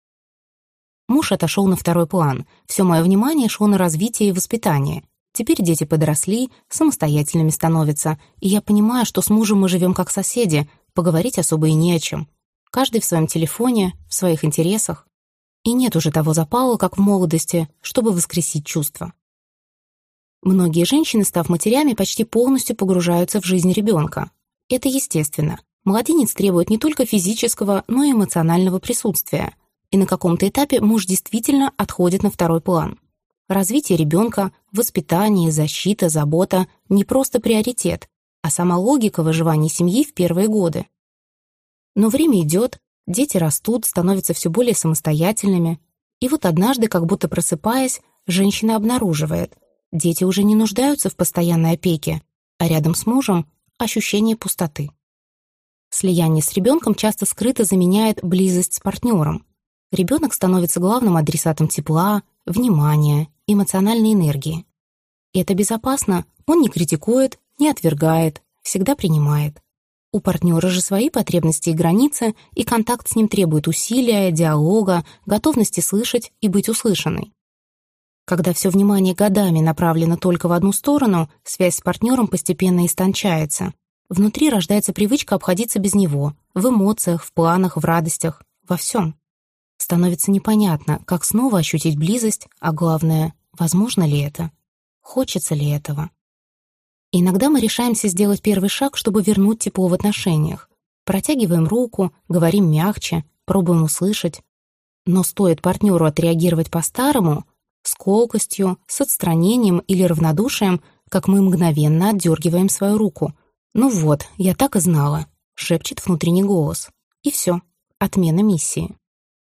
Муж отошел на второй план. Все мое внимание шло на развитие и воспитание. Теперь дети подросли, самостоятельными становятся, и я понимаю, что с мужем мы живем как соседи, поговорить особо и не о чем. Каждый в своем телефоне, в своих интересах. И нет уже того запала, как в молодости, чтобы воскресить чувства. Многие женщины, став матерями, почти полностью погружаются в жизнь ребенка. Это естественно. Младенец требует не только физического, но и эмоционального присутствия. И на каком-то этапе муж действительно отходит на второй план. Развитие ребенка, воспитание, защита, забота — не просто приоритет, а сама логика выживания семьи в первые годы. Но время идет, дети растут, становятся все более самостоятельными. И вот однажды, как будто просыпаясь, женщина обнаруживает, дети уже не нуждаются в постоянной опеке, а рядом с мужем — ощущение пустоты. Слияние с ребенком часто скрыто заменяет близость с партнером. Ребенок становится главным адресатом тепла, внимания, эмоциональной энергии. И это безопасно, он не критикует, не отвергает, всегда принимает. У партнера же свои потребности и границы, и контакт с ним требует усилия, диалога, готовности слышать и быть услышанной. Когда все внимание годами направлено только в одну сторону, связь с партнером постепенно истончается. Внутри рождается привычка обходиться без него, в эмоциях, в планах, в радостях, во всем. Становится непонятно, как снова ощутить близость, а главное, возможно ли это, хочется ли этого. Иногда мы решаемся сделать первый шаг, чтобы вернуть тепло в отношениях. Протягиваем руку, говорим мягче, пробуем услышать. Но стоит партнеру отреагировать по-старому, с колкостью, с отстранением или равнодушием, как мы мгновенно отдергиваем свою руку. «Ну вот, я так и знала», — шепчет внутренний голос. И все, отмена миссии.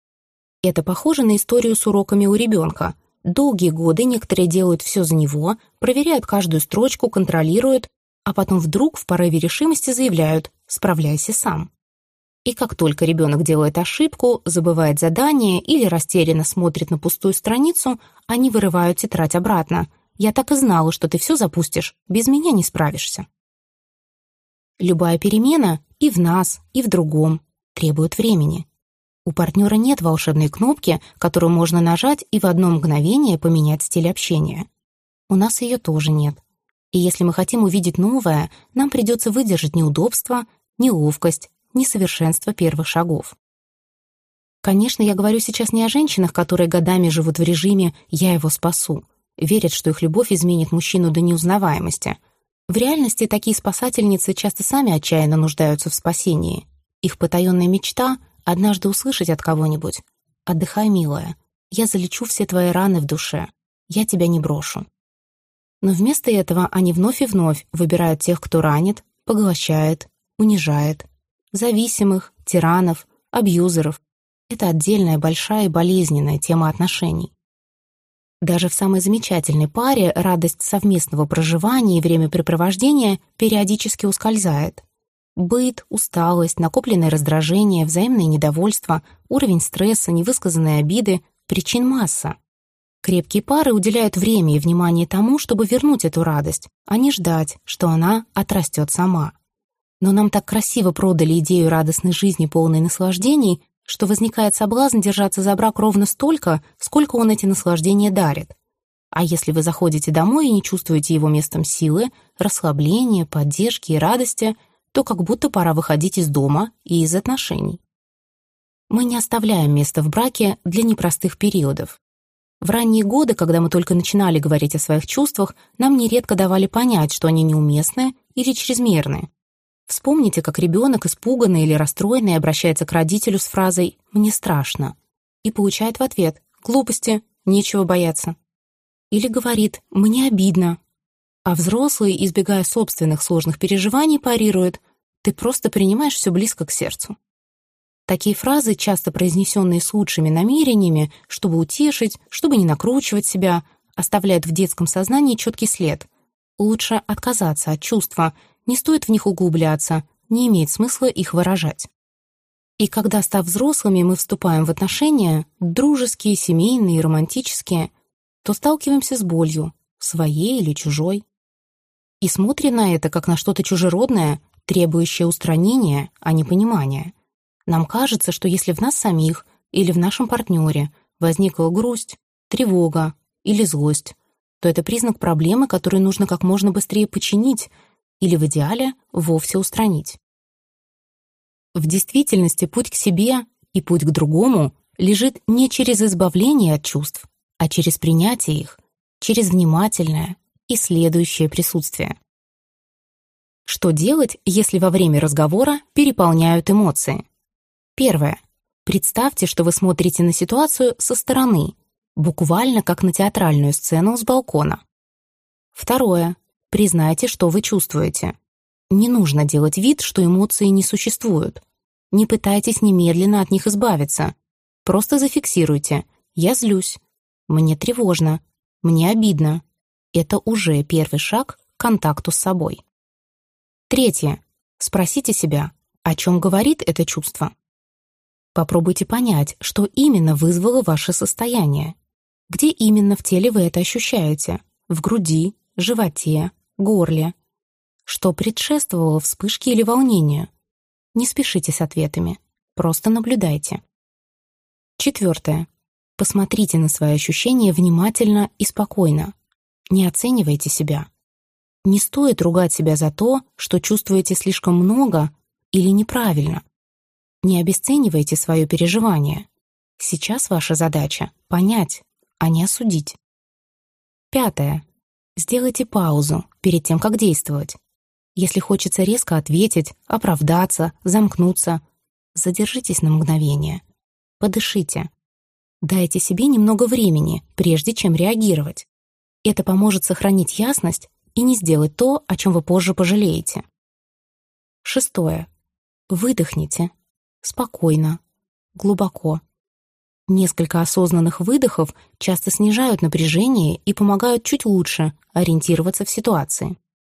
Это похоже на историю с уроками у ребенка. Долгие годы некоторые делают все за него, проверяют каждую строчку, контролируют, а потом вдруг в порыве решимости заявляют «справляйся сам». И как только ребенок делает ошибку, забывает задание или растерянно смотрит на пустую страницу, они вырывают тетрадь обратно. «Я так и знала, что ты все запустишь, без меня не справишься». Любая перемена и в нас, и в другом требует времени. У партнера нет волшебной кнопки, которую можно нажать и в одно мгновение поменять стиль общения. У нас ее тоже нет. И если мы хотим увидеть новое, нам придется выдержать неудобства, неловкость, несовершенство первых шагов. Конечно, я говорю сейчас не о женщинах, которые годами живут в режиме «я его спасу», верят, что их любовь изменит мужчину до неузнаваемости. В реальности такие спасательницы часто сами отчаянно нуждаются в спасении. Их потаенная мечта — однажды услышать от кого-нибудь: «Отдыхай, милая, «Я залечу все твои раны в душе. Я тебя не брошу». Но вместо этого они вновь и вновь выбирают тех, кто ранит, поглощает, унижает. Зависимых, тиранов, абьюзеров. Это отдельная большая и болезненная тема отношений. Даже в самой замечательной паре радость совместного проживания и времяпрепровождения периодически ускользает. Быт, усталость, накопленное раздражение, взаимное недовольство, уровень стресса, невысказанные обиды — причин масса. Крепкие пары уделяют время и внимание тому, чтобы вернуть эту радость, а не ждать, что она отрастет сама. Но нам так красиво продали идею радостной жизни, полной наслаждений, что возникает соблазн держаться за брак ровно столько, сколько он эти наслаждения дарит. А если вы заходите домой и не чувствуете его местом силы, расслабления, поддержки и радости, то как будто пора выходить из дома и из отношений. Мы не оставляем места в браке для непростых периодов. В ранние годы, когда мы только начинали говорить о своих чувствах, нам нередко давали понять, что они неуместны или чрезмерны. Вспомните, как ребенок, испуганный или расстроенный, обращается к родителю с фразой «мне страшно» и получает в ответ «глупости, нечего бояться». Или говорит «мне обидно», а взрослый, избегая собственных сложных переживаний, парирует «ты просто принимаешь все близко к сердцу». Такие фразы, часто произнесенные с лучшими намерениями, чтобы утешить, чтобы не накручивать себя, оставляют в детском сознании четкий след. Лучше отказаться от чувства, не стоит в них углубляться, не имеет смысла их выражать. И когда, став взрослыми, мы вступаем в отношения, дружеские, семейные и романтические, то сталкиваемся с болью, своей или чужой. И смотрим на это как на что-то чужеродное, требующее устранения, а не понимания. Нам кажется, что если в нас самих или в нашем партнере возникла грусть, тревога или злость, то это признак проблемы, которую нужно как можно быстрее починить или в идеале вовсе устранить. В действительности путь к себе и путь к другому лежит не через избавление от чувств, а через принятие их, через внимательное и следующее присутствие. Что делать, если во время разговора переполняют эмоции? Первое. Представьте, что вы смотрите на ситуацию со стороны, буквально как на театральную сцену с балкона. Второе. Признайте, что вы чувствуете. Не нужно делать вид, что эмоции не существуют. Не пытайтесь немедленно от них избавиться. Просто зафиксируйте. Я злюсь. Мне тревожно. Мне обидно. Это уже первый шаг к контакту с собой. Третье. Спросите себя, о чем говорит это чувство. Попробуйте понять, что именно вызвало ваше состояние. Где именно в теле вы это ощущаете? В груди, животе, горле? Что предшествовало вспышке или волнению? Не спешите с ответами, просто наблюдайте. Четвертое. Посмотрите на свои ощущения внимательно и спокойно. Не оценивайте себя. Не стоит ругать себя за то, что чувствуете слишком много или неправильно. Не обесценивайте свое переживание. Сейчас ваша задача — понять, а не осудить. Пятое. Сделайте паузу перед тем, как действовать. Если хочется резко ответить, оправдаться, замкнуться, задержитесь на мгновение. Подышите. Дайте себе немного времени, прежде чем реагировать. Это поможет сохранить ясность и не сделать то, о чем вы позже пожалеете. Шестое. Выдохните. Спокойно, глубоко. Несколько осознанных выдохов часто снижают напряжение и помогают чуть лучше ориентироваться в ситуации.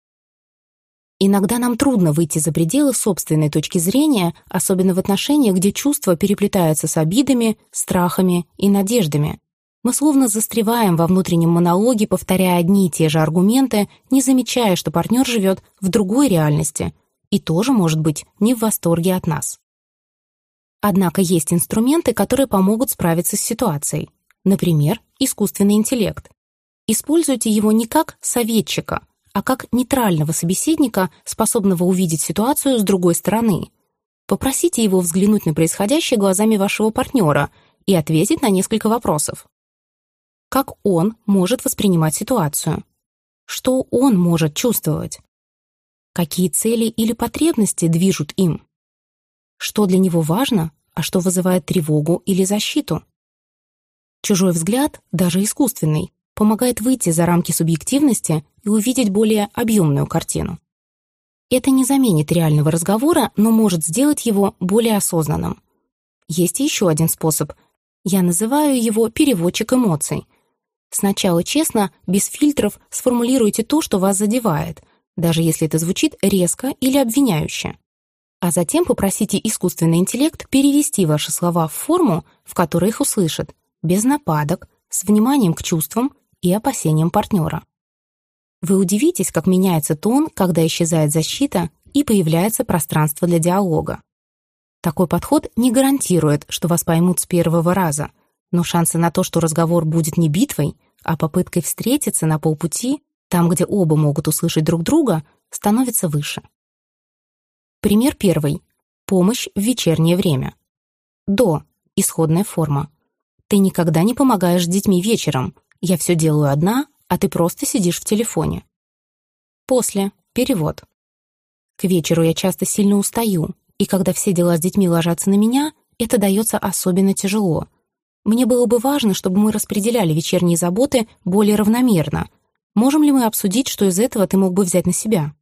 Иногда нам трудно выйти за пределы собственной точки зрения, особенно в отношениях, где чувства переплетаются с обидами, страхами и надеждами. Мы словно застреваем во внутреннем монологе, повторяя одни и те же аргументы, не замечая, что партнер живет в другой реальности и тоже, может быть, не в восторге от нас. Однако есть инструменты, которые помогут справиться с ситуацией. Например, искусственный интеллект. Используйте его не как советчика, а как нейтрального собеседника, способного увидеть ситуацию с другой стороны. Попросите его взглянуть на происходящее глазами вашего партнера и ответить на несколько вопросов. Как он может воспринимать ситуацию? Что он может чувствовать? Какие цели или потребности движут им? Что для него важно, а что вызывает тревогу или защиту? Чужой взгляд, даже искусственный, помогает выйти за рамки субъективности и увидеть более объемную картину. Это не заменит реального разговора, но может сделать его более осознанным. Есть еще один способ. Я называю его переводчик эмоций. Сначала честно, без фильтров, сформулируйте то, что вас задевает, даже если это звучит резко или обвиняюще. А затем попросите искусственный интеллект перевести ваши слова в форму, в которой их услышат, без нападок, с вниманием к чувствам и опасениям партнера. Вы удивитесь, как меняется тон, когда исчезает защита и появляется пространство для диалога. Такой подход не гарантирует, что вас поймут с первого раза, но шансы на то, что разговор будет не битвой, а попыткой встретиться на полпути, там, где оба могут услышать друг друга, становятся выше. Пример первый. Помощь в вечернее время. До. Исходная форма. Ты никогда не помогаешь с детьми вечером. Я все делаю одна, а ты просто сидишь в телефоне. После. Перевод. К вечеру я часто сильно устаю, и когда все дела с детьми ложатся на меня, это дается особенно тяжело. Мне было бы важно, чтобы мы распределяли вечерние заботы более равномерно. Можем ли мы обсудить, что из этого ты мог бы взять на себя?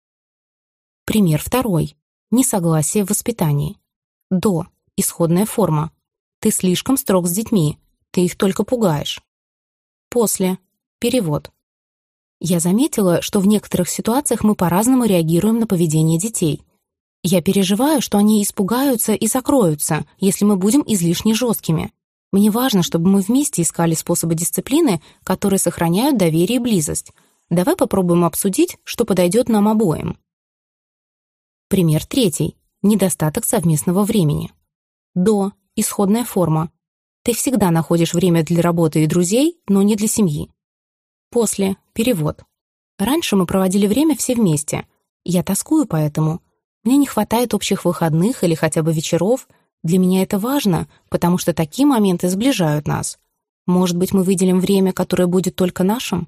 Пример второй. Несогласие в воспитании. До. Исходная форма. Ты слишком строг с детьми. Ты их только пугаешь. После. Перевод. Я заметила, что в некоторых ситуациях мы по-разному реагируем на поведение детей. Я переживаю, что они испугаются и закроются, если мы будем излишне жесткими. Мне важно, чтобы мы вместе искали способы дисциплины, которые сохраняют доверие и близость. Давай попробуем обсудить, что подойдет нам обоим. Пример третий. Недостаток совместного времени. До. Исходная форма. Ты всегда находишь время для работы и друзей, но не для семьи. После. Перевод. Раньше мы проводили время все вместе. Я тоскую по этому. Мне не хватает общих выходных или хотя бы вечеров. Для меня это важно, потому что такие моменты сближают нас. Может быть, мы выделим время, которое будет только нашим?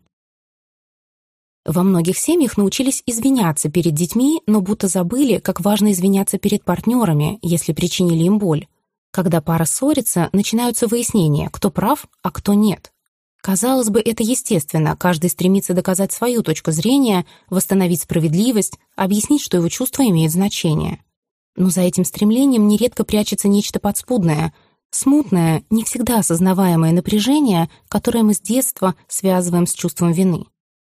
Во многих семьях научились извиняться перед детьми, но будто забыли, как важно извиняться перед партнерами, если причинили им боль. Когда пара ссорится, начинаются выяснения, кто прав, а кто нет. Казалось бы, это естественно, каждый стремится доказать свою точку зрения, восстановить справедливость, объяснить, что его чувства имеют значение. Но за этим стремлением нередко прячется нечто подспудное, смутное, не всегда осознаваемое напряжение, которое мы с детства связываем с чувством вины.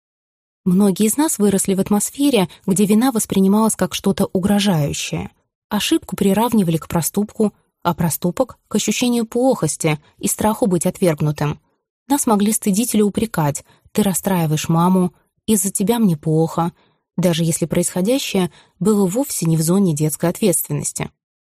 Многие из нас выросли в атмосфере, где вина воспринималась как что-то угрожающее. Ошибку приравнивали к проступку, а проступок — к ощущению плохости и страху быть отвергнутым. Нас могли стыдить или упрекать: «Ты расстраиваешь маму», «Из-за тебя мне плохо», даже если происходящее было вовсе не в зоне детской ответственности.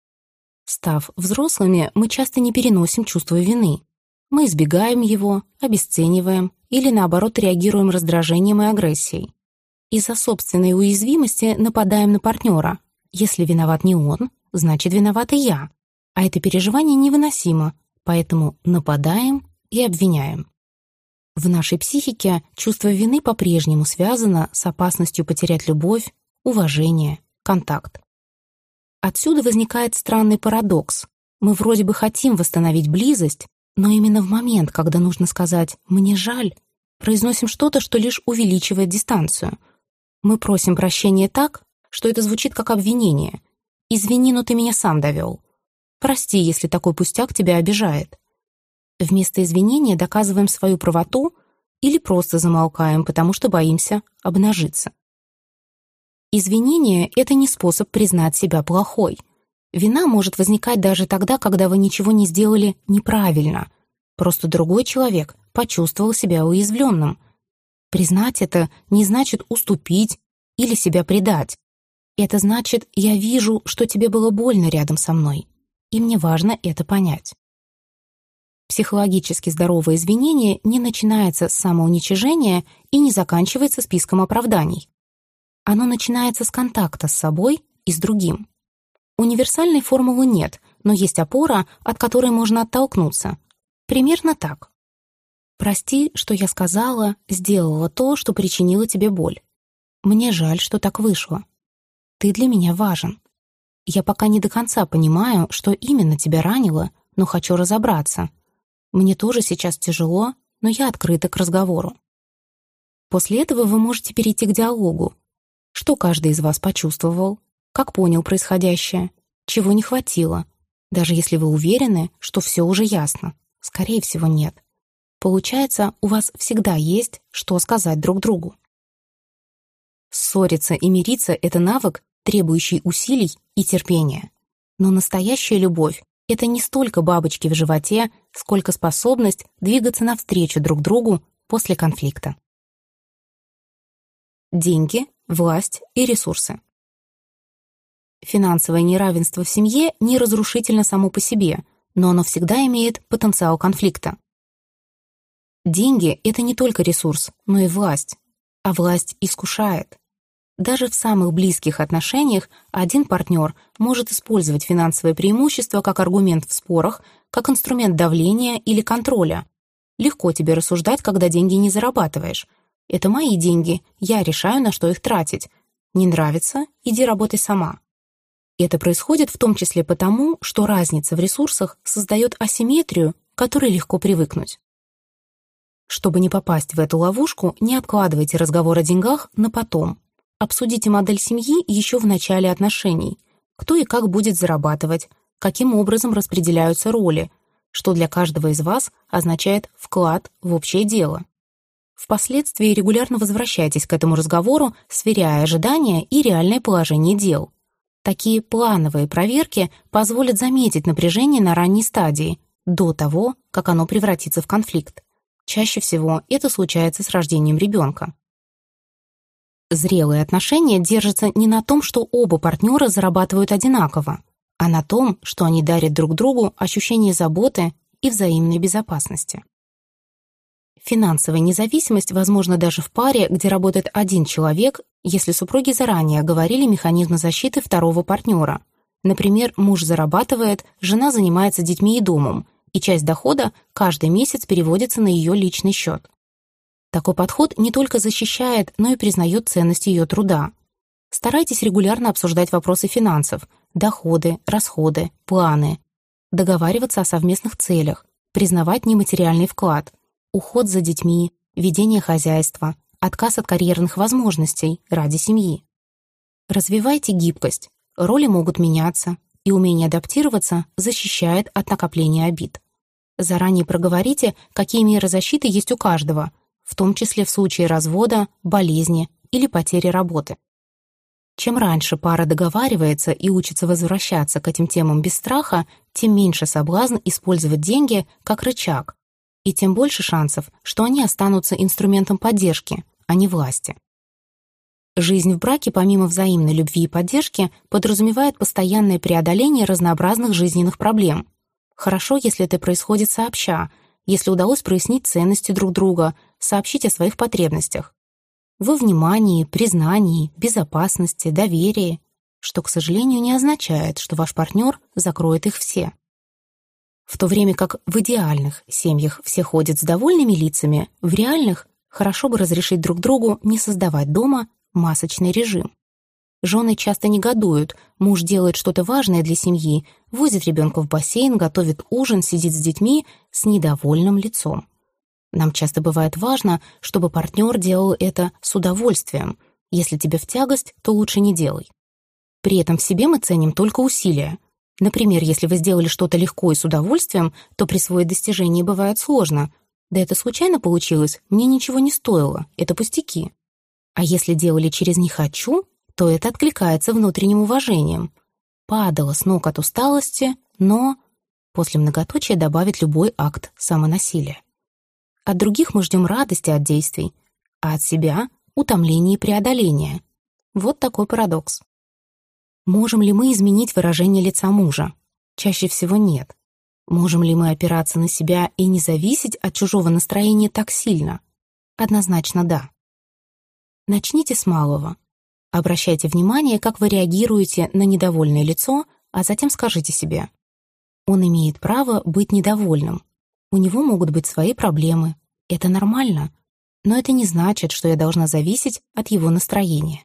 Став взрослыми, мы часто не переносим чувство вины. Мы избегаем его, обесцениваем или, наоборот, реагируем раздражением и агрессией. Из-за собственной уязвимости нападаем на партнера. Если виноват не он, значит, виноват и я. А это переживание невыносимо, поэтому нападаем и обвиняем. В нашей психике чувство вины по-прежнему связано с опасностью потерять любовь, уважение, контакт. Отсюда возникает странный парадокс. Мы вроде бы хотим восстановить близость, но именно в момент, когда нужно сказать «мне жаль», произносим что-то, что лишь увеличивает дистанцию. Мы просим прощения так, что это звучит как обвинение. «Извини, но ты меня сам довел». «Прости, если такой пустяк тебя обижает». Вместо извинения доказываем свою правоту или просто замолкаем, потому что боимся обнажиться. Извинение — это не способ признать себя плохой. Вина может возникать даже тогда, когда вы ничего не сделали неправильно. Просто другой человек почувствовал себя уязвленным. Признать это не значит уступить или себя предать. Это значит, я вижу, что тебе было больно рядом со мной, и мне важно это понять. Психологически здоровое извинение не начинается с самоуничижения и не заканчивается списком оправданий. Оно начинается с контакта с собой и с другим. Универсальной формулы нет, но есть опора, от которой можно оттолкнуться. Примерно так. «Прости, что я сказала, сделала то, что причинило тебе боль. Мне жаль, что так вышло. Ты для меня важен. Я пока не до конца понимаю, что именно тебя ранило, но хочу разобраться. Мне тоже сейчас тяжело, но я открыта к разговору. После этого вы можете перейти к диалогу. Что каждый из вас почувствовал, как понял происходящее, чего не хватило, даже если вы уверены, что все уже ясно. Скорее всего, нет. Получается, у вас всегда есть, что сказать друг другу. Ссориться и мириться — это навык, требующий усилий и терпения. Но настоящая любовь — это не столько бабочки в животе, сколько способность двигаться навстречу друг другу после конфликта. Деньги, власть и ресурсы. Финансовое неравенство в семье не разрушительно само по себе, но оно всегда имеет потенциал конфликта. Деньги — это не только ресурс, но и власть. А власть искушает. Даже в самых близких отношениях один партнер может использовать финансовое преимущество как аргумент в спорах, как инструмент давления или контроля. Легко тебе рассуждать, когда деньги не зарабатываешь. Это мои деньги, я решаю, на что их тратить. Не нравится — иди работай сама. Это происходит в том числе потому, что разница в ресурсах создает асимметрию, к которой легко привыкнуть. Чтобы не попасть в эту ловушку, не откладывайте разговор о деньгах на потом. Обсудите модель семьи еще в начале отношений. Кто и как будет зарабатывать, каким образом распределяются роли, что для каждого из вас означает вклад в общее дело. Впоследствии регулярно возвращайтесь к этому разговору, сверяя ожидания и реальное положение дел. Такие плановые проверки позволят заметить напряжение на ранней стадии, до того, как оно превратится в конфликт. Чаще всего это случается с рождением ребенка. Зрелые отношения держатся не на том, что оба партнера зарабатывают одинаково, а на том, что они дарят друг другу ощущение заботы и взаимной безопасности. Финансовая независимость возможна даже в паре, где работает один человек, если супруги заранее оговорили механизмы защиты второго партнера. Например, муж зарабатывает, жена занимается детьми и домом, и часть дохода каждый месяц переводится на ее личный счет. Такой подход не только защищает, но и признает ценность ее труда. Старайтесь регулярно обсуждать вопросы финансов, доходы, расходы, планы, договариваться о совместных целях, признавать нематериальный вклад, уход за детьми, ведение хозяйства, отказ от карьерных возможностей ради семьи. Развивайте гибкость, роли могут меняться, и умение адаптироваться защищает от накопления обид. Заранее проговорите, какие меры защиты есть у каждого, в том числе в случае развода, болезни или потери работы. Чем раньше пара договаривается и учится возвращаться к этим темам без страха, тем меньше соблазн использовать деньги как рычаг, и тем больше шансов, что они останутся инструментом поддержки, а не власти. Жизнь в браке, помимо взаимной любви и поддержки, подразумевает постоянное преодоление разнообразных жизненных проблем. Хорошо, если это происходит сообща, если удалось прояснить ценности друг друга, сообщить о своих потребностях. Во внимании, признании, безопасности, доверии, что, к сожалению, не означает, что ваш партнер закроет их все. В то время как в идеальных семьях все ходят с довольными лицами, в реальных хорошо бы разрешить друг другу не создавать дома масочный режим. Жены часто негодуют, муж делает что-то важное для семьи, возит ребенка в бассейн, готовит ужин, сидит с детьми с недовольным лицом. Нам часто бывает важно, чтобы партнер делал это с удовольствием. Если тебе в тягость, то лучше не делай. При этом в себе мы ценим только усилия. Например, если вы сделали что-то легко и с удовольствием, то присвоить достижение бывает сложно. Да это случайно получилось, мне ничего не стоило, это пустяки. А если делали через «не хочу», то это откликается внутренним уважением. Падала с ног от усталости, но... После многоточия добавить любой акт самонасилия. От других мы ждем радости от действий, а от себя — утомления и преодоления. Вот такой парадокс. Можем ли мы изменить выражение лица мужа? Чаще всего нет. Можем ли мы опираться на себя и не зависеть от чужого настроения так сильно? Однозначно да. Начните с малого. Обращайте внимание, как вы реагируете на недовольное лицо, а затем скажите себе: он имеет право быть недовольным. У него могут быть свои проблемы. Это нормально. Но это не значит, что я должна зависеть от его настроения.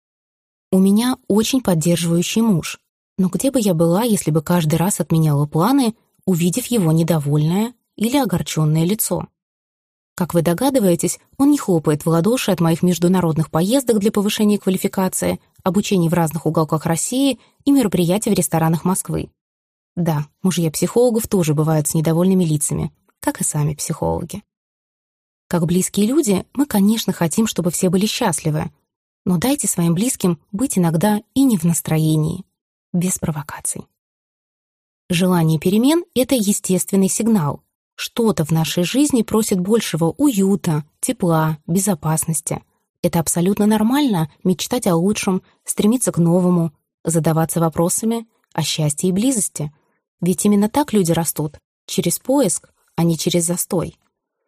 У меня очень поддерживающий муж. Но где бы я была, если бы каждый раз отменяла планы, увидев его недовольное или огорченное лицо. Как вы догадываетесь, он не хлопает в ладоши от моих международных поездок для повышения квалификации, обучений в разных уголках России и мероприятий в ресторанах Москвы. Да, мужья психологов тоже бывают с недовольными лицами, как и сами психологи. Как близкие люди, мы, конечно, хотим, чтобы все были счастливы, но дайте своим близким быть иногда и не в настроении, без провокаций. Желание перемен — это естественный сигнал. Что-то в нашей жизни просит большего уюта, тепла, безопасности. Это абсолютно нормально — мечтать о лучшем, стремиться к новому, задаваться вопросами о счастье и близости. Ведь именно так люди растут, через поиск, а не через застой.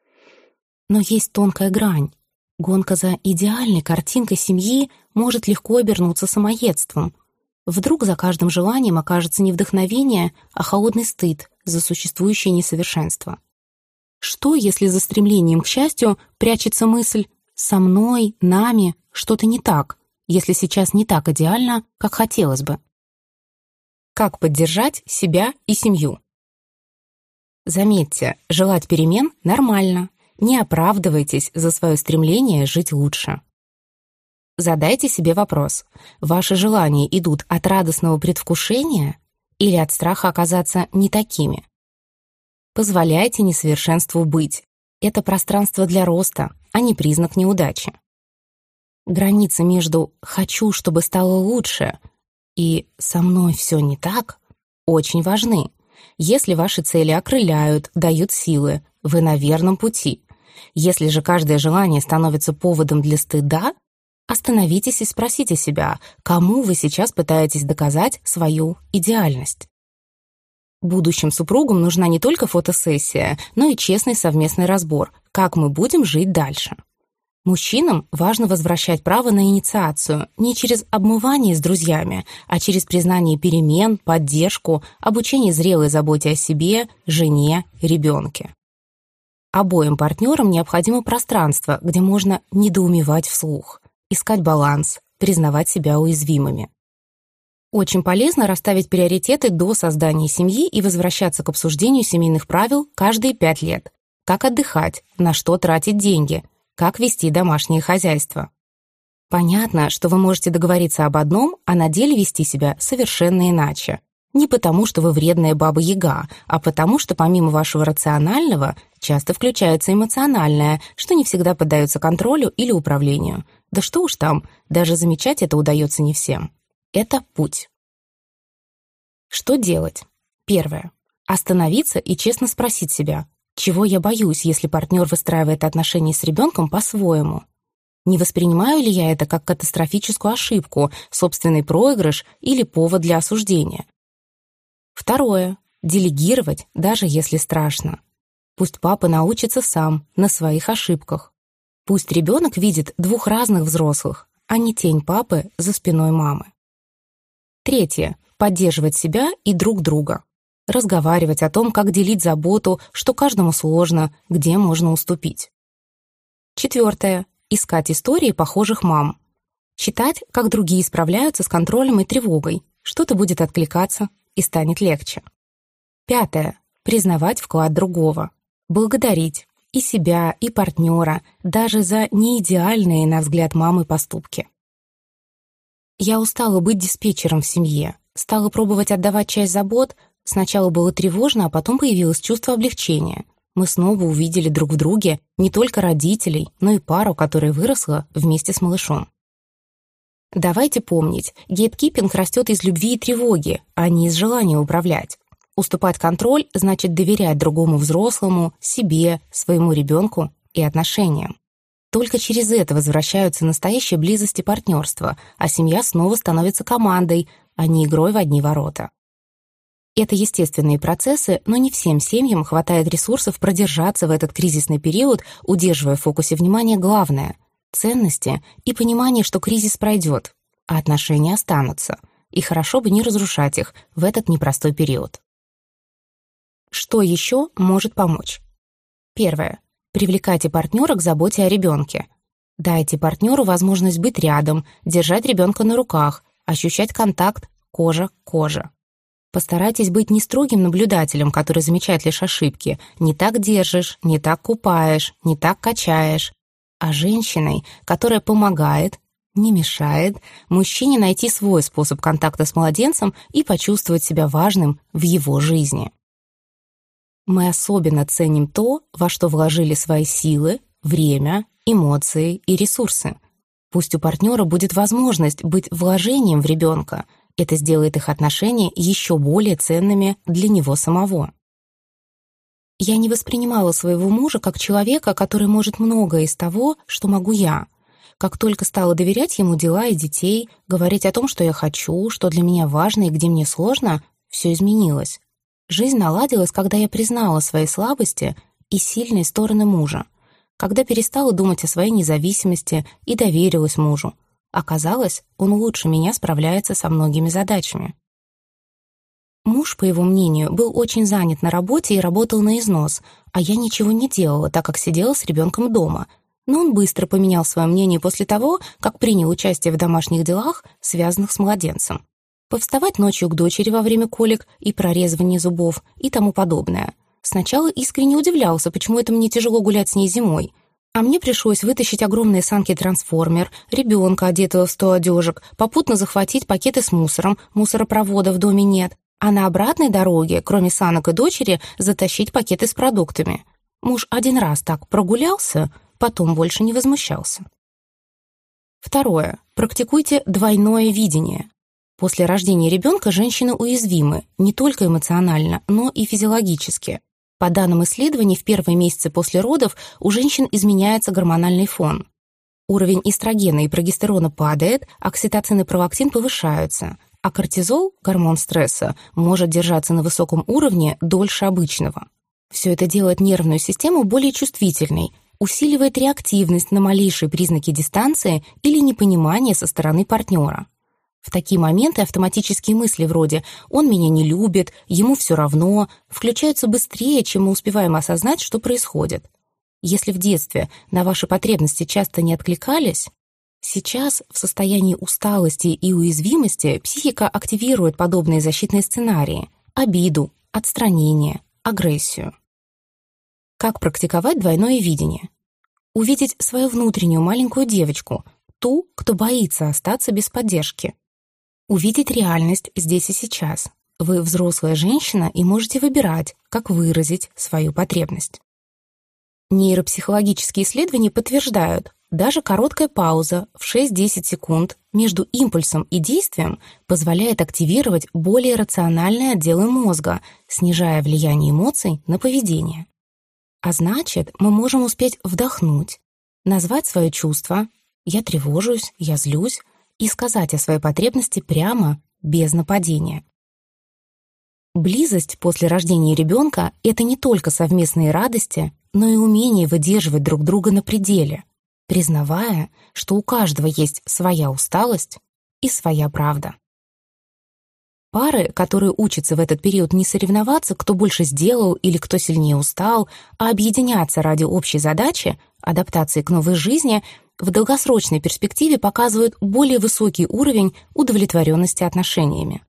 Но есть тонкая грань. Гонка за идеальной картинкой семьи может легко обернуться самоедством. Вдруг за каждым желанием окажется не вдохновение, а холодный стыд за существующее несовершенство. Что, если за стремлением к счастью прячется мысль «со мной, нами, что-то не так», если сейчас не так идеально, как хотелось бы? Как поддержать себя и семью? Заметьте, желать перемен нормально. Не оправдывайтесь за свое стремление жить лучше. Задайте себе вопрос: ваши желания идут от радостного предвкушения или от страха оказаться не такими? Позволяйте несовершенству быть. Это пространство для роста, а не признак неудачи. Границы между «хочу, чтобы стало лучше» и «со мной все не так» очень важны. Если ваши цели окрыляют, дают силы, вы на верном пути. Если же каждое желание становится поводом для стыда, остановитесь и спросите себя, кому вы сейчас пытаетесь доказать свою идеальность. Будущим супругам нужна не только фотосессия, но и честный совместный разбор, как мы будем жить дальше. Мужчинам важно возвращать право на инициацию не через обмывание с друзьями, а через признание перемен, поддержку, обучение зрелой заботе о себе, жене, ребенке. Обоим партнерам необходимо пространство, где можно недоумевать вслух, искать баланс, признавать себя уязвимыми. Очень полезно расставить приоритеты до создания семьи и возвращаться к обсуждению семейных правил каждые 5 лет. Как отдыхать, на что тратить деньги, как вести домашнее хозяйство. Понятно, что вы можете договориться об одном, а на деле вести себя совершенно иначе. Не потому, что вы вредная баба-яга, а потому, что помимо вашего рационального часто включается эмоциональное, что не всегда поддается контролю или управлению. Да что уж там, даже замечать это удается не всем. Это путь. Что делать? Первое. Остановиться и честно спросить себя, чего я боюсь, если партнер выстраивает отношения с ребенком по-своему? Не воспринимаю ли я это как катастрофическую ошибку, собственный проигрыш или повод для осуждения? Второе. Делегировать, даже если страшно. Пусть папа научится сам, на своих ошибках. Пусть ребенок видит 2 разных взрослых, а не тень папы за спиной мамы. Третье. Поддерживать себя и друг друга. Разговаривать о том, как делить заботу, что каждому сложно, где можно уступить. Четвертое. Искать истории похожих мам. Читать, как другие справляются с контролем и тревогой. Что-то будет откликаться и станет легче. Пятое. Признавать вклад другого. Благодарить и себя, и партнера, даже за неидеальные, на взгляд мамы, поступки. Я устала быть диспетчером в семье, стала пробовать отдавать часть забот. Сначала было тревожно, а потом появилось чувство облегчения. Мы снова увидели друг в друге не только родителей, но и пару, которая выросла вместе с малышом. Давайте помнить, гейткипинг растет из любви и тревоги, а не из желания управлять. Уступать контроль значит доверять другому взрослому, себе, своему ребенку и отношениям. Только через это возвращаются настоящие близости партнерства, а семья снова становится командой, а не игрой в одни ворота. Это естественные процессы, но не всем семьям хватает ресурсов продержаться в этот кризисный период, удерживая в фокусе внимания главное — ценности и понимание, что кризис пройдет, а отношения останутся, и хорошо бы не разрушать их в этот непростой период. Что еще может помочь? Первое. Привлекайте партнера к заботе о ребенке. Дайте партнеру возможность быть рядом, держать ребенка на руках, ощущать контакт кожа к коже. Постарайтесь быть не строгим наблюдателем, который замечает лишь ошибки. Не так держишь, не так купаешь, не так качаешь. А женщиной, которая помогает, не мешает мужчине найти свой способ контакта с младенцем и почувствовать себя важным в его жизни. Мы особенно ценим то, во что вложили свои силы, время, эмоции и ресурсы. Пусть у партнера будет возможность быть вложением в ребенка. Это сделает их отношения еще более ценными для него самого. Я не воспринимала своего мужа как человека, который может многое из того, что могу я. Как только стала доверять ему дела и детей, говорить о том, что я хочу, что для меня важно и где мне сложно, все изменилось. Жизнь наладилась, когда я признала свои слабости и сильные стороны мужа, когда перестала думать о своей независимости и доверилась мужу. Оказалось, он лучше меня справляется со многими задачами. Муж, по его мнению, был очень занят на работе и работал на износ, а я ничего не делала, так как сидела с ребенком дома. Но он быстро поменял свое мнение после того, как принял участие в домашних делах, связанных с младенцем. Повставать ночью к дочери во время колик и прорезывания зубов и тому подобное. Сначала искренне удивлялся, почему это мне тяжело гулять с ней зимой. А мне пришлось вытащить огромные санки-трансформер, ребенка, одетого в 100 одежек, попутно захватить пакеты с мусором, мусоропровода в доме нет, а на обратной дороге, кроме санок и дочери, затащить пакеты с продуктами. Муж один раз так прогулялся, потом больше не возмущался. Второе. Практикуйте двойное видение. После рождения ребенка женщины уязвимы не только эмоционально, но и физиологически. По данным исследований, в первые месяцы после родов у женщин изменяется гормональный фон. Уровень эстрогена и прогестерона падает, окситоцин и пролактин повышаются, а кортизол, гормон стресса, может держаться на высоком уровне дольше обычного. Все это делает нервную систему более чувствительной, усиливает реактивность на малейшие признаки дистанции или непонимания со стороны партнера. В такие моменты автоматические мысли вроде «он меня не любит», «ему все равно» включаются быстрее, чем мы успеваем осознать, что происходит. Если в детстве на ваши потребности часто не откликались, сейчас в состоянии усталости и уязвимости психика активирует подобные защитные сценарии – обиду, отстранение, агрессию. Как практиковать двойное видение? Увидеть свою внутреннюю маленькую девочку, ту, кто боится остаться без поддержки. Увидеть реальность здесь и сейчас. Вы взрослая женщина и можете выбирать, как выразить свою потребность. Нейропсихологические исследования подтверждают, даже короткая пауза в 6-10 секунд между импульсом и действием позволяет активировать более рациональные отделы мозга, снижая влияние эмоций на поведение. А значит, мы можем успеть вдохнуть, назвать свое чувство «я тревожусь», «я злюсь», и сказать о своей потребности прямо, без нападения. Близость после рождения ребенка — это не только совместные радости, но и умение выдерживать друг друга на пределе, признавая, что у каждого есть своя усталость и своя правда. Пары, которые учатся в этот период не соревноваться, кто больше сделал или кто сильнее устал, а объединяться ради общей задачи — адаптации к новой жизни — в долгосрочной перспективе показывают более высокий уровень удовлетворенности отношениями.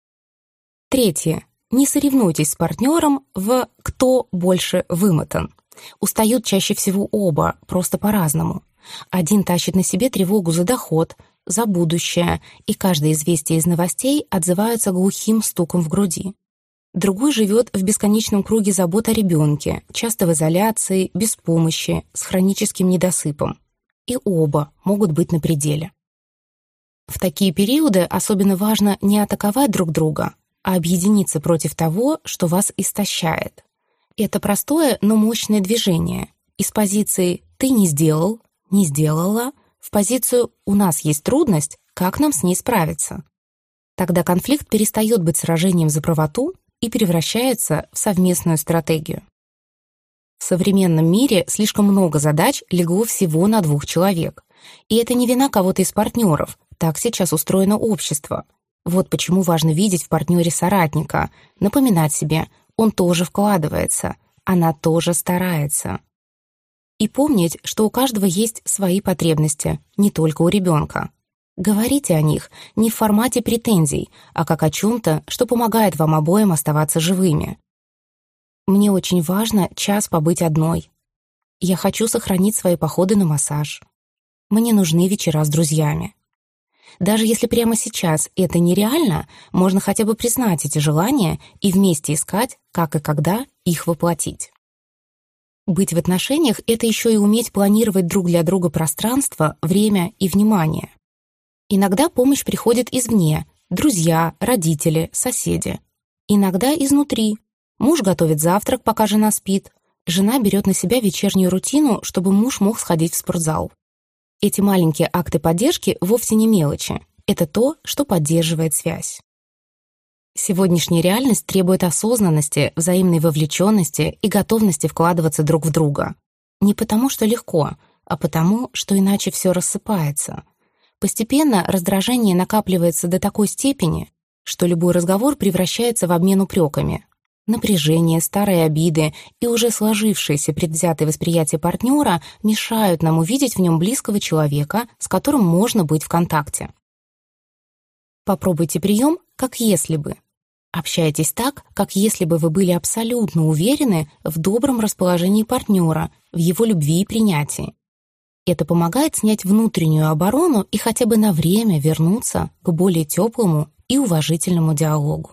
Третье. Не соревнуйтесь с партнером в «кто больше вымотан». Устают чаще всего оба, просто по-разному. Один тащит на себе тревогу за доход, за будущее, и каждое известие из новостей отзывается глухим стуком в груди. Другой живет в бесконечном круге забот о ребенке, часто в изоляции, без помощи, с хроническим недосыпом. И оба могут быть на пределе. В такие периоды особенно важно не атаковать друг друга, а объединиться против того, что вас истощает. Это простое, но мощное движение. Из позиции «ты не сделал», «не сделала» в позицию «у нас есть трудность, как нам с ней справиться?». Тогда конфликт перестает быть сражением за правоту и превращается в совместную стратегию. В современном мире слишком много задач легло всего на 2 человек. И это не вина кого-то из партнеров, так сейчас устроено общество. Вот почему важно видеть в партнере соратника, напоминать себе, он тоже вкладывается, она тоже старается. И помнить, что у каждого есть свои потребности, не только у ребенка. Говорите о них не в формате претензий, а как о чем-то, что помогает вам обоим оставаться живыми. Мне очень важно час побыть одной. Я хочу сохранить свои походы на массаж. Мне нужны вечера с друзьями. Даже если прямо сейчас это нереально, можно хотя бы признать эти желания и вместе искать, как и когда их воплотить. Быть в отношениях — это еще и уметь планировать друг для друга пространство, время и внимание. Иногда помощь приходит извне — друзья, родители, соседи. Иногда изнутри. Муж готовит завтрак, пока жена спит. Жена берет на себя вечернюю рутину, чтобы муж мог сходить в спортзал. Эти маленькие акты поддержки вовсе не мелочи. Это то, что поддерживает связь. Сегодняшняя реальность требует осознанности, взаимной вовлеченности и готовности вкладываться друг в друга. Не потому, что легко, а потому, что иначе все рассыпается. Постепенно раздражение накапливается до такой степени, что любой разговор превращается в обмен упреками. Напряжение, старые обиды и уже сложившееся предвзятое восприятие партнера мешают нам увидеть в нем близкого человека, с которым можно быть в контакте. Попробуйте прием «как если бы». Общайтесь так, как если бы вы были абсолютно уверены в добром расположении партнера, в его любви и принятии. Это помогает снять внутреннюю оборону и хотя бы на время вернуться к более теплому и уважительному диалогу.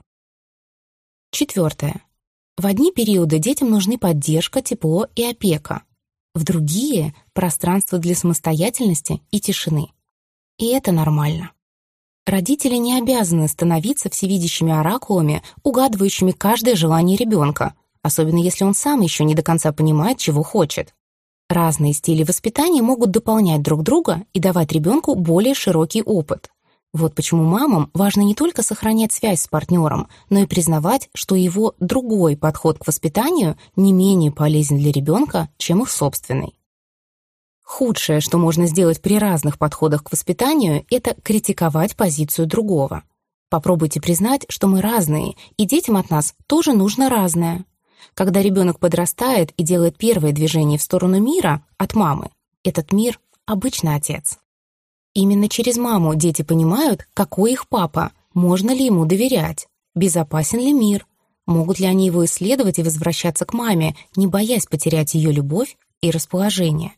4. В одни периоды детям нужны поддержка, тепло и опека. В другие — пространство для самостоятельности и тишины. И это нормально. Родители не обязаны становиться всевидящими оракулами, угадывающими каждое желание ребенка, особенно если он сам еще не до конца понимает, чего хочет. Разные стили воспитания могут дополнять друг друга и давать ребенку более широкий опыт. Вот почему мамам важно не только сохранять связь с партнером, но и признавать, что его другой подход к воспитанию не менее полезен для ребенка, чем их собственный. Худшее, что можно сделать при разных подходах к воспитанию, это критиковать позицию другого. Попробуйте признать, что мы разные, и детям от нас тоже нужно разное. Когда ребенок подрастает и делает первые движения в сторону мира от мамы, этот мир обычно отец. Именно через маму дети понимают, какой их папа, можно ли ему доверять, безопасен ли мир, могут ли они его исследовать и возвращаться к маме, не боясь потерять ее любовь и расположение.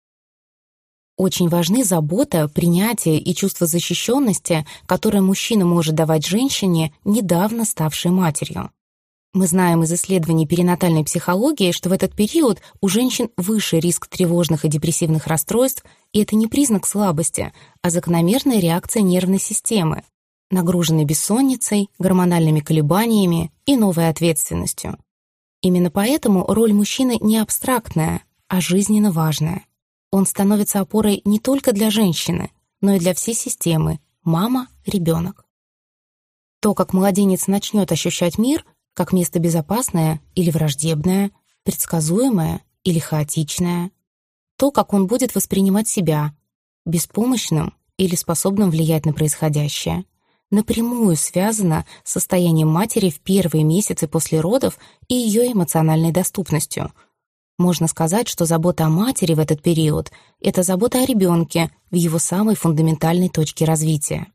Очень важны забота, принятие и чувство защищенности, которое мужчина может давать женщине, недавно ставшей матерью. Мы знаем из исследований перинатальной психологии, что в этот период у женщин выше риск тревожных и депрессивных расстройств, и это не признак слабости, а закономерная реакция нервной системы, нагруженной бессонницей, гормональными колебаниями и новой ответственностью. Именно поэтому роль мужчины не абстрактная, а жизненно важная. Он становится опорой не только для женщины, но и для всей системы – мама, ребенок. То, как младенец начнет ощущать мир, как место безопасное или враждебное, предсказуемое или хаотичное, то, как он будет воспринимать себя, беспомощным или способным влиять на происходящее, напрямую связано с состоянием матери в первые месяцы после родов и ее эмоциональной доступностью. Можно сказать, что забота о матери в этот период — это забота о ребенке в его самой фундаментальной точке развития.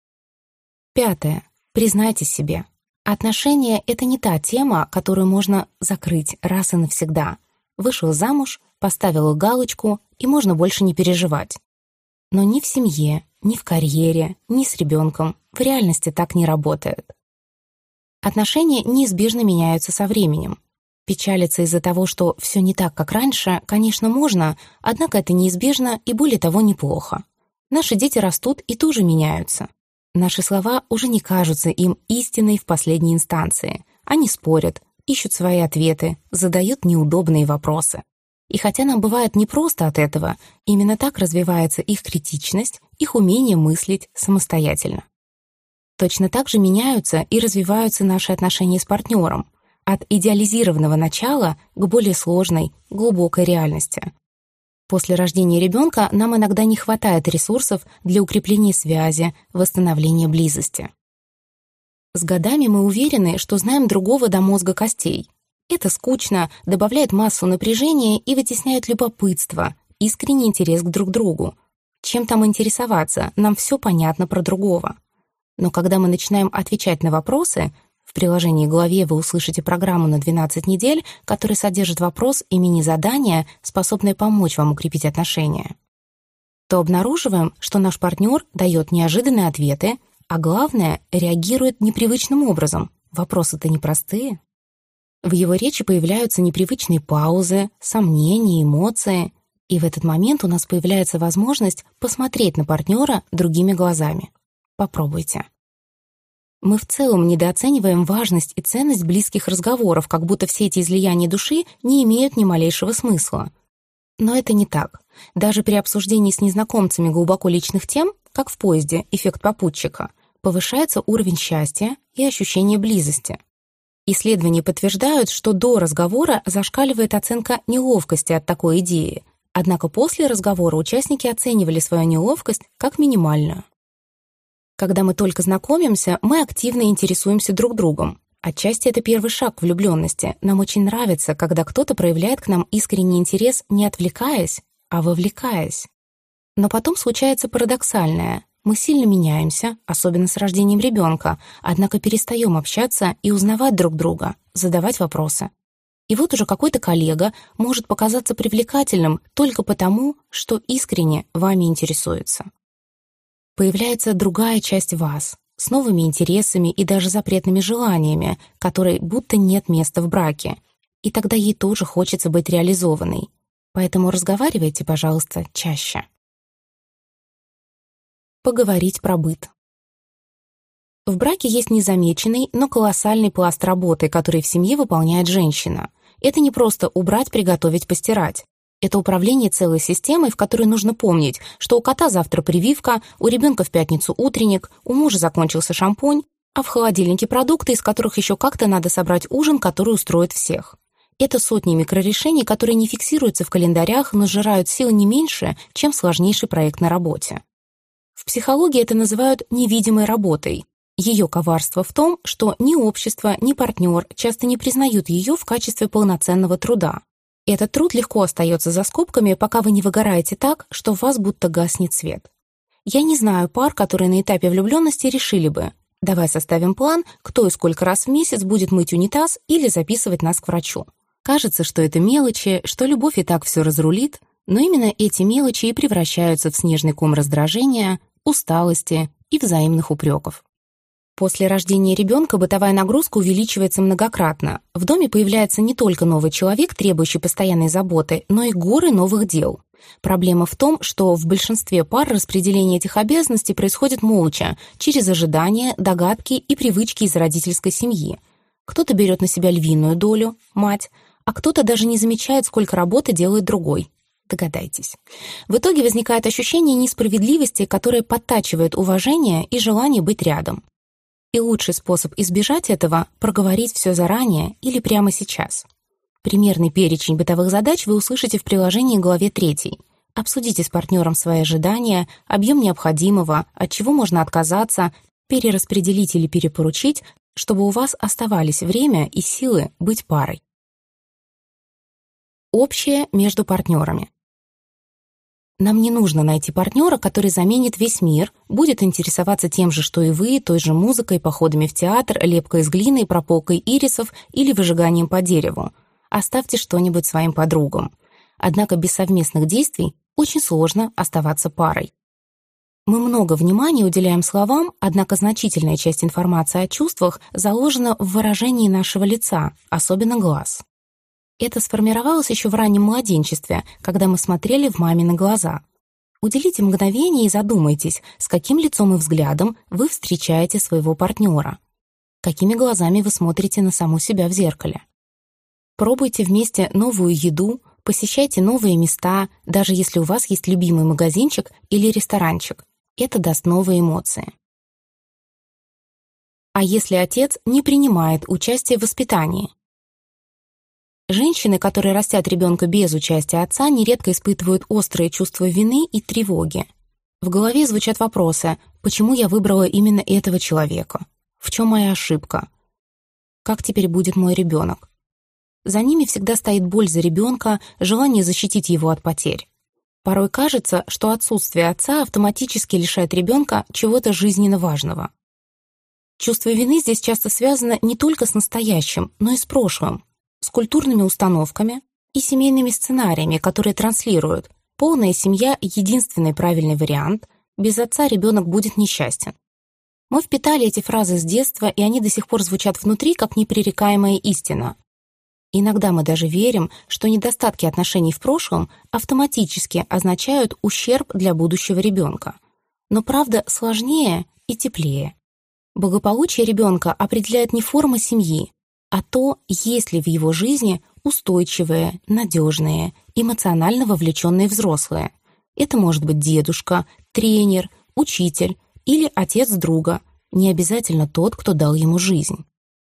5. Признайте себе. Отношения — это не та тема, которую можно закрыть раз и навсегда. Вышел замуж, поставил галочку, и можно больше не переживать. Но ни в семье, ни в карьере, ни с ребенком в реальности так не работает. Отношения неизбежно меняются со временем. Печалиться из-за того, что все не так, как раньше, конечно, можно, однако это неизбежно и, более того, неплохо. Наши дети растут и тоже меняются. Наши слова уже не кажутся им истиной в последней инстанции. Они спорят, ищут свои ответы, задают неудобные вопросы. И хотя нам бывает непросто от этого, именно так развивается их критичность, их умение мыслить самостоятельно. Точно так же меняются и развиваются наши отношения с партнером. От идеализированного начала к более сложной, глубокой реальности. После рождения ребенка нам иногда не хватает ресурсов для укрепления связи, восстановления близости. С годами мы уверены, что знаем другого до мозга костей. Это скучно, добавляет массу напряжения и вытесняет любопытство, искренний интерес к друг другу. Чем там интересоваться, нам все понятно про другого. Но когда мы начинаем отвечать на вопросы, в приложении «Главе» вы услышите программу на 12 недель, которая содержит вопрос и мини-задания, способные помочь вам укрепить отношения, то обнаруживаем, что наш партнер дает неожиданные ответы, а главное, реагирует непривычным образом. Вопросы-то непростые. В его речи появляются непривычные паузы, сомнения, эмоции, и в этот момент у нас появляется возможность посмотреть на партнера другими глазами. Попробуйте. Мы в целом недооцениваем важность и ценность близких разговоров, как будто все эти излияния души не имеют ни малейшего смысла. Но это не так. Даже при обсуждении с незнакомцами глубоко личных тем, как в поезде «Эффект попутчика», повышается уровень счастья и ощущение близости. Исследования подтверждают, что до разговора зашкаливает оценка неловкости от такой идеи, однако после разговора участники оценивали свою неловкость как минимальную. Когда мы только знакомимся, мы активно интересуемся друг другом. Отчасти это первый шаг к влюбленности. Нам очень нравится, когда кто-то проявляет к нам искренний интерес, не отвлекаясь, а вовлекаясь. Но потом случается парадоксальное. Мы сильно меняемся, особенно с рождением ребенка, однако перестаем общаться и узнавать друг друга, задавать вопросы. И вот уже какой-то коллега может показаться привлекательным только потому, что искренне вами интересуется. Появляется другая часть вас, с новыми интересами и даже запретными желаниями, которой будто нет места в браке, и тогда ей тоже хочется быть реализованной. Поэтому разговаривайте, пожалуйста, чаще. Поговорить про быт. В браке есть незамеченный, но колоссальный пласт работы, который в семье выполняет женщина. Это не просто убрать, приготовить, постирать. Это управление целой системой, в которой нужно помнить, что у кота завтра прививка, у ребенка в пятницу утренник, у мужа закончился шампунь, а в холодильнике продукты, из которых еще как-то надо собрать ужин, который устроит всех. Это сотни микрорешений, которые не фиксируются в календарях, но сжирают силы не меньше, чем сложнейший проект на работе. В психологии это называют невидимой работой. Ее коварство в том, что ни общество, ни партнер часто не признают ее в качестве полноценного труда. Этот труд легко остается за скобками, пока вы не выгораете так, что в вас будто гаснет свет. Я не знаю пар, которые на этапе влюбленности решили бы: давай составим план, кто и сколько раз в месяц будет мыть унитаз или записывать нас к врачу. Кажется, что это мелочи, что любовь и так все разрулит, но именно эти мелочи и превращаются в снежный ком раздражения, усталости и взаимных упреков. После рождения ребенка бытовая нагрузка увеличивается многократно. В доме появляется не только новый человек, требующий постоянной заботы, но и горы новых дел. Проблема в том, что в большинстве пар распределение этих обязанностей происходит молча, через ожидания, догадки и привычки из родительской семьи. Кто-то берет на себя львиную долю, мать, а кто-то даже не замечает, сколько работы делает другой. Догадайтесь. В итоге возникает ощущение несправедливости, которое подтачивает уважение и желание быть рядом. И лучший способ избежать этого — проговорить все заранее или прямо сейчас. Примерный перечень бытовых задач вы услышите в приложении главе 3. Обсудите с партнером свои ожидания, объем необходимого, от чего можно отказаться, перераспределить или перепоручить, чтобы у вас оставались время и силы быть парой. Общее между партнерами. Нам не нужно найти партнера, который заменит весь мир, будет интересоваться тем же, что и вы, той же музыкой, походами в театр, лепкой из глины, прополкой ирисов или выжиганием по дереву. Оставьте что-нибудь своим подругам. Однако без совместных действий очень сложно оставаться парой. Мы много внимания уделяем словам, однако значительная часть информации о чувствах заложена в выражении нашего лица, особенно глаз. Это сформировалось еще в раннем младенчестве, когда мы смотрели в мамины глаза. Уделите мгновение и задумайтесь, с каким лицом и взглядом вы встречаете своего партнера. Какими глазами вы смотрите на саму себя в зеркале. Пробуйте вместе новую еду, посещайте новые места, даже если у вас есть любимый магазинчик или ресторанчик. Это даст новые эмоции. А если отец не принимает участие в воспитании? Женщины, которые растят ребенка без участия отца, нередко испытывают острые чувства вины и тревоги. В голове звучат вопросы: почему я выбрала именно этого человека? В чем моя ошибка? Как теперь будет мой ребенок? За ними всегда стоит боль за ребенка, желание защитить его от потерь. Порой кажется, что отсутствие отца автоматически лишает ребенка чего-то жизненно важного. Чувство вины здесь часто связано не только с настоящим, но и с прошлым, с культурными установками и семейными сценариями, которые транслируют: полная семья — единственный правильный вариант, без отца ребенок будет несчастен. Мы впитали эти фразы с детства, и они до сих пор звучат внутри, как непререкаемая истина. Иногда мы даже верим, что недостатки отношений в прошлом автоматически означают ущерб для будущего ребенка. Но правда сложнее и теплее. Благополучие ребенка определяет не форма семьи, а то, есть ли в его жизни устойчивые, надежные, эмоционально вовлеченные взрослые. Это может быть дедушка, тренер, учитель или отец друга, не обязательно тот, кто дал ему жизнь.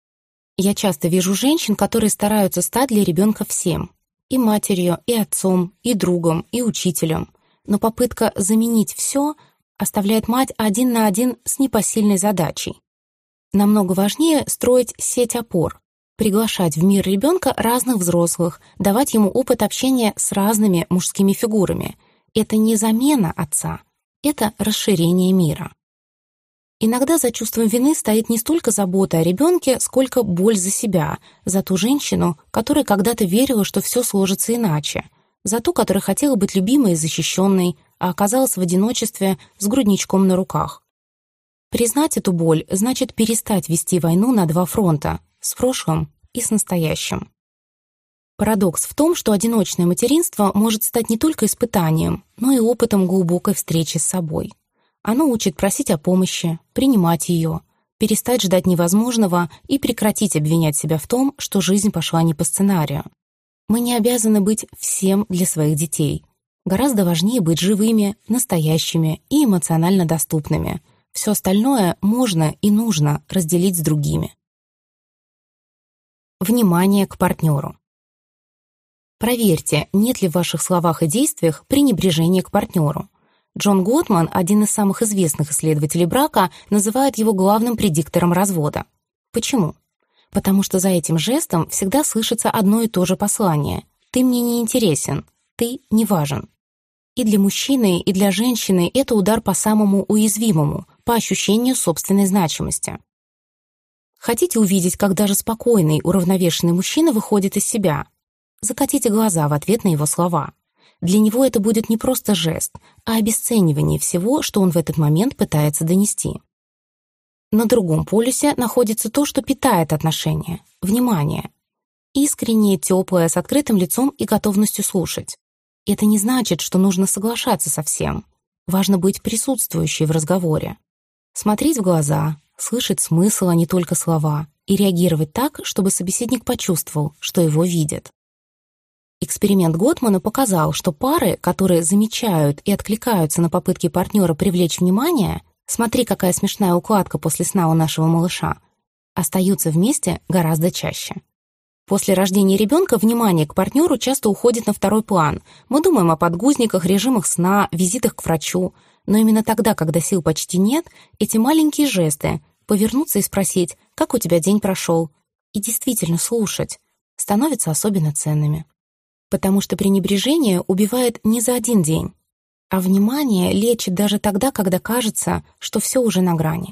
Я часто вижу женщин, которые стараются стать для ребенка всем: и матерью, и отцом, и другом, и учителем. Но попытка заменить все оставляет мать один на один с непосильной задачей. Намного важнее строить сеть опор, приглашать в мир ребенка разных взрослых, давать ему опыт общения с разными мужскими фигурами. Это не замена отца, это расширение мира. Иногда за чувством вины стоит не столько забота о ребенке, сколько боль за себя, за ту женщину, которая когда-то верила, что все сложится иначе, за ту, которая хотела быть любимой и защищенной, а оказалась в одиночестве с грудничком на руках. Признать эту боль значит перестать вести войну на два фронта — с прошлым и с настоящим. Парадокс в том, что одиночное материнство может стать не только испытанием, но и опытом глубокой встречи с собой. Оно учит просить о помощи, принимать ее, перестать ждать невозможного и прекратить обвинять себя в том, что жизнь пошла не по сценарию. Мы не обязаны быть всем для своих детей. Гораздо важнее быть живыми, настоящими и эмоционально доступными. Все остальное можно и нужно разделить с другими. Внимание к партнеру. Проверьте, нет ли в ваших словах и действиях пренебрежения к партнеру. Джон Готман, один из самых известных исследователей брака, называет его главным предиктором развода. Почему? Потому что за этим жестом всегда слышится одно и то же послание: «Ты мне не интересен, ты не важен». И для мужчины, и для женщины это удар по самому уязвимому, по ощущению собственной значимости. Хотите увидеть, как даже спокойный, уравновешенный мужчина выходит из себя? Закатите глаза в ответ на его слова. Для него это будет не просто жест, а обесценивание всего, что он в этот момент пытается донести. На другом полюсе находится то, что питает отношения — внимание. Искреннее, теплое, с открытым лицом и готовностью слушать. Это не значит, что нужно соглашаться со всем. Важно быть присутствующей в разговоре. Смотреть в глаза, слышать смысл, а не только слова, и реагировать так, чтобы собеседник почувствовал, что его видят. Эксперимент Готмана показал, что пары, которые замечают и откликаются на попытки партнера привлечь внимание, смотри, какая смешная укладка после сна у нашего малыша, остаются вместе гораздо чаще. После рождения ребенка внимание к партнеру часто уходит на второй план. Мы думаем о подгузниках, режимах сна, визитах к врачу. Но именно тогда, когда сил почти нет, эти маленькие жесты — повернуться и спросить, как у тебя день прошел, и действительно слушать — становятся особенно ценными. Потому что пренебрежение убивает не за один день, а внимание лечит даже тогда, когда кажется, что все уже на грани.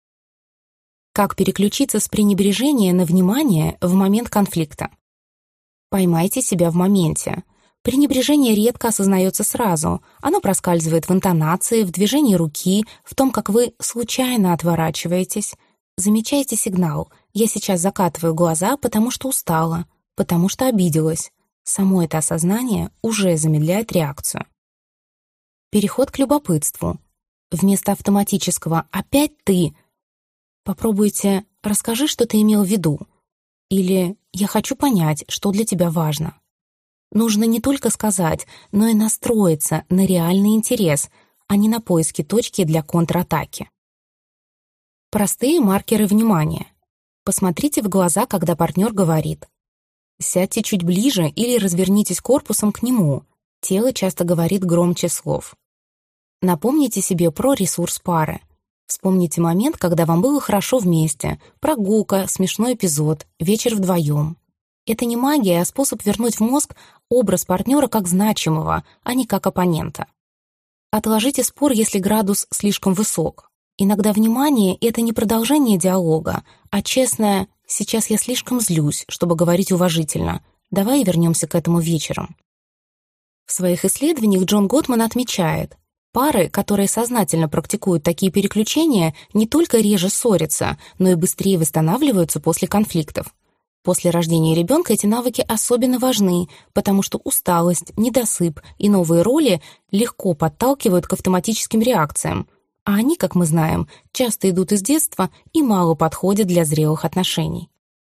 Как переключиться с пренебрежения на внимание в момент конфликта? Поймайте себя в моменте. Пренебрежение редко осознается сразу. Оно проскальзывает в интонации, в движении руки, в том, как вы случайно отворачиваетесь. Замечайте сигнал. Я сейчас закатываю глаза, потому что устала, потому что обиделась. Само это осознание уже замедляет реакцию. Переход к любопытству. Вместо автоматического «опять ты» попробуйте «расскажи, что ты имел в виду» или «я хочу понять, что для тебя важно». Нужно не только сказать, но и настроиться на реальный интерес, а не на поиски точки для контратаки. Простые маркеры внимания. Посмотрите в глаза, когда партнер говорит. Сядьте чуть ближе или развернитесь корпусом к нему. Тело часто говорит громче слов. Напомните себе про ресурс пары. Вспомните момент, когда вам было хорошо вместе, прогулка, смешной эпизод, вечер вдвоем. Это не магия, а способ вернуть в мозг образ партнера как значимого, а не как оппонента. Отложите спор, если градус слишком высок. Иногда внимание — это не продолжение диалога, а честное «сейчас я слишком злюсь, чтобы говорить уважительно. Давай вернемся к этому вечером». В своих исследованиях Джон Готман отмечает, пары, которые сознательно практикуют такие переключения, не только реже ссорятся, но и быстрее восстанавливаются после конфликтов. После рождения ребенка эти навыки особенно важны, потому что усталость, недосып и новые роли легко подталкивают к автоматическим реакциям, а они, как мы знаем, часто идут из детства и мало подходят для зрелых отношений.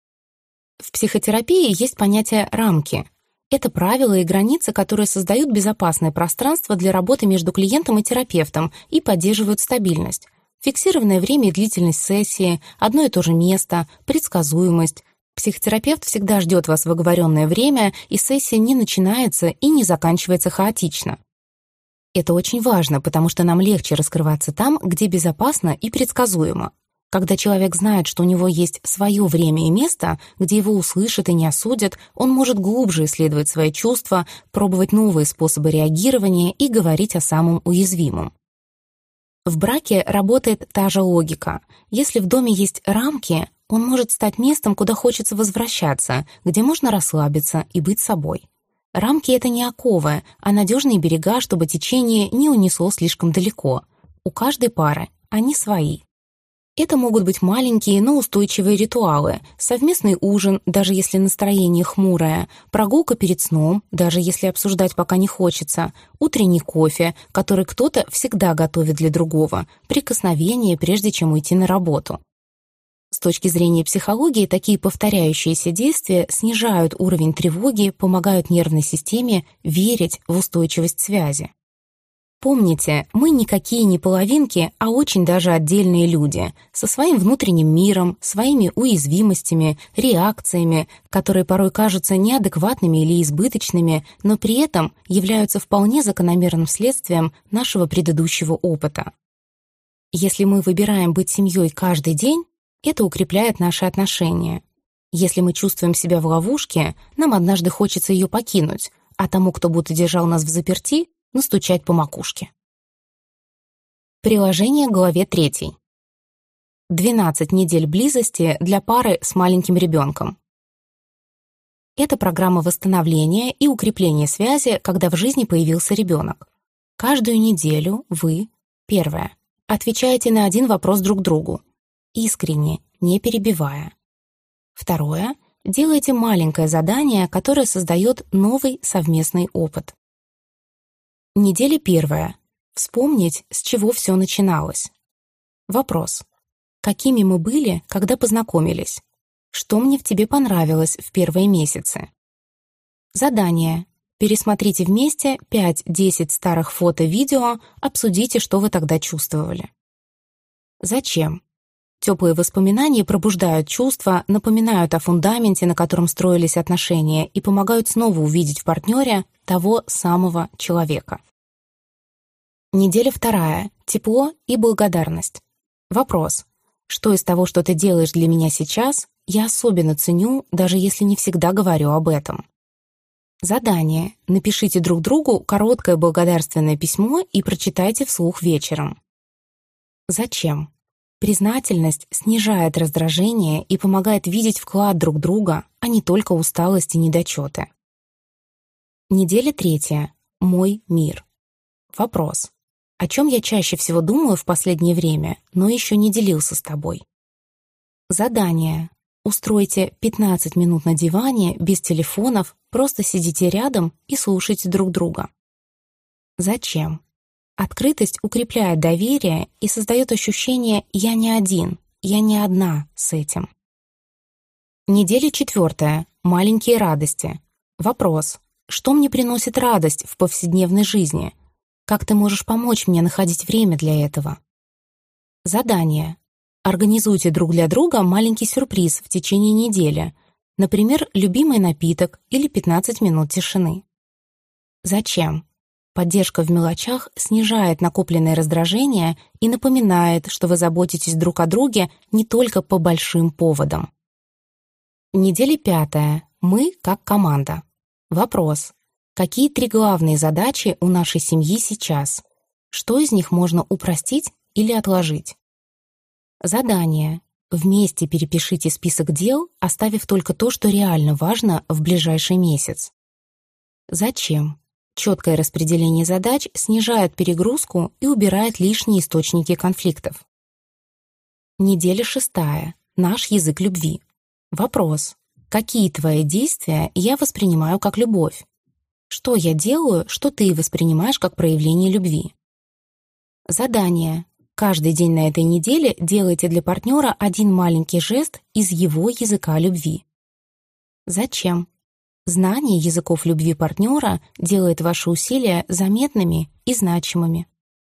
В психотерапии есть понятие «рамки». Это правила и границы, которые создают безопасное пространство для работы между клиентом и терапевтом и поддерживают стабильность. Фиксированное время и длительность сессии, одно и то же место, предсказуемость. Психотерапевт всегда ждет вас в оговоренное время, и сессия не начинается и не заканчивается хаотично. Это очень важно, потому что нам легче раскрываться там, где безопасно и предсказуемо. Когда человек знает, что у него есть свое время и место, где его услышат и не осудят, он может глубже исследовать свои чувства, пробовать новые способы реагирования и говорить о самом уязвимом. В браке работает та же логика. Если в доме есть рамки, он может стать местом, куда хочется возвращаться, где можно расслабиться и быть собой. Рамки — это не оковы, а надежные берега, чтобы течение не унесло слишком далеко. У каждой пары они свои. Это могут быть маленькие, но устойчивые ритуалы, совместный ужин, даже если настроение хмурое, прогулка перед сном, даже если обсуждать пока не хочется, утренний кофе, который кто-то всегда готовит для другого, прикосновение, прежде чем уйти на работу. С точки зрения психологии, такие повторяющиеся действия снижают уровень тревоги, помогают нервной системе верить в устойчивость связи. Помните, мы никакие не половинки, а очень даже отдельные люди, со своим внутренним миром, своими уязвимостями, реакциями, которые порой кажутся неадекватными или избыточными, но при этом являются вполне закономерным следствием нашего предыдущего опыта. Если мы выбираем быть семьей каждый день, это укрепляет наши отношения. Если мы чувствуем себя в ловушке, нам однажды хочется ее покинуть, а тому, кто будто держал нас взаперти, настучать по макушке. Приложение к главе 3. 12 недель близости для пары с маленьким ребенком. Это программа восстановления и укрепления связи, когда в жизни появился ребенок. Каждую неделю вы, первое, отвечаете на один вопрос друг другу, искренне, не перебивая. Второе, делаете маленькое задание, которое создает новый совместный опыт. Неделя 1. Вспомнить, с чего все начиналось. Вопрос. Какими мы были, когда познакомились? Что мне в тебе понравилось в первые месяцы? Задание. Пересмотрите вместе 5-10 старых фото-видео, обсудите, что вы тогда чувствовали. Зачем? Теплые воспоминания пробуждают чувства, напоминают о фундаменте, на котором строились отношения, и помогают снова увидеть в партнере того самого человека. Неделя 2. Тепло и благодарность. Вопрос. Что из того, что ты делаешь для меня сейчас, я особенно ценю, даже если не всегда говорю об этом? Задание. Напишите друг другу короткое благодарственное письмо и прочитайте вслух вечером. Зачем? Признательность снижает раздражение и помогает видеть вклад друг друга, а не только усталость и недочеты. Неделя 3. Мой мир. Вопрос. О чем я чаще всего думаю в последнее время, но еще не делился с тобой? Задание. Устройте 15 минут на диване, без телефонов, просто сидите рядом и слушайте друг друга. Зачем? Открытость укрепляет доверие и создает ощущение «я не один, я не одна с этим». Неделя 4. Маленькие радости. Вопрос. Что мне приносит радость в повседневной жизни? Как ты можешь помочь мне находить время для этого? Задание. Организуйте друг для друга маленький сюрприз в течение недели, например, любимый напиток или 15 минут тишины. Зачем? Поддержка в мелочах снижает накопленное раздражение и напоминает, что вы заботитесь друг о друге не только по большим поводам. Неделя 5. Мы как команда. Вопрос. Какие 3 главные задачи у нашей семьи сейчас? Что из них можно упростить или отложить? Задание. Вместе перепишите список дел, оставив только то, что реально важно в ближайший месяц. Зачем? Четкое распределение задач снижает перегрузку и убирает лишние источники конфликтов. Неделя 6. Наш язык любви. Вопрос. Какие твои действия я воспринимаю как любовь? Что я делаю, что ты воспринимаешь как проявление любви? Задание. Каждый день на этой неделе делайте для партнера один маленький жест из его языка любви. Зачем? Знание языков любви партнера делает ваши усилия заметными и значимыми.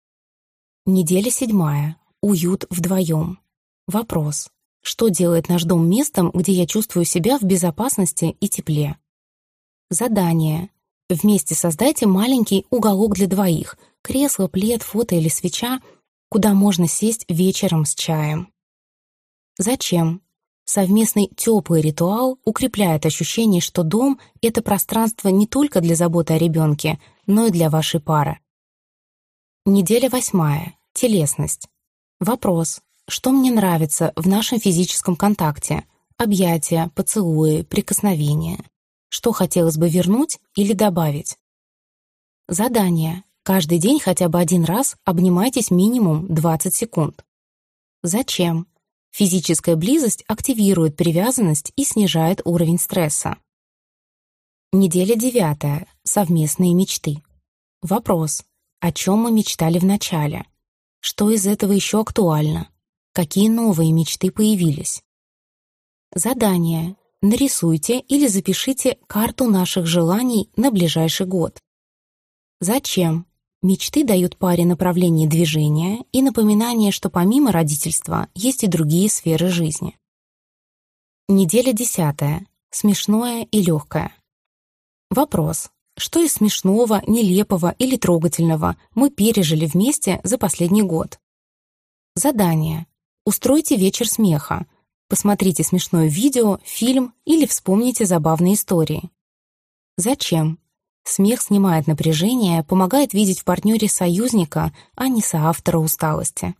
Неделя 7. Уют вдвоем. Вопрос. Что делает наш дом местом, где я чувствую себя в безопасности и тепле? Задание. Вместе создайте маленький уголок для двоих — кресло, плед, фото или свеча, куда можно сесть вечером с чаем. Зачем? Совместный теплый ритуал укрепляет ощущение, что дом — это пространство не только для заботы о ребенке, но и для вашей пары. Неделя 8. Телесность. Вопрос. Что мне нравится в нашем физическом контакте? Объятия, поцелуи, прикосновения. Что хотелось бы вернуть или добавить? Задание. Каждый день хотя бы один раз обнимайтесь минимум 20 секунд. Зачем? Физическая близость активирует привязанность и снижает уровень стресса. Неделя 9. Совместные мечты. Вопрос. О чем мы мечтали в начале? Что из этого еще актуально? Какие новые мечты появились? Задание. Нарисуйте или запишите карту наших желаний на ближайший год. Зачем? Мечты дают паре направление движения и напоминание, что помимо родительства есть и другие сферы жизни. Неделя 10. Смешное и легкое. Вопрос. Что из смешного, нелепого или трогательного мы пережили вместе за последний год? Задание. Устройте вечер смеха. Посмотрите смешное видео, фильм или вспомните забавные истории. Зачем? Смех снимает напряжение, помогает видеть в партнере союзника, а не соавтора усталости.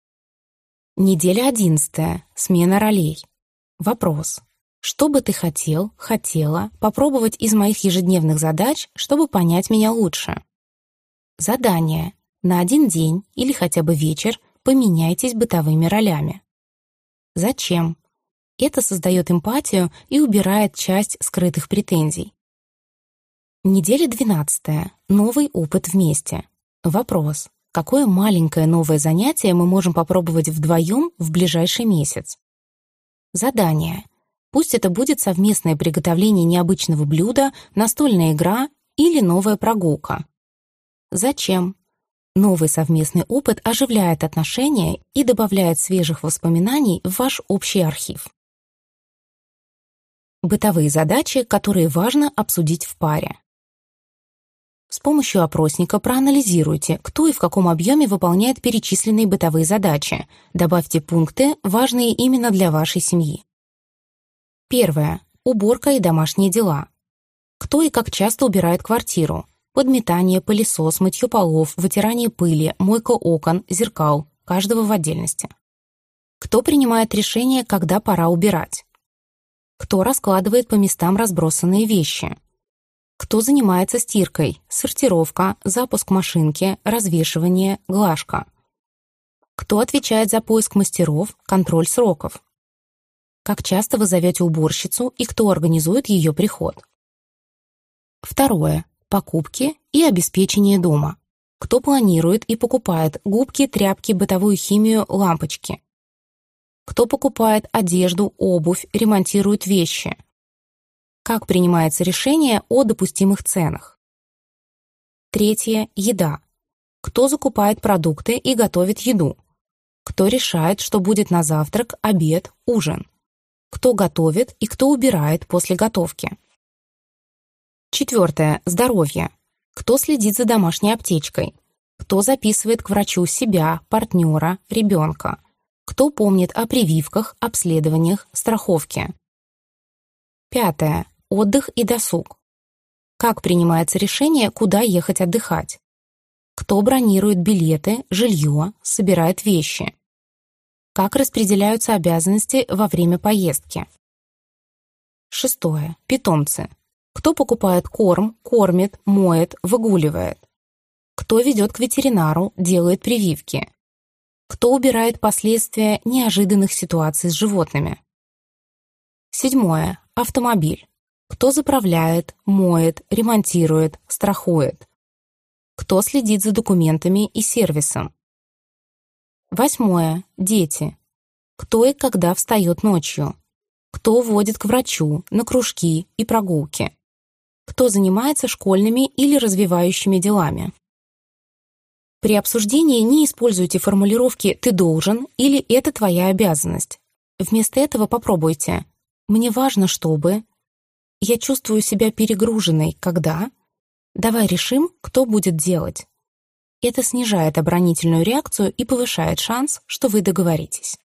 Неделя 11. Смена ролей. Вопрос. Что бы ты хотела попробовать из моих ежедневных задач, чтобы понять меня лучше? Задание. На один день или хотя бы вечер поменяйтесь бытовыми ролями. Зачем? Это создает эмпатию и убирает часть скрытых претензий. Неделя 12. Новый опыт вместе. Вопрос. Какое маленькое новое занятие мы можем попробовать вдвоем в ближайший месяц? Задание. Пусть это будет совместное приготовление необычного блюда, настольная игра или новая прогулка. Зачем? Новый совместный опыт оживляет отношения и добавляет свежих воспоминаний в ваш общий архив. Бытовые задачи, которые важно обсудить в паре. С помощью опросника проанализируйте, кто и в каком объеме выполняет перечисленные бытовые задачи. Добавьте пункты, важные именно для вашей семьи. 1. Уборка и домашние дела. Кто и как часто убирает квартиру? Подметание, пылесос, мытье полов, вытирание пыли, мойка окон, зеркал, каждого в отдельности. Кто принимает решение, когда пора убирать? Кто раскладывает по местам разбросанные вещи? Кто занимается стиркой, сортировка, запуск машинки, развешивание, глажка? Кто отвечает за поиск мастеров, контроль сроков? Как часто вы зовете уборщицу и кто организует ее приход? 2. Покупки и обеспечение дома. Кто планирует и покупает губки, тряпки, бытовую химию, лампочки? Кто покупает одежду, обувь, ремонтирует вещи? Как принимается решение о допустимых ценах? 3. Еда. Кто закупает продукты и готовит еду? Кто решает, что будет на завтрак, обед, ужин? Кто готовит и кто убирает после готовки? 4. Здоровье. Кто следит за домашней аптечкой? Кто записывает к врачу себя, партнера, ребенка? Кто помнит о прививках, обследованиях, страховке? 5. Отдых и досуг. Как принимается решение, куда ехать отдыхать? Кто бронирует билеты, жилье, собирает вещи? Как распределяются обязанности во время поездки? 6. Питомцы. Кто покупает корм, кормит, моет, выгуливает? Кто ведет к ветеринару, делает прививки? Кто убирает последствия неожиданных ситуаций с животными? 7. Автомобиль. Кто заправляет, моет, ремонтирует, страхует? Кто следит за документами и сервисом? 8. Дети. Кто и когда встает ночью? Кто водит к врачу, на кружки и прогулки? Кто занимается школьными или развивающими делами? При обсуждении не используйте формулировки «ты должен» или «это твоя обязанность». Вместо этого попробуйте «мне важно, чтобы», «я чувствую себя перегруженной, когда», «давай решим, кто будет делать». Это снижает оборонительную реакцию и повышает шанс, что вы договоритесь.